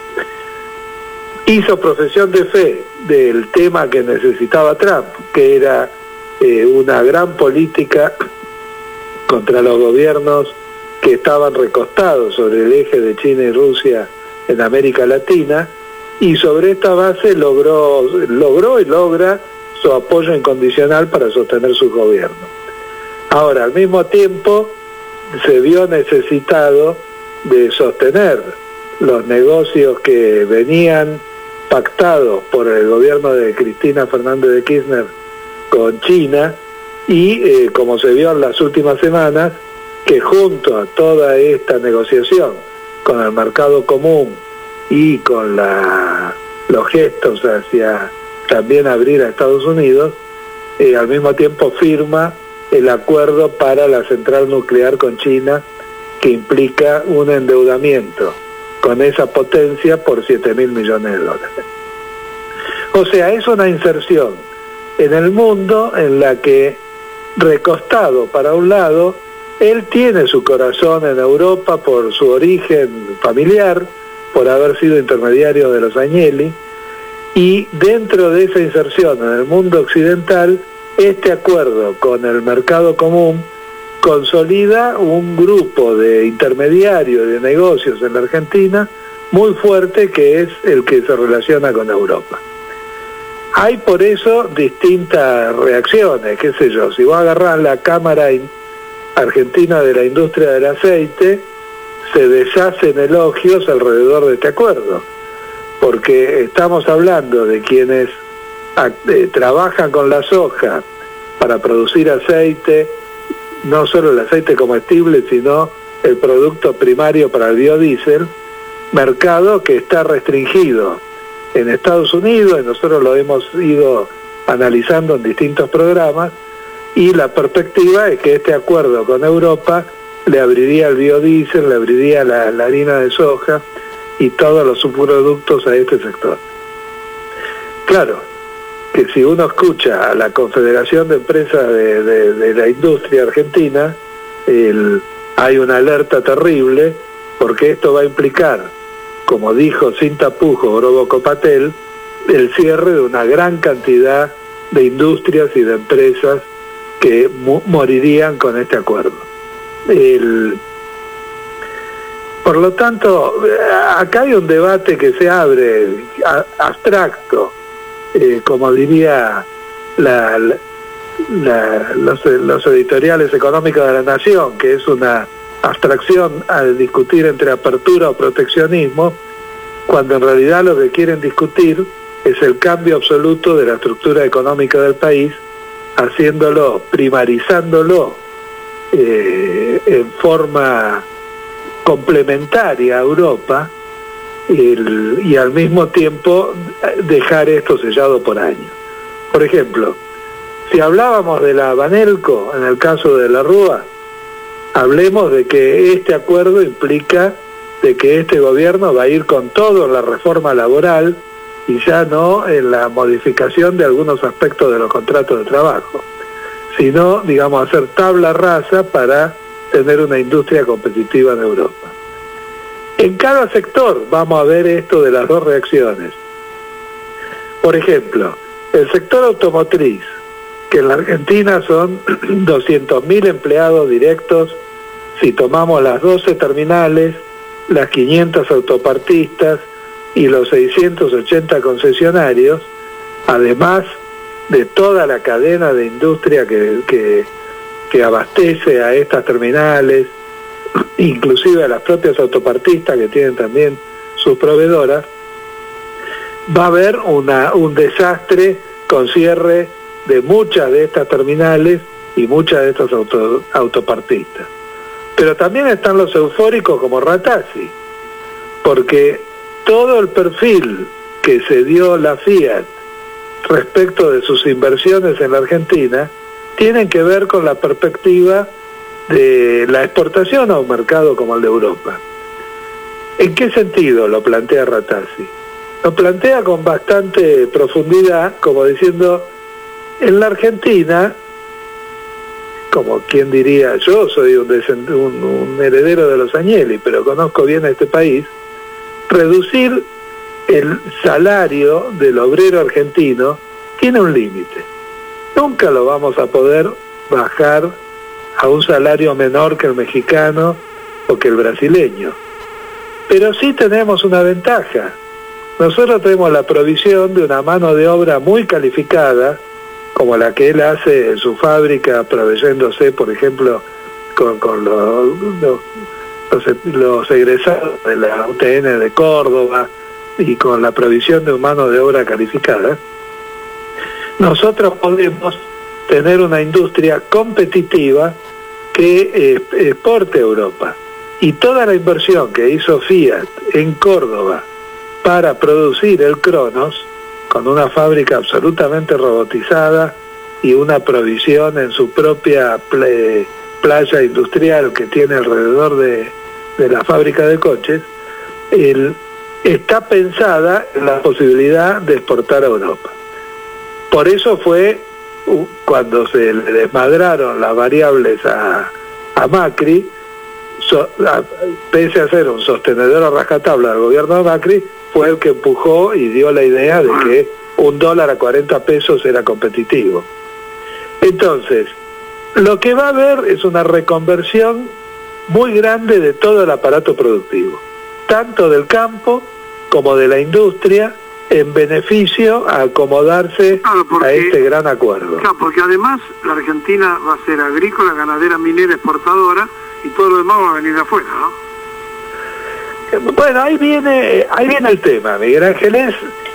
Hizo profesión de fe del tema que necesitaba Trump, que era una gran política contra los gobiernos que estaban recostados sobre el eje de China y Rusia en América Latina, y sobre esta base logró y logra su apoyo incondicional para sostener su gobierno. Ahora, al mismo tiempo, se vio necesitado de sostener los negocios que venían pactados por el gobierno de Cristina Fernández de Kirchner con China, y como se vio en las últimas semanas, que junto a toda esta negociación con el mercado común y con los gestos hacia también abrir a Estados Unidos, al mismo tiempo firma el acuerdo para la central nuclear con China, que implica un endeudamiento con esa potencia por $7.000 millones. O sea, es una inserción en el mundo en la que, recostado para un lado, él tiene su corazón en Europa por su origen familiar, por haber sido intermediario de los Agnelli, y dentro de esa inserción en el mundo occidental, este acuerdo con el mercado común consolida un grupo de intermediarios de negocios en la Argentina muy fuerte, que es el que se relaciona con Europa. Hay por eso distintas reacciones, qué sé yo, si vos agarrás la Cámara Argentina de la Industria del Aceite, se deshacen elogios alrededor de este acuerdo, porque estamos hablando de quienes trabajan con la soja para producir aceite, no solo el aceite comestible, sino el producto primario para el biodiesel, mercado que está restringido en Estados Unidos, y nosotros lo hemos ido analizando en distintos programas, y la perspectiva es que este acuerdo con Europa le abriría el biodiesel, le abriría la harina de soja y todos los subproductos a este sector. Claro, que si uno escucha a la Confederación de Empresas de la Industria Argentina, hay una alerta terrible, porque esto va a implicar, como dijo sin tapujos Grobo Patel, el cierre de una gran cantidad de industrias y de empresas que morirían con este acuerdo. Por lo tanto, acá hay un debate que se abre, abstracto, como diría los editoriales económicos de La Nación, que es una abstracción al discutir entre apertura o proteccionismo, cuando en realidad lo que quieren discutir es el cambio absoluto de la estructura económica del país, primarizándolo en forma complementaria a Europa y al mismo tiempo dejar esto sellado por años. Por ejemplo, si hablábamos de la Banelco, en el caso de la Rúa, hablemos de que este acuerdo implica de que este gobierno va a ir con todo en la reforma laboral y ya no en la modificación de algunos aspectos de los contratos de trabajo, sino, digamos, hacer tabla rasa para tener una industria competitiva en Europa. En cada sector vamos a ver esto de las dos reacciones. Por ejemplo, el sector automotriz, que en la Argentina son 200.000 empleados directos, si tomamos las 12 terminales, las 500 autopartistas y los 680 concesionarios, además de toda la cadena de industria que abastece a estas terminales, inclusive a las propias autopartistas que tienen también sus proveedoras, va a haber un desastre con cierre de muchas de estas terminales y muchas de estas autopartistas. Pero también están los eufóricos como Ratazzi, porque todo el perfil que se dio la Fiat respecto de sus inversiones en la Argentina tienen que ver con la perspectiva de la exportación a un mercado como el de Europa. ¿En qué sentido lo plantea Ratazzi? Lo plantea con bastante profundidad, como diciendo, en la Argentina, como quien diría, yo soy un heredero de los Agnelli, pero conozco bien a este país, reducir el salario del obrero argentino tiene un límite. Nunca lo vamos a poder bajar a un salario menor que el mexicano o que el brasileño. Pero sí tenemos una ventaja. Nosotros tenemos la provisión de una mano de obra muy calificada, como la que él hace en su fábrica, proveyéndose, por ejemplo, con los egresados de la UTN de Córdoba y con la provisión de mano de obra calificada. Nosotros podemos tener una industria competitiva que exporte a Europa. Y toda la inversión que hizo Fiat en Córdoba para producir el Cronos, con una fábrica absolutamente robotizada y una provisión en su propia playa industrial que tiene alrededor de la fábrica de coches, está pensada en la posibilidad de exportar a Europa. Por eso fue cuando se le desmadraron las variables a Macri, pese a ser un sostenedor a rajatabla del gobierno de Macri, fue el que empujó y dio la idea de que $1 a 40 pesos era competitivo. Entonces, lo que va a haber es una reconversión muy grande de todo el aparato productivo, tanto del campo como de la industria, en beneficio a acomodarse a este gran acuerdo.
Claro, porque además la Argentina va a ser agrícola, ganadera, minera, exportadora, y todo lo demás va a venir de afuera, ¿no?
Bueno, ahí viene el tema, Miguel Ángel.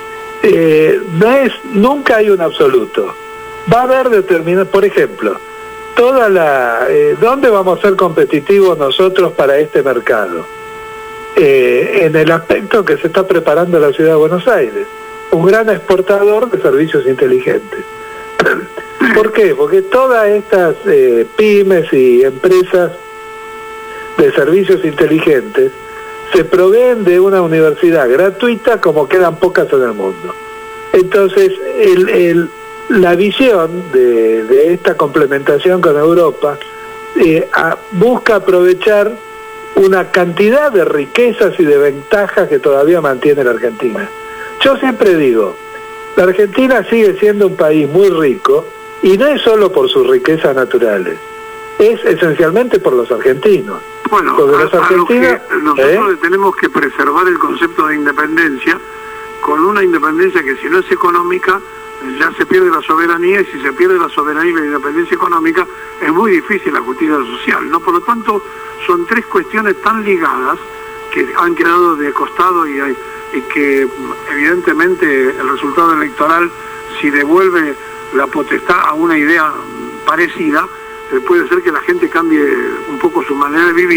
Nunca hay un absoluto. Va a haber determinado, por ejemplo, ¿dónde vamos a ser competitivos nosotros para este mercado? En el aspecto que se está preparando la ciudad de Buenos Aires, un gran exportador de servicios inteligentes. ¿Por qué? Porque todas estas pymes y empresas de servicios inteligentes se proveen de una universidad gratuita como quedan pocas en el mundo. Entonces, la visión de esta complementación con Europa busca aprovechar una cantidad de riquezas y de ventajas que todavía mantiene la Argentina. Yo siempre digo, la Argentina sigue siendo un país muy rico, y no es solo por sus riquezas naturales, es esencialmente por los argentinos.
Bueno, los argentinos, nosotros tenemos que preservar el concepto de independencia, con una independencia que, si no es económica, ya se pierde la soberanía, y si se pierde la soberanía y la independencia económica, es muy difícil la justicia social, ¿no? Por lo tanto, son tres cuestiones tan ligadas que han quedado de costado y que evidentemente el resultado electoral, si devuelve la potestad a una idea parecida, puede ser que la gente cambie un poco su manera de vivir,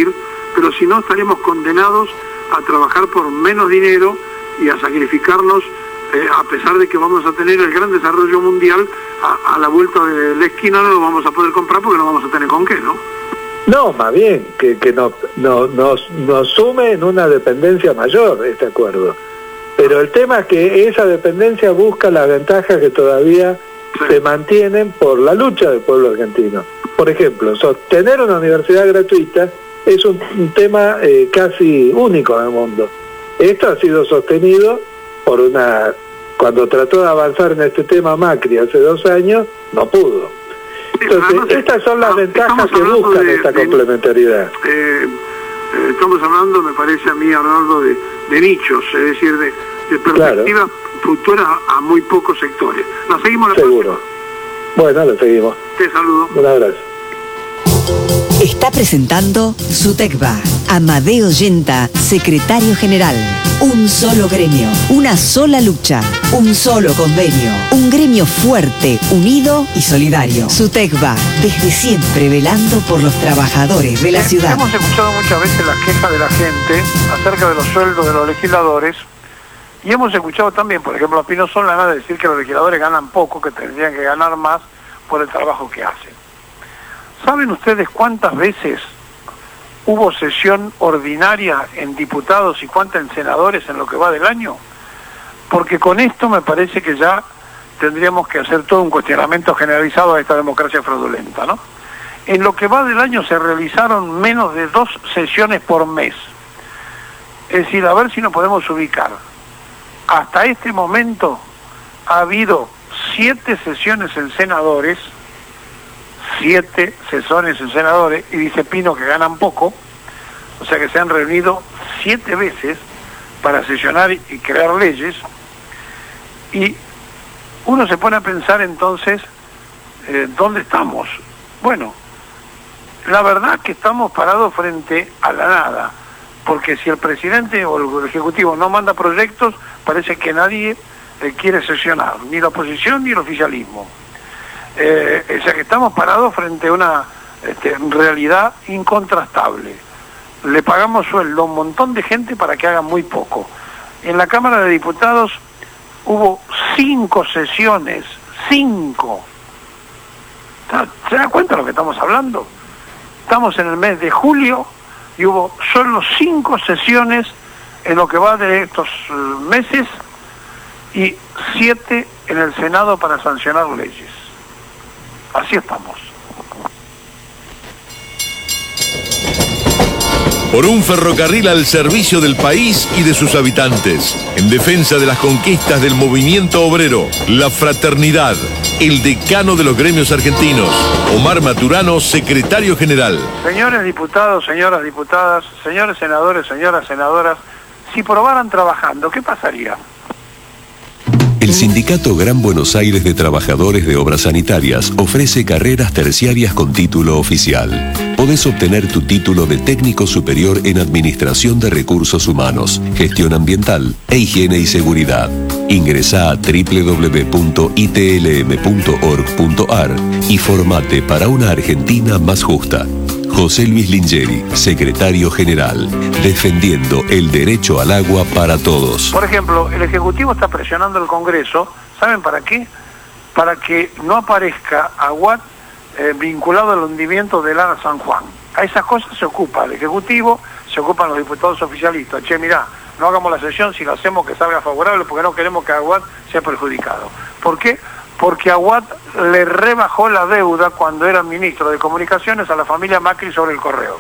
pero si no estaremos condenados a trabajar por menos dinero y a sacrificarnos, a pesar de que vamos a tener el gran desarrollo mundial, a la vuelta de la esquina no lo vamos a poder comprar porque no vamos a tener con qué, ¿no?
No, más bien, que nos sume en una dependencia mayor este acuerdo. Pero el tema es que esa dependencia busca las ventajas que todavía se mantienen por la lucha del pueblo argentino. Por ejemplo, sostener una universidad gratuita es un tema casi único en el mundo. Esto ha sido sostenido por cuando trató de avanzar en este tema Macri hace 2 años, no pudo. Entonces, estas son las ventajas que buscan esta complementariedad.
Estamos hablando, me parece a mí, Arnoldo, de nichos, es decir, de perspectivas futuras a muy pocos sectores. ¿La seguimos la
Seguro. Bueno, la seguimos.
Te saludo.
Un abrazo.
Está presentando SUTECBA. Amadeo Yenta, secretario general. Un solo gremio, una sola lucha, un solo convenio. Un gremio fuerte, unido y solidario. SUTECBA, desde siempre velando por los trabajadores de la ciudad.
Hemos escuchado muchas veces las quejas de la gente acerca de los sueldos de los legisladores. Y hemos escuchado también, por ejemplo, a Pino Solana decir que los legisladores ganan poco, que tendrían que ganar más por el trabajo que hacen. ¿Saben ustedes cuántas veces hubo sesión ordinaria en diputados y cuántas en senadores en lo que va del año? Porque con esto me parece que ya tendríamos que hacer todo un cuestionamiento generalizado a esta democracia fraudulenta, ¿no? En lo que va del año se realizaron menos de 2 sesiones por mes. Es decir, a ver si nos podemos ubicar. Hasta este momento ha habido 7 sesiones en senadores, 7 sesiones en senadores, y dice Pino que ganan poco, o sea que se han reunido 7 veces para sesionar y crear leyes, y uno se pone a pensar entonces, ¿dónde estamos? Bueno, la verdad que estamos parados frente a la nada, porque si el presidente o el Ejecutivo no manda proyectos, parece que nadie quiere sesionar, ni la oposición ni el oficialismo. O sea que estamos parados frente a una realidad incontrastable. Le pagamos sueldo a un montón de gente para que hagan muy poco. En la Cámara de Diputados hubo 5 sesiones, 5. ¿Se da cuenta de lo que estamos hablando? Estamos en el mes de julio y hubo solo 5 sesiones en lo que va de estos meses y 7 en el Senado para sancionar leyes. Así estamos.
Por un ferrocarril al servicio del país y de sus habitantes, en defensa de las conquistas del movimiento obrero, la fraternidad, el decano de los gremios argentinos, Omar Maturano, secretario general.
Señores diputados, señoras diputadas, señores senadores, señoras senadoras, si probaran trabajando, ¿qué pasaría?
El Sindicato Gran Buenos Aires de Trabajadores de Obras Sanitarias ofrece carreras terciarias con título oficial. Podés obtener tu título de técnico superior en Administración de Recursos Humanos, Gestión Ambiental e Higiene y Seguridad. Ingresá a www.itlm.org.ar y formate para una Argentina más justa. José Luis Lingeri, secretario general, defendiendo el derecho al agua para todos.
Por ejemplo, el Ejecutivo está presionando al Congreso, ¿saben para qué? Para que no aparezca Aguad vinculado al hundimiento del ARA San Juan. A esas cosas se ocupa el Ejecutivo, se ocupan los diputados oficialistas. Che, mirá, no hagamos la sesión, si lo hacemos que salga favorable, porque no queremos que Aguad sea perjudicado. ¿Por qué? Porque Aguad le rebajó la deuda cuando era ministro de Comunicaciones a la familia Macri sobre el correo.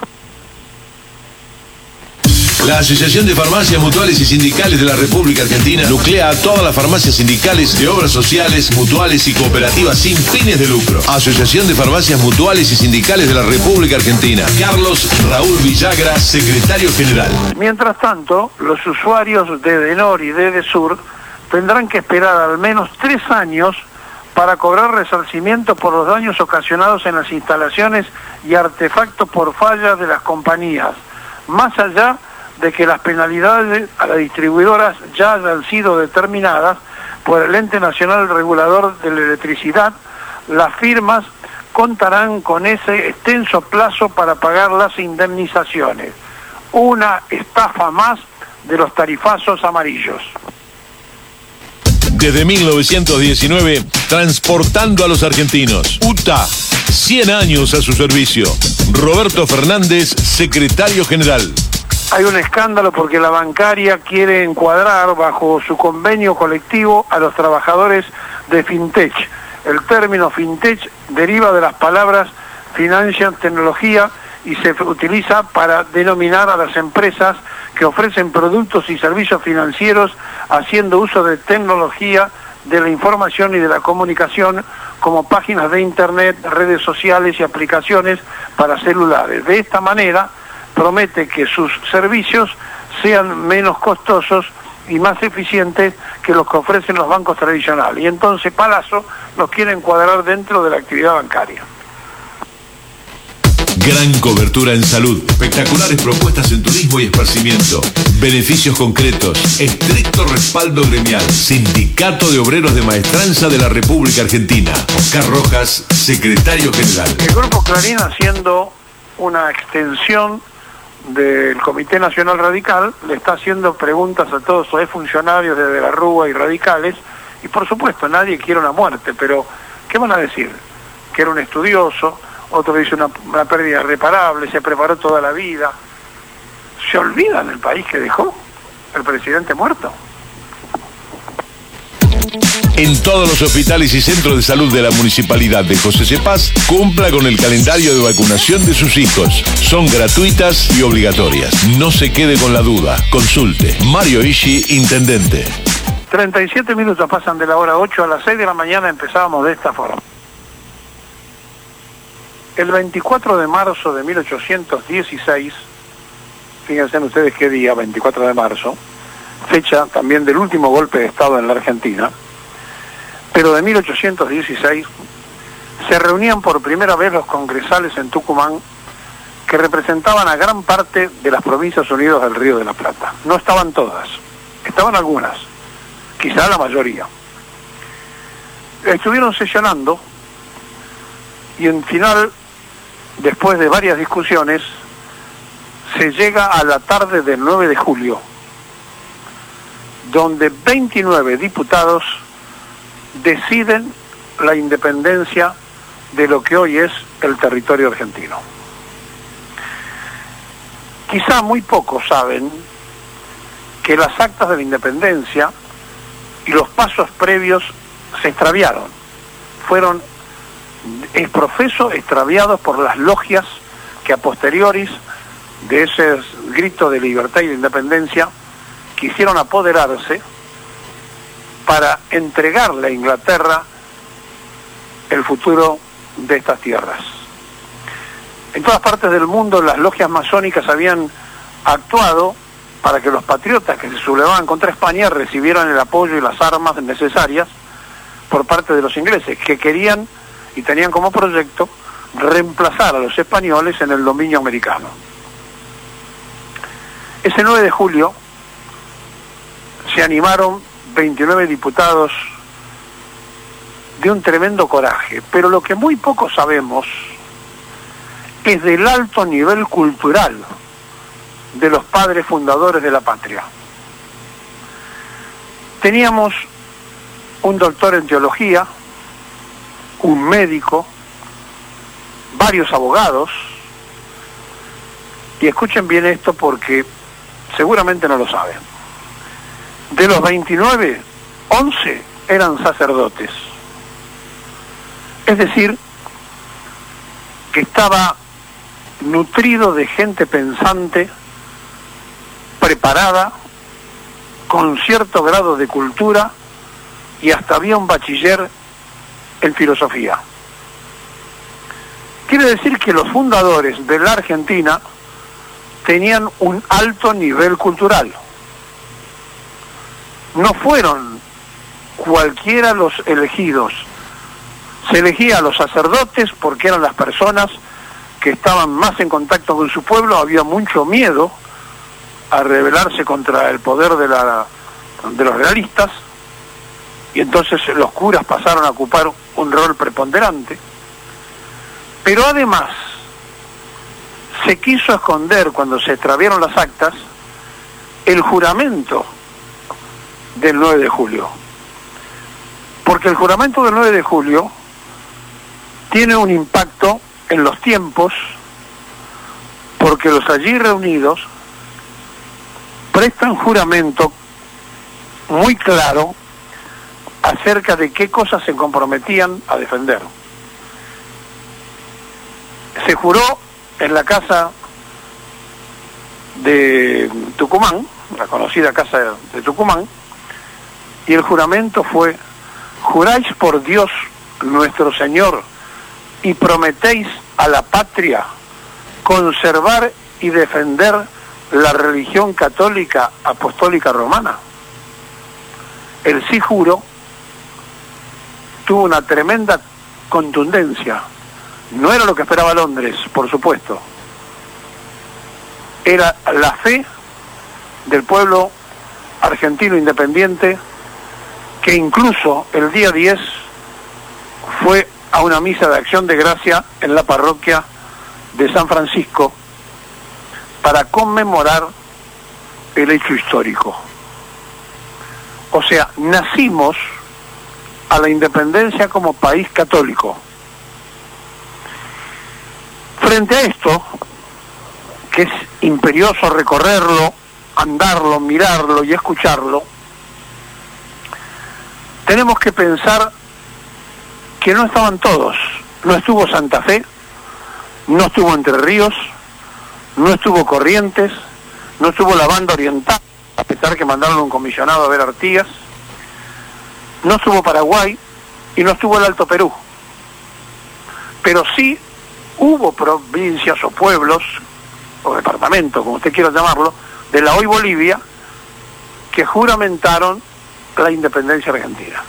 La Asociación de Farmacias Mutuales y Sindicales de la República Argentina nuclea a todas las farmacias sindicales de obras sociales, mutuales y cooperativas sin fines de lucro. Asociación de Farmacias Mutuales y Sindicales de la República Argentina. Carlos Raúl Villagra, secretario general.
Mientras tanto, los usuarios de Edenor y de Edesur tendrán que esperar al menos 3 años para cobrar resarcimiento por los daños ocasionados en las instalaciones y artefactos por fallas de las compañías, más allá de que las penalidades a las distribuidoras ya hayan sido determinadas por el Ente Nacional Regulador de la Electricidad. Las firmas contarán con ese extenso plazo para pagar las indemnizaciones. una estafa más de los tarifazos amarillos.
Desde 1919, transportando a los argentinos. UTA, 100 años a su servicio. Roberto Fernández, secretario general.
Hay un escándalo porque la bancaria quiere encuadrar bajo su convenio colectivo a los trabajadores de FinTech. El término FinTech deriva de las palabras financial, tecnología, y se utiliza para denominar a las empresas que ofrecen productos y servicios financieros haciendo uso de tecnología, de la información y de la comunicación, como páginas de internet, redes sociales y aplicaciones para celulares. De esta manera promete que sus servicios sean menos costosos y más eficientes que los que ofrecen los bancos tradicionales. Y entonces Palazzo los quiere encuadrar dentro de la actividad bancaria.
Gran cobertura en salud, espectaculares propuestas en turismo y esparcimiento, beneficios concretos, estricto respaldo gremial, Sindicato de Obreros de Maestranza de la República Argentina. Oscar Rojas, secretario general.
El Grupo Clarín, haciendo una extensión del Comité Nacional Radical, le está haciendo preguntas a todos los funcionarios de la Rúa y radicales, y por supuesto nadie quiere una muerte, pero ¿qué van a decir? Que era un estudioso, otro dice una pérdida irreparable, se preparó toda la vida. ¿Se olvidan el país que dejó el presidente muerto?
En todos los hospitales y centros de salud de la Municipalidad de José Cepaz, cumpla con el calendario de vacunación de sus hijos. Son gratuitas y obligatorias. No se quede con la duda. Consulte. Mario Ishi, intendente.
37 minutos pasan de la hora 8 a las 6 de la mañana. Empezábamos de esta forma. El 24 de marzo de 1816, fíjense ustedes qué día, 24 de marzo, fecha también del último golpe de Estado en la Argentina, pero de 1816, se reunían por primera vez los congresales en Tucumán que representaban a gran parte de las Provincias Unidas del Río de la Plata. No estaban todas, estaban algunas, quizá la mayoría. Estuvieron sesionando y en final, después de varias discusiones, se llega a la tarde del 9 de julio, donde 29 diputados deciden la independencia de lo que hoy es el territorio argentino. Quizá muy pocos saben que las actas de la independencia y los pasos previos se extraviaron, fueron es profeso extraviados por las logias que a posteriores de ese grito de libertad y de independencia quisieron apoderarse para entregarle a Inglaterra el futuro de estas tierras. En todas partes del mundo las logias masónicas habían actuado para que los patriotas que se sublevaban contra España recibieran el apoyo y las armas necesarias por parte de los ingleses, que querían y tenían como proyecto reemplazar a los españoles en el dominio americano. Ese 9 de julio se animaron 29 diputados de un tremendo coraje, pero lo que muy poco sabemos es del alto nivel cultural de los padres fundadores de la patria. Teníamos un doctor en teología, un médico, varios abogados, y escuchen bien esto porque seguramente no lo saben. De los 29, 11 eran sacerdotes. Es decir, que estaba nutrido de gente pensante, preparada, con cierto grado de cultura, y hasta había un bachiller en filosofía. Quiere decir que los fundadores de la Argentina tenían un alto nivel cultural. No fueron cualquiera los elegidos. Se elegía a los sacerdotes porque eran las personas que estaban más en contacto con su pueblo. Había mucho miedo a rebelarse contra el poder de los realistas, y entonces los curas pasaron a ocupar un rol preponderante. Pero además se quiso esconder, cuando se extraviaron las actas, el juramento del 9 de julio. Porque el juramento del 9 de julio tiene un impacto en los tiempos, porque los allí reunidos prestan juramento muy claro acerca de qué cosas se comprometían a defender. Se juró en la casa de Tucumán, la conocida casa de Tucumán, y el juramento fue: juráis por Dios nuestro Señor y prometéis a la patria conservar y defender la religión católica apostólica romana. El sí juro tuvo una tremenda contundencia. No era lo que esperaba Londres, por supuesto. Era la fe del pueblo argentino independiente, que incluso el día 10 fue a una misa de acción de gracia en la parroquia de San Francisco para conmemorar el hecho histórico. O sea, nacimos a la independencia como país católico. Frente a esto, que es imperioso recorrerlo, andarlo, mirarlo y escucharlo, tenemos que pensar que no estaban todos. No estuvo Santa Fe, no estuvo Entre Ríos, no estuvo Corrientes, no estuvo la Banda Oriental, a pesar que mandaron un comisionado a ver Artigas, no estuvo Paraguay y no estuvo el Alto Perú. Pero sí hubo provincias o pueblos, o departamentos, como usted quiera llamarlo, de la hoy Bolivia, que juramentaron la independencia argentina.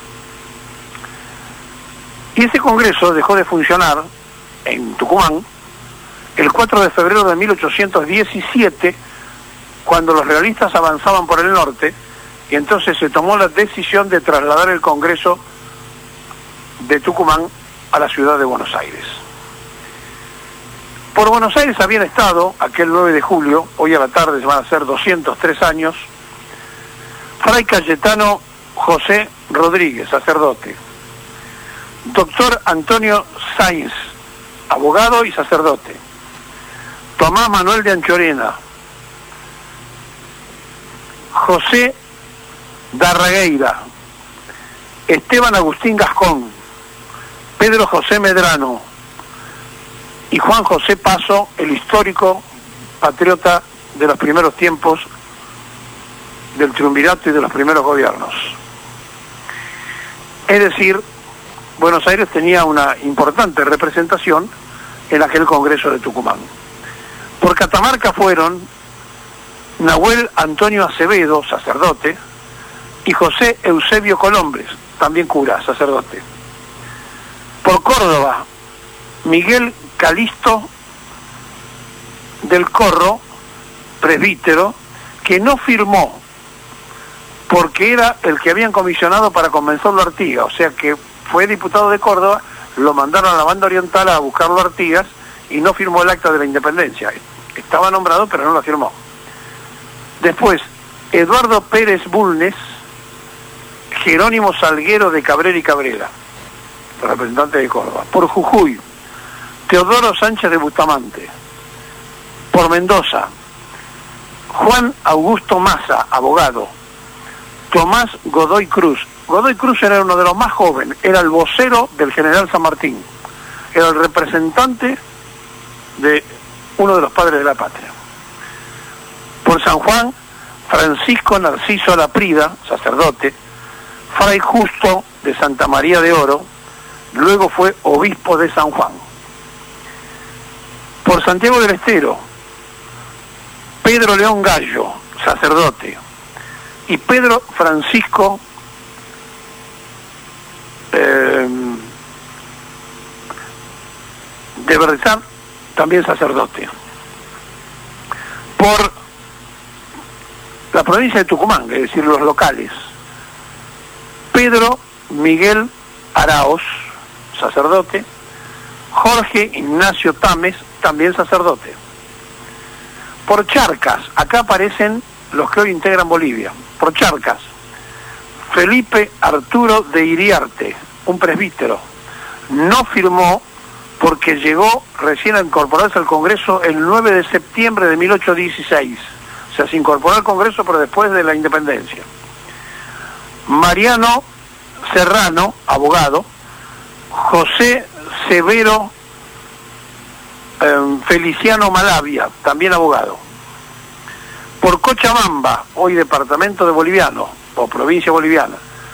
Y ese congreso dejó de funcionar en Tucumán el 4 de febrero de 1817, cuando los realistas avanzaban por el norte, y entonces se tomó la decisión de trasladar el congreso de Tucumán a la ciudad de Buenos Aires. Por Buenos Aires habían estado, aquel 9 de julio, hoy a la tarde van a ser 203 años, Fray Cayetano José Rodríguez, sacerdote, doctor Antonio Sáenz, abogado y sacerdote, Tomás Manuel de Anchorena, José Darragueira, Esteban Agustín Gascón, Pedro José Medrano y Juan José Paso, el histórico patriota de los primeros tiempos del triunvirato y de los primeros gobiernos. Es decir, Buenos Aires tenía una importante representación en aquel Congreso de Tucumán. Por Catamarca fueron Nahuel Antonio Acevedo, sacerdote, y José Eusebio Colombres, también cura, sacerdote. Por Córdoba, Miguel Calixto del Corro, presbítero, que no firmó porque era el que habían comisionado para convencerlo a Artigas, o sea que fue diputado de Córdoba, lo mandaron a la Banda Oriental a buscarlo a Artigas y no firmó el acta de la independencia. Estaba nombrado pero no lo firmó. Después, Eduardo Pérez Bulnes, Jerónimo Salguero de Cabrera y Cabrera, representante de Córdoba. Por Jujuy, Teodoro Sánchez de Bustamante. Por Mendoza, Juan Augusto Massa, abogado. Tomás Godoy Cruz. Godoy Cruz era uno de los más jóvenes, era el vocero del general San Martín, era el representante de uno de los padres de la patria. Por San Juan, Francisco Narciso Laprida, sacerdote, Fray Justo de Santa María de Oro, luego fue obispo de San Juan. Por Santiago del Estero, Pedro León Gallo, sacerdote, y Pedro Francisco de Berrizán, también sacerdote. Por la provincia de Tucumán, es decir, los locales, Pedro Miguel Araos, sacerdote, Jorge Ignacio Tames, también sacerdote. Por Charcas, acá aparecen los que hoy integran Bolivia. Por Charcas, Felipe Arturo de Iriarte, un presbítero. No firmó porque llegó recién a incorporarse al Congreso el 9 de septiembre de 1816. O sea, se incorporó al Congreso, pero después de la independencia. Mariano Serrano, abogado. José Severo Feliciano Malavia, también abogado. Por Cochabamba, hoy departamento de Boliviano, o provincia boliviana,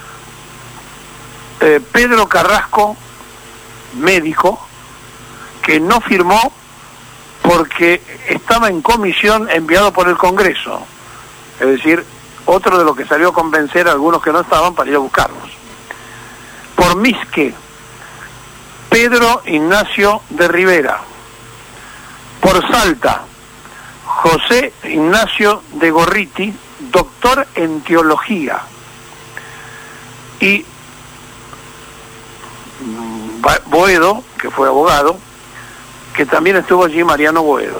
Pedro Carrasco, médico, que no firmó porque estaba en comisión enviado por el Congreso. Es decir, otro de los que salió a convencer a algunos que no estaban para ir a buscarlos. Por Misque, Pedro Ignacio de Rivera. Por Salta, José Ignacio de Gorriti, doctor en teología. Y Boedo, que fue abogado, que también estuvo allí, Mariano Boedo.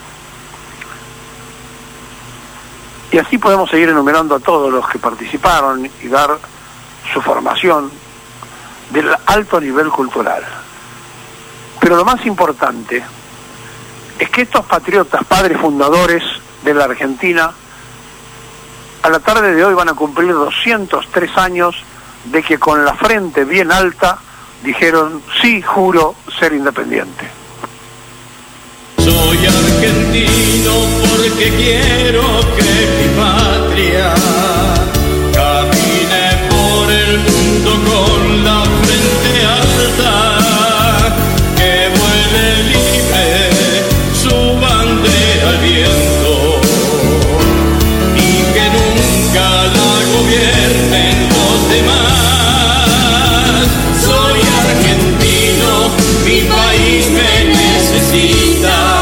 Y así podemos seguir enumerando a todos los que participaron y dar su formación del alto nivel cultural. Pero lo más importante es que estos patriotas, padres fundadores de la Argentina, a la tarde de hoy van a cumplir 203 años de que con la frente bien alta dijeron: sí, juro ser independiente.
Soy argentino porque quiero que mi patria camine por el mundo con la frente alta, que vuele libre su bandera al viento y que nunca la gobiernen los demás. Soy argentino, mi país me necesita.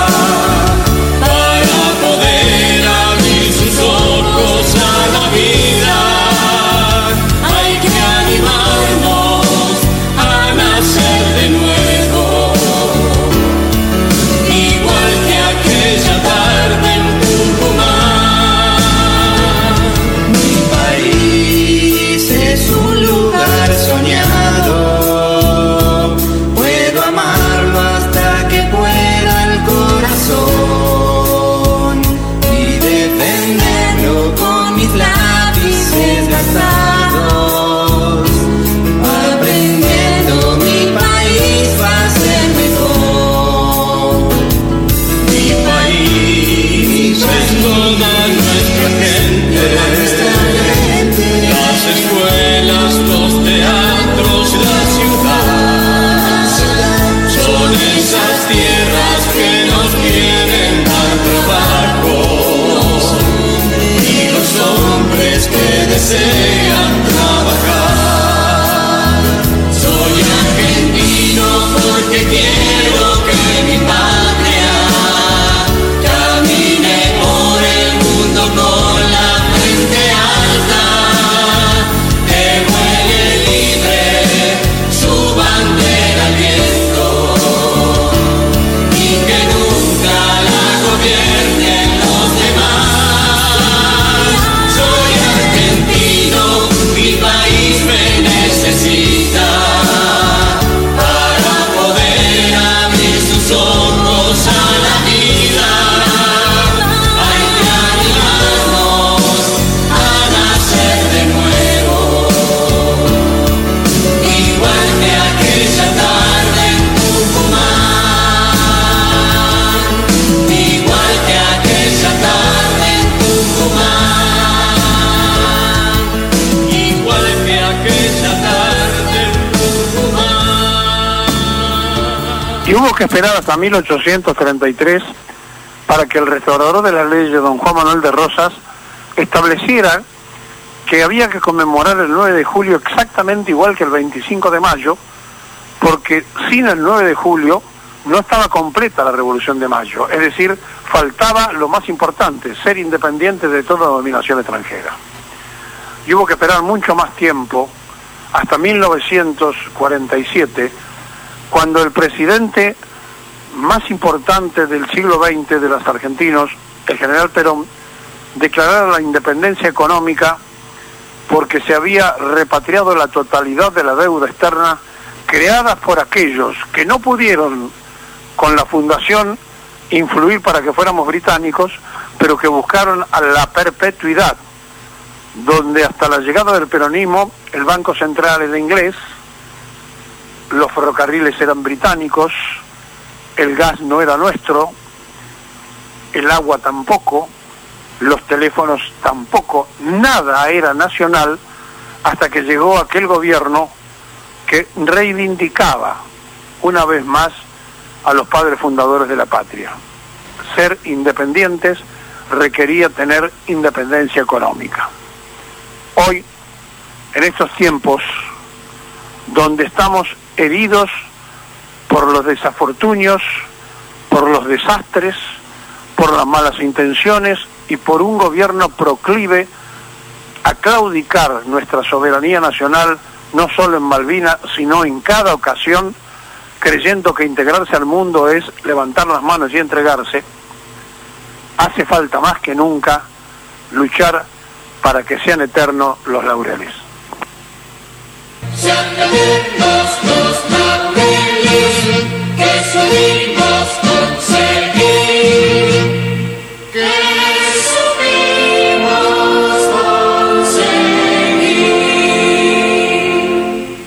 Desean trabajar. Soy argentino porque quiero que mi patria camine por el mundo con la frente alta, que vuele libre su bandera al viento y que nunca la gobiernen los demás. Mi país me necesita para poder abrir sus ojos a la vida. Hay que animarnos a nacer de nuevo, igual que aquella tarde en Tucumán, igual que aquella tarde en Tucumán.
Y hubo que esperar hasta 1833 para que el restaurador de la ley, don Juan Manuel de Rosas, estableciera que había que conmemorar el 9 de julio exactamente igual que el 25 de mayo, porque sin el 9 de julio no estaba completa la Revolución de Mayo. Es decir, faltaba lo más importante, ser independiente de toda dominación extranjera. Y hubo que esperar mucho más tiempo, hasta 1947, cuando el presidente más importante del siglo XX de los argentinos, el general Perón, declarara la independencia económica porque se había repatriado la totalidad de la deuda externa creada por aquellos que no pudieron con la fundación influir para que fuéramos británicos, pero que buscaron a la perpetuidad, donde hasta la llegada del peronismo el Banco Central era inglés, los ferrocarriles eran británicos, el gas no era nuestro, el agua tampoco, los teléfonos tampoco, nada era nacional, hasta que llegó aquel gobierno que reivindicaba una vez más a los padres fundadores de la patria. Ser independientes requería tener independencia económica. Hoy, en estos tiempos, donde estamos heridos por los desafortunios, por los desastres, por las malas intenciones y por un gobierno proclive a claudicar nuestra soberanía nacional, no solo en Malvinas, sino en cada ocasión, creyendo que integrarse al mundo es levantar las manos y entregarse, hace falta más que nunca luchar para que sean eternos los laureles.
Sean eternos los laureles que supimos conseguir, que supimos conseguir,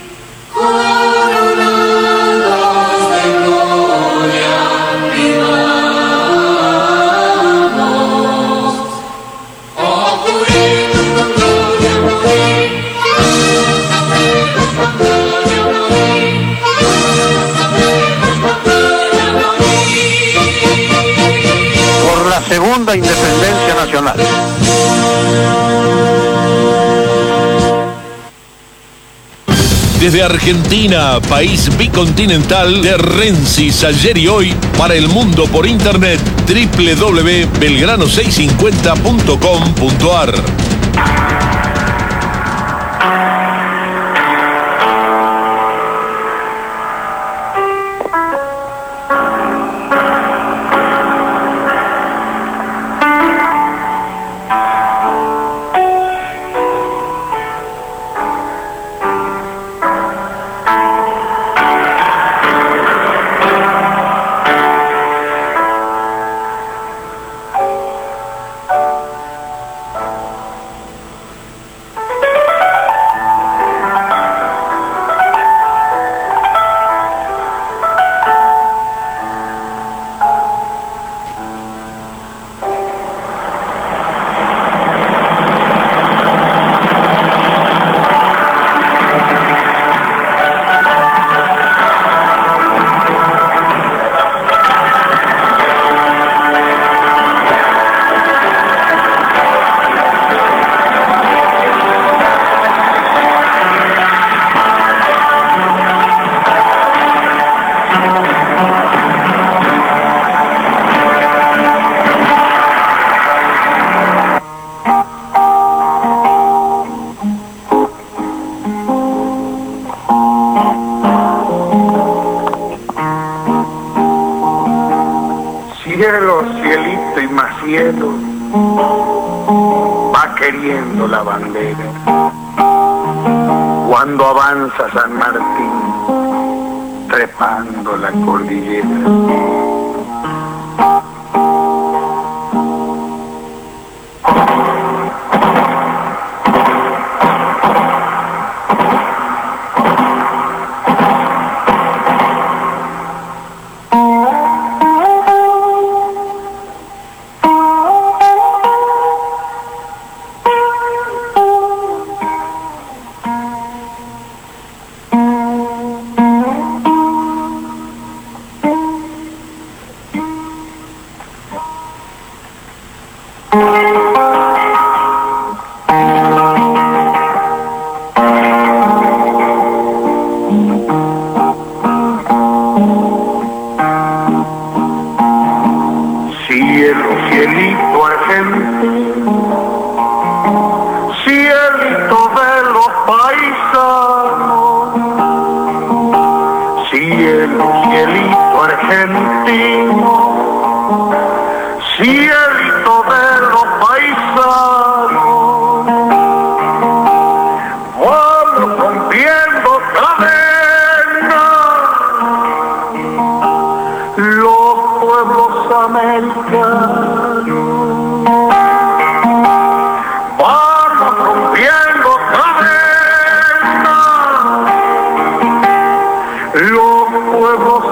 coronados de gloria vivamos, oh morir con gloria morir.
Por la segunda independencia nacional.
Desde Argentina, país bicontinental, de Rensis ayer y hoy para el mundo por internet, www.belgrano650.com.ar.
Cielo, cielito y más cielo, va queriendo la bandera. Cuando avanza San Martín, trepando la cordillera. Cielo, cielito argentino, cielito de los paisanos, cielo,
cielito argentino, cielito de los paisanos, vamos rompiendo cadenas, los pueblos americanos, vamos rompiendo cadenas, los pueblos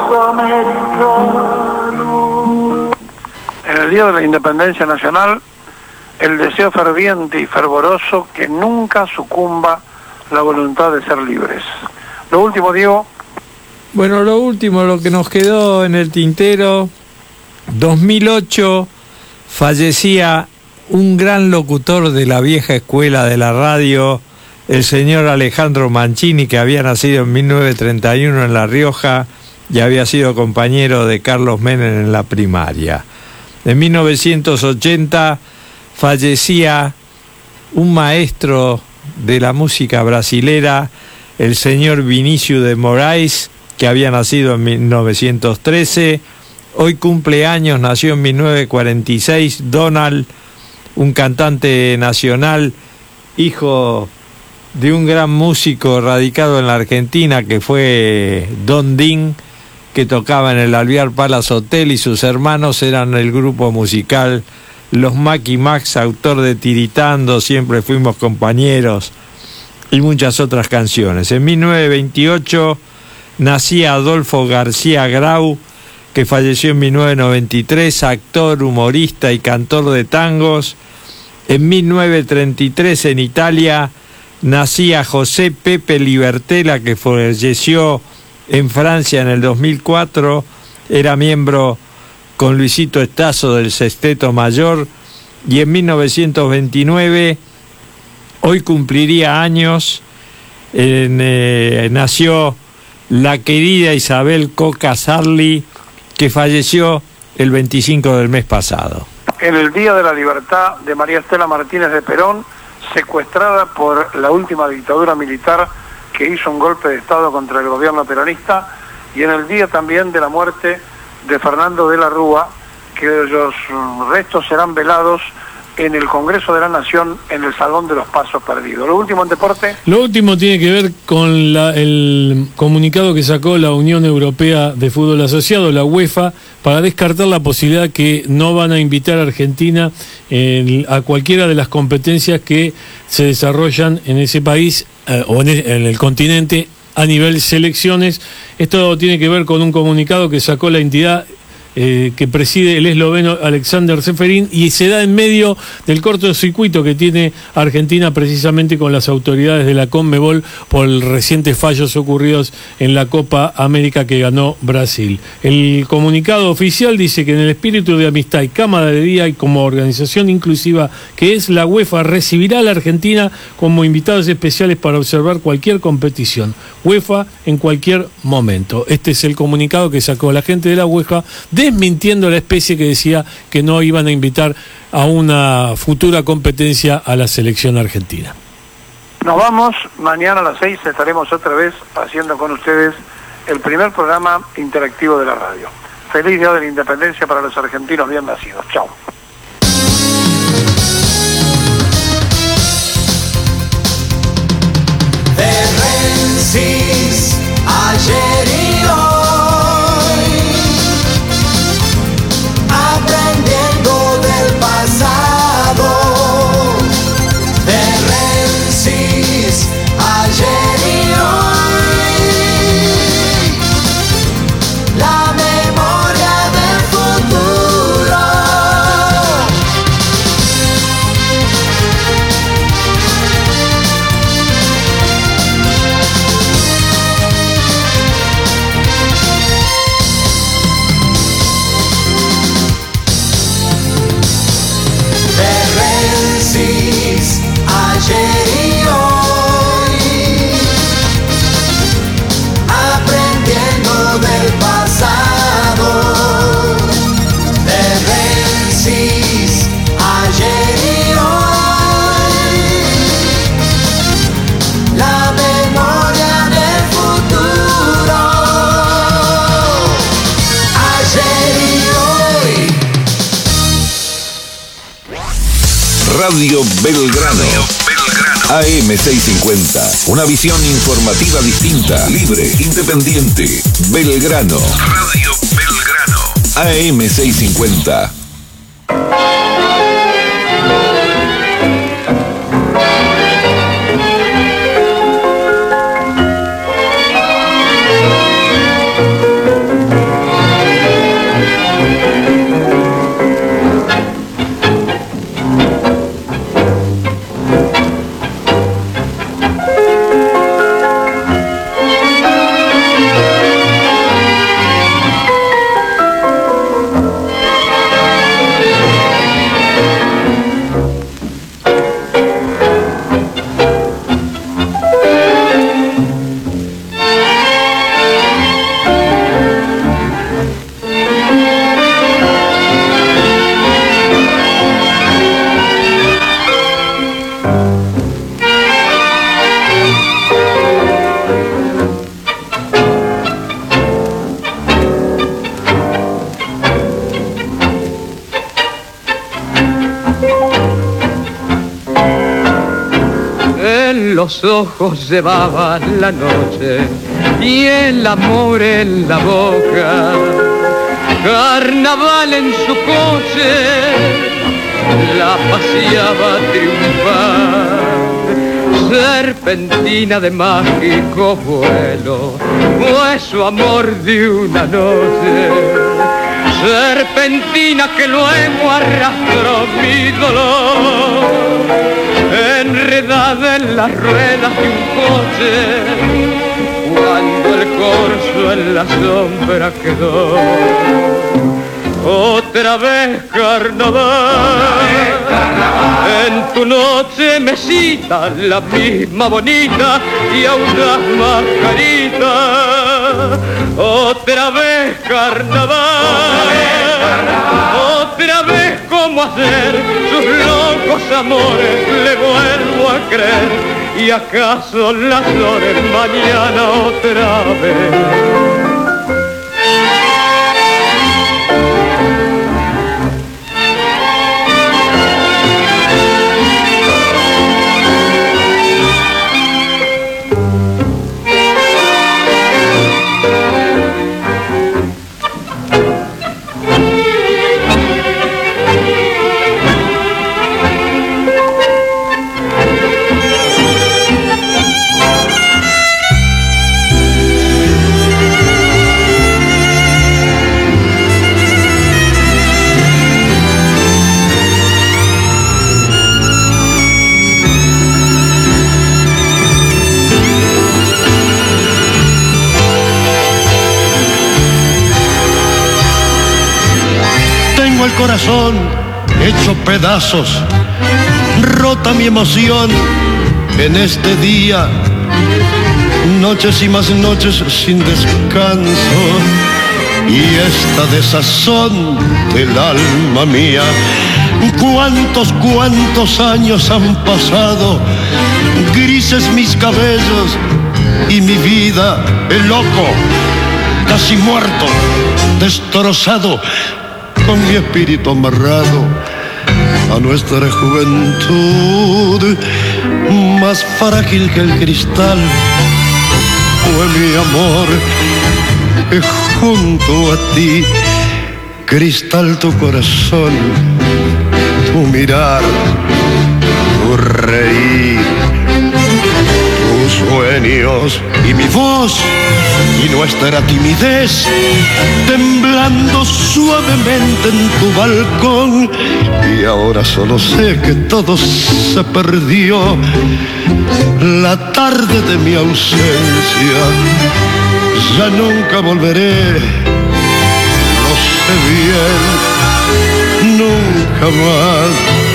americanos.
En el Día de la Independencia Nacional, el deseo ferviente y fervoroso que nunca sucumba la voluntad de ser libres. Lo último, Diego.
Bueno, lo último, lo que nos quedó en el tintero, 2008 fallecía un gran locutor de la vieja escuela de la radio, el señor Alejandro Mancini, que había nacido en 1931 en La Rioja y había sido compañero de Carlos Menem en la primaria. En 1980 fallecía un maestro de la música brasilera, el señor Vinícius de Moraes, que había nacido en 1913. Hoy cumple años, nació en 1946, Donald, un cantante nacional, hijo de un gran músico radicado en la Argentina, que fue Don Din, que tocaba en el Alvear Palace Hotel, y sus hermanos eran el grupo musical Los Macky Max, autor de Tiritando, Siempre Fuimos Compañeros, y muchas otras canciones. En 1928 nacía Adolfo García Grau, que falleció en 1993, actor, humorista y cantor de tangos. En 1933 en Italia nacía José Pepe Libertela, que falleció en Francia en el 2004, era miembro con Luisito Estazo del Sexteto Mayor, y en 1929, hoy cumpliría años, nació la querida Isabel Coca Sarli, que falleció el 25 del mes pasado.
En el Día de la Libertad de María Estela Martínez de Perón, secuestrada por la última dictadura militar que hizo un golpe de Estado contra el gobierno peronista, y en el día también de la muerte de Fernando de la Rúa, que los restos serán velados en el Congreso de la Nación, en el Salón de los Pasos Perdidos. Lo último en deporte.
Lo último tiene que ver con el comunicado que sacó la Unión Europea de Fútbol Asociado, la UEFA, para descartar la posibilidad que no van a invitar a Argentina a cualquiera de las competencias que se desarrollan en ese país o en el continente a nivel selecciones. Esto tiene que ver con un comunicado que sacó la entidad que preside el esloveno Alexander Seferin, y se da en medio del cortocircuito que tiene Argentina precisamente con las autoridades de la CONMEBOL por los recientes fallos ocurridos en la Copa América que ganó Brasil. El comunicado oficial dice que en el espíritu de amistad y cámara de día y como organización inclusiva que es la UEFA, recibirá a la Argentina como invitados especiales para observar cualquier competición UEFA en cualquier momento. Este es el comunicado que sacó la gente de la UEFA, desmintiendo la especie que decía que no iban a invitar a una futura competencia a la selección argentina.
Nos vamos, mañana a las 6 estaremos otra vez haciendo con ustedes el primer programa interactivo de la radio. Feliz Día de la Independencia para los argentinos bien nacidos. Chao.
Ayer y hoy, aprendiendo del pasado, de Rensis, ayer y hoy, la memoria del futuro.
Radio Belgrano. AM650. Una visión informativa distinta, libre, independiente. Belgrano. Radio Belgrano. AM650.
Los ojos llevaban la noche y el amor en la boca. Carnaval en su coche la paseaba triunfar. Serpentina de mágico vuelo fue su amor de una noche. Serpentina que luego arrastró mi dolor, enredada en las ruedas de un coche, cuando el corso en la sombra quedó. Otra vez carnaval, en tu noche me cita la misma bonita y audaz mascarita. Otra vez carnaval, otra vez como hacer sus locos amores le vuelvo a creer. Y acaso las horas mañana otra vez.
El corazón hecho pedazos, rota mi emoción en este día, noches y más noches sin descanso, y esta desazón del alma mía. Cuántos años han pasado, grises mis cabellos y mi vida, el loco, casi muerto, destrozado, con mi espíritu amarrado a nuestra juventud, más frágil que el cristal fue mi amor, junto a ti, cristal tu corazón, tu mirar, tu reír, tus sueños y mi voz y nuestra timidez, temblando suavemente en tu balcón. Y ahora solo sé que todo se perdió, la tarde de mi ausencia, ya nunca volveré, lo sé bien, nunca más.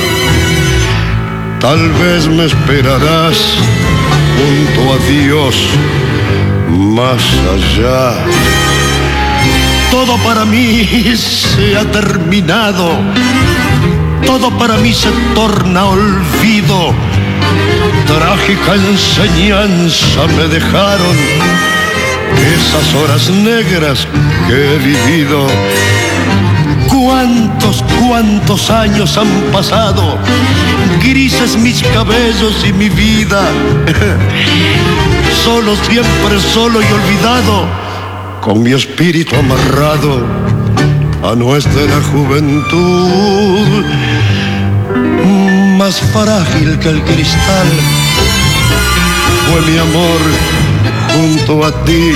Tal vez me esperarás junto a Dios, más allá. Todo para mí se ha terminado, todo para mí se torna olvido. Trágica enseñanza me dejaron esas horas negras que he vivido. Cuántos años han pasado, grises mis cabellos y mi vida. Solo, siempre solo y olvidado, con mi espíritu amarrado a nuestra juventud. Más frágil que el cristal fue mi amor junto a ti.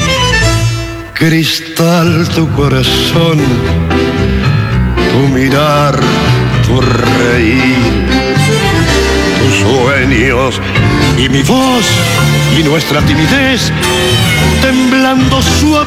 Cristal, tu corazón, tu mirar, tu reír, tus sueños y mi voz y nuestra timidez temblando suave.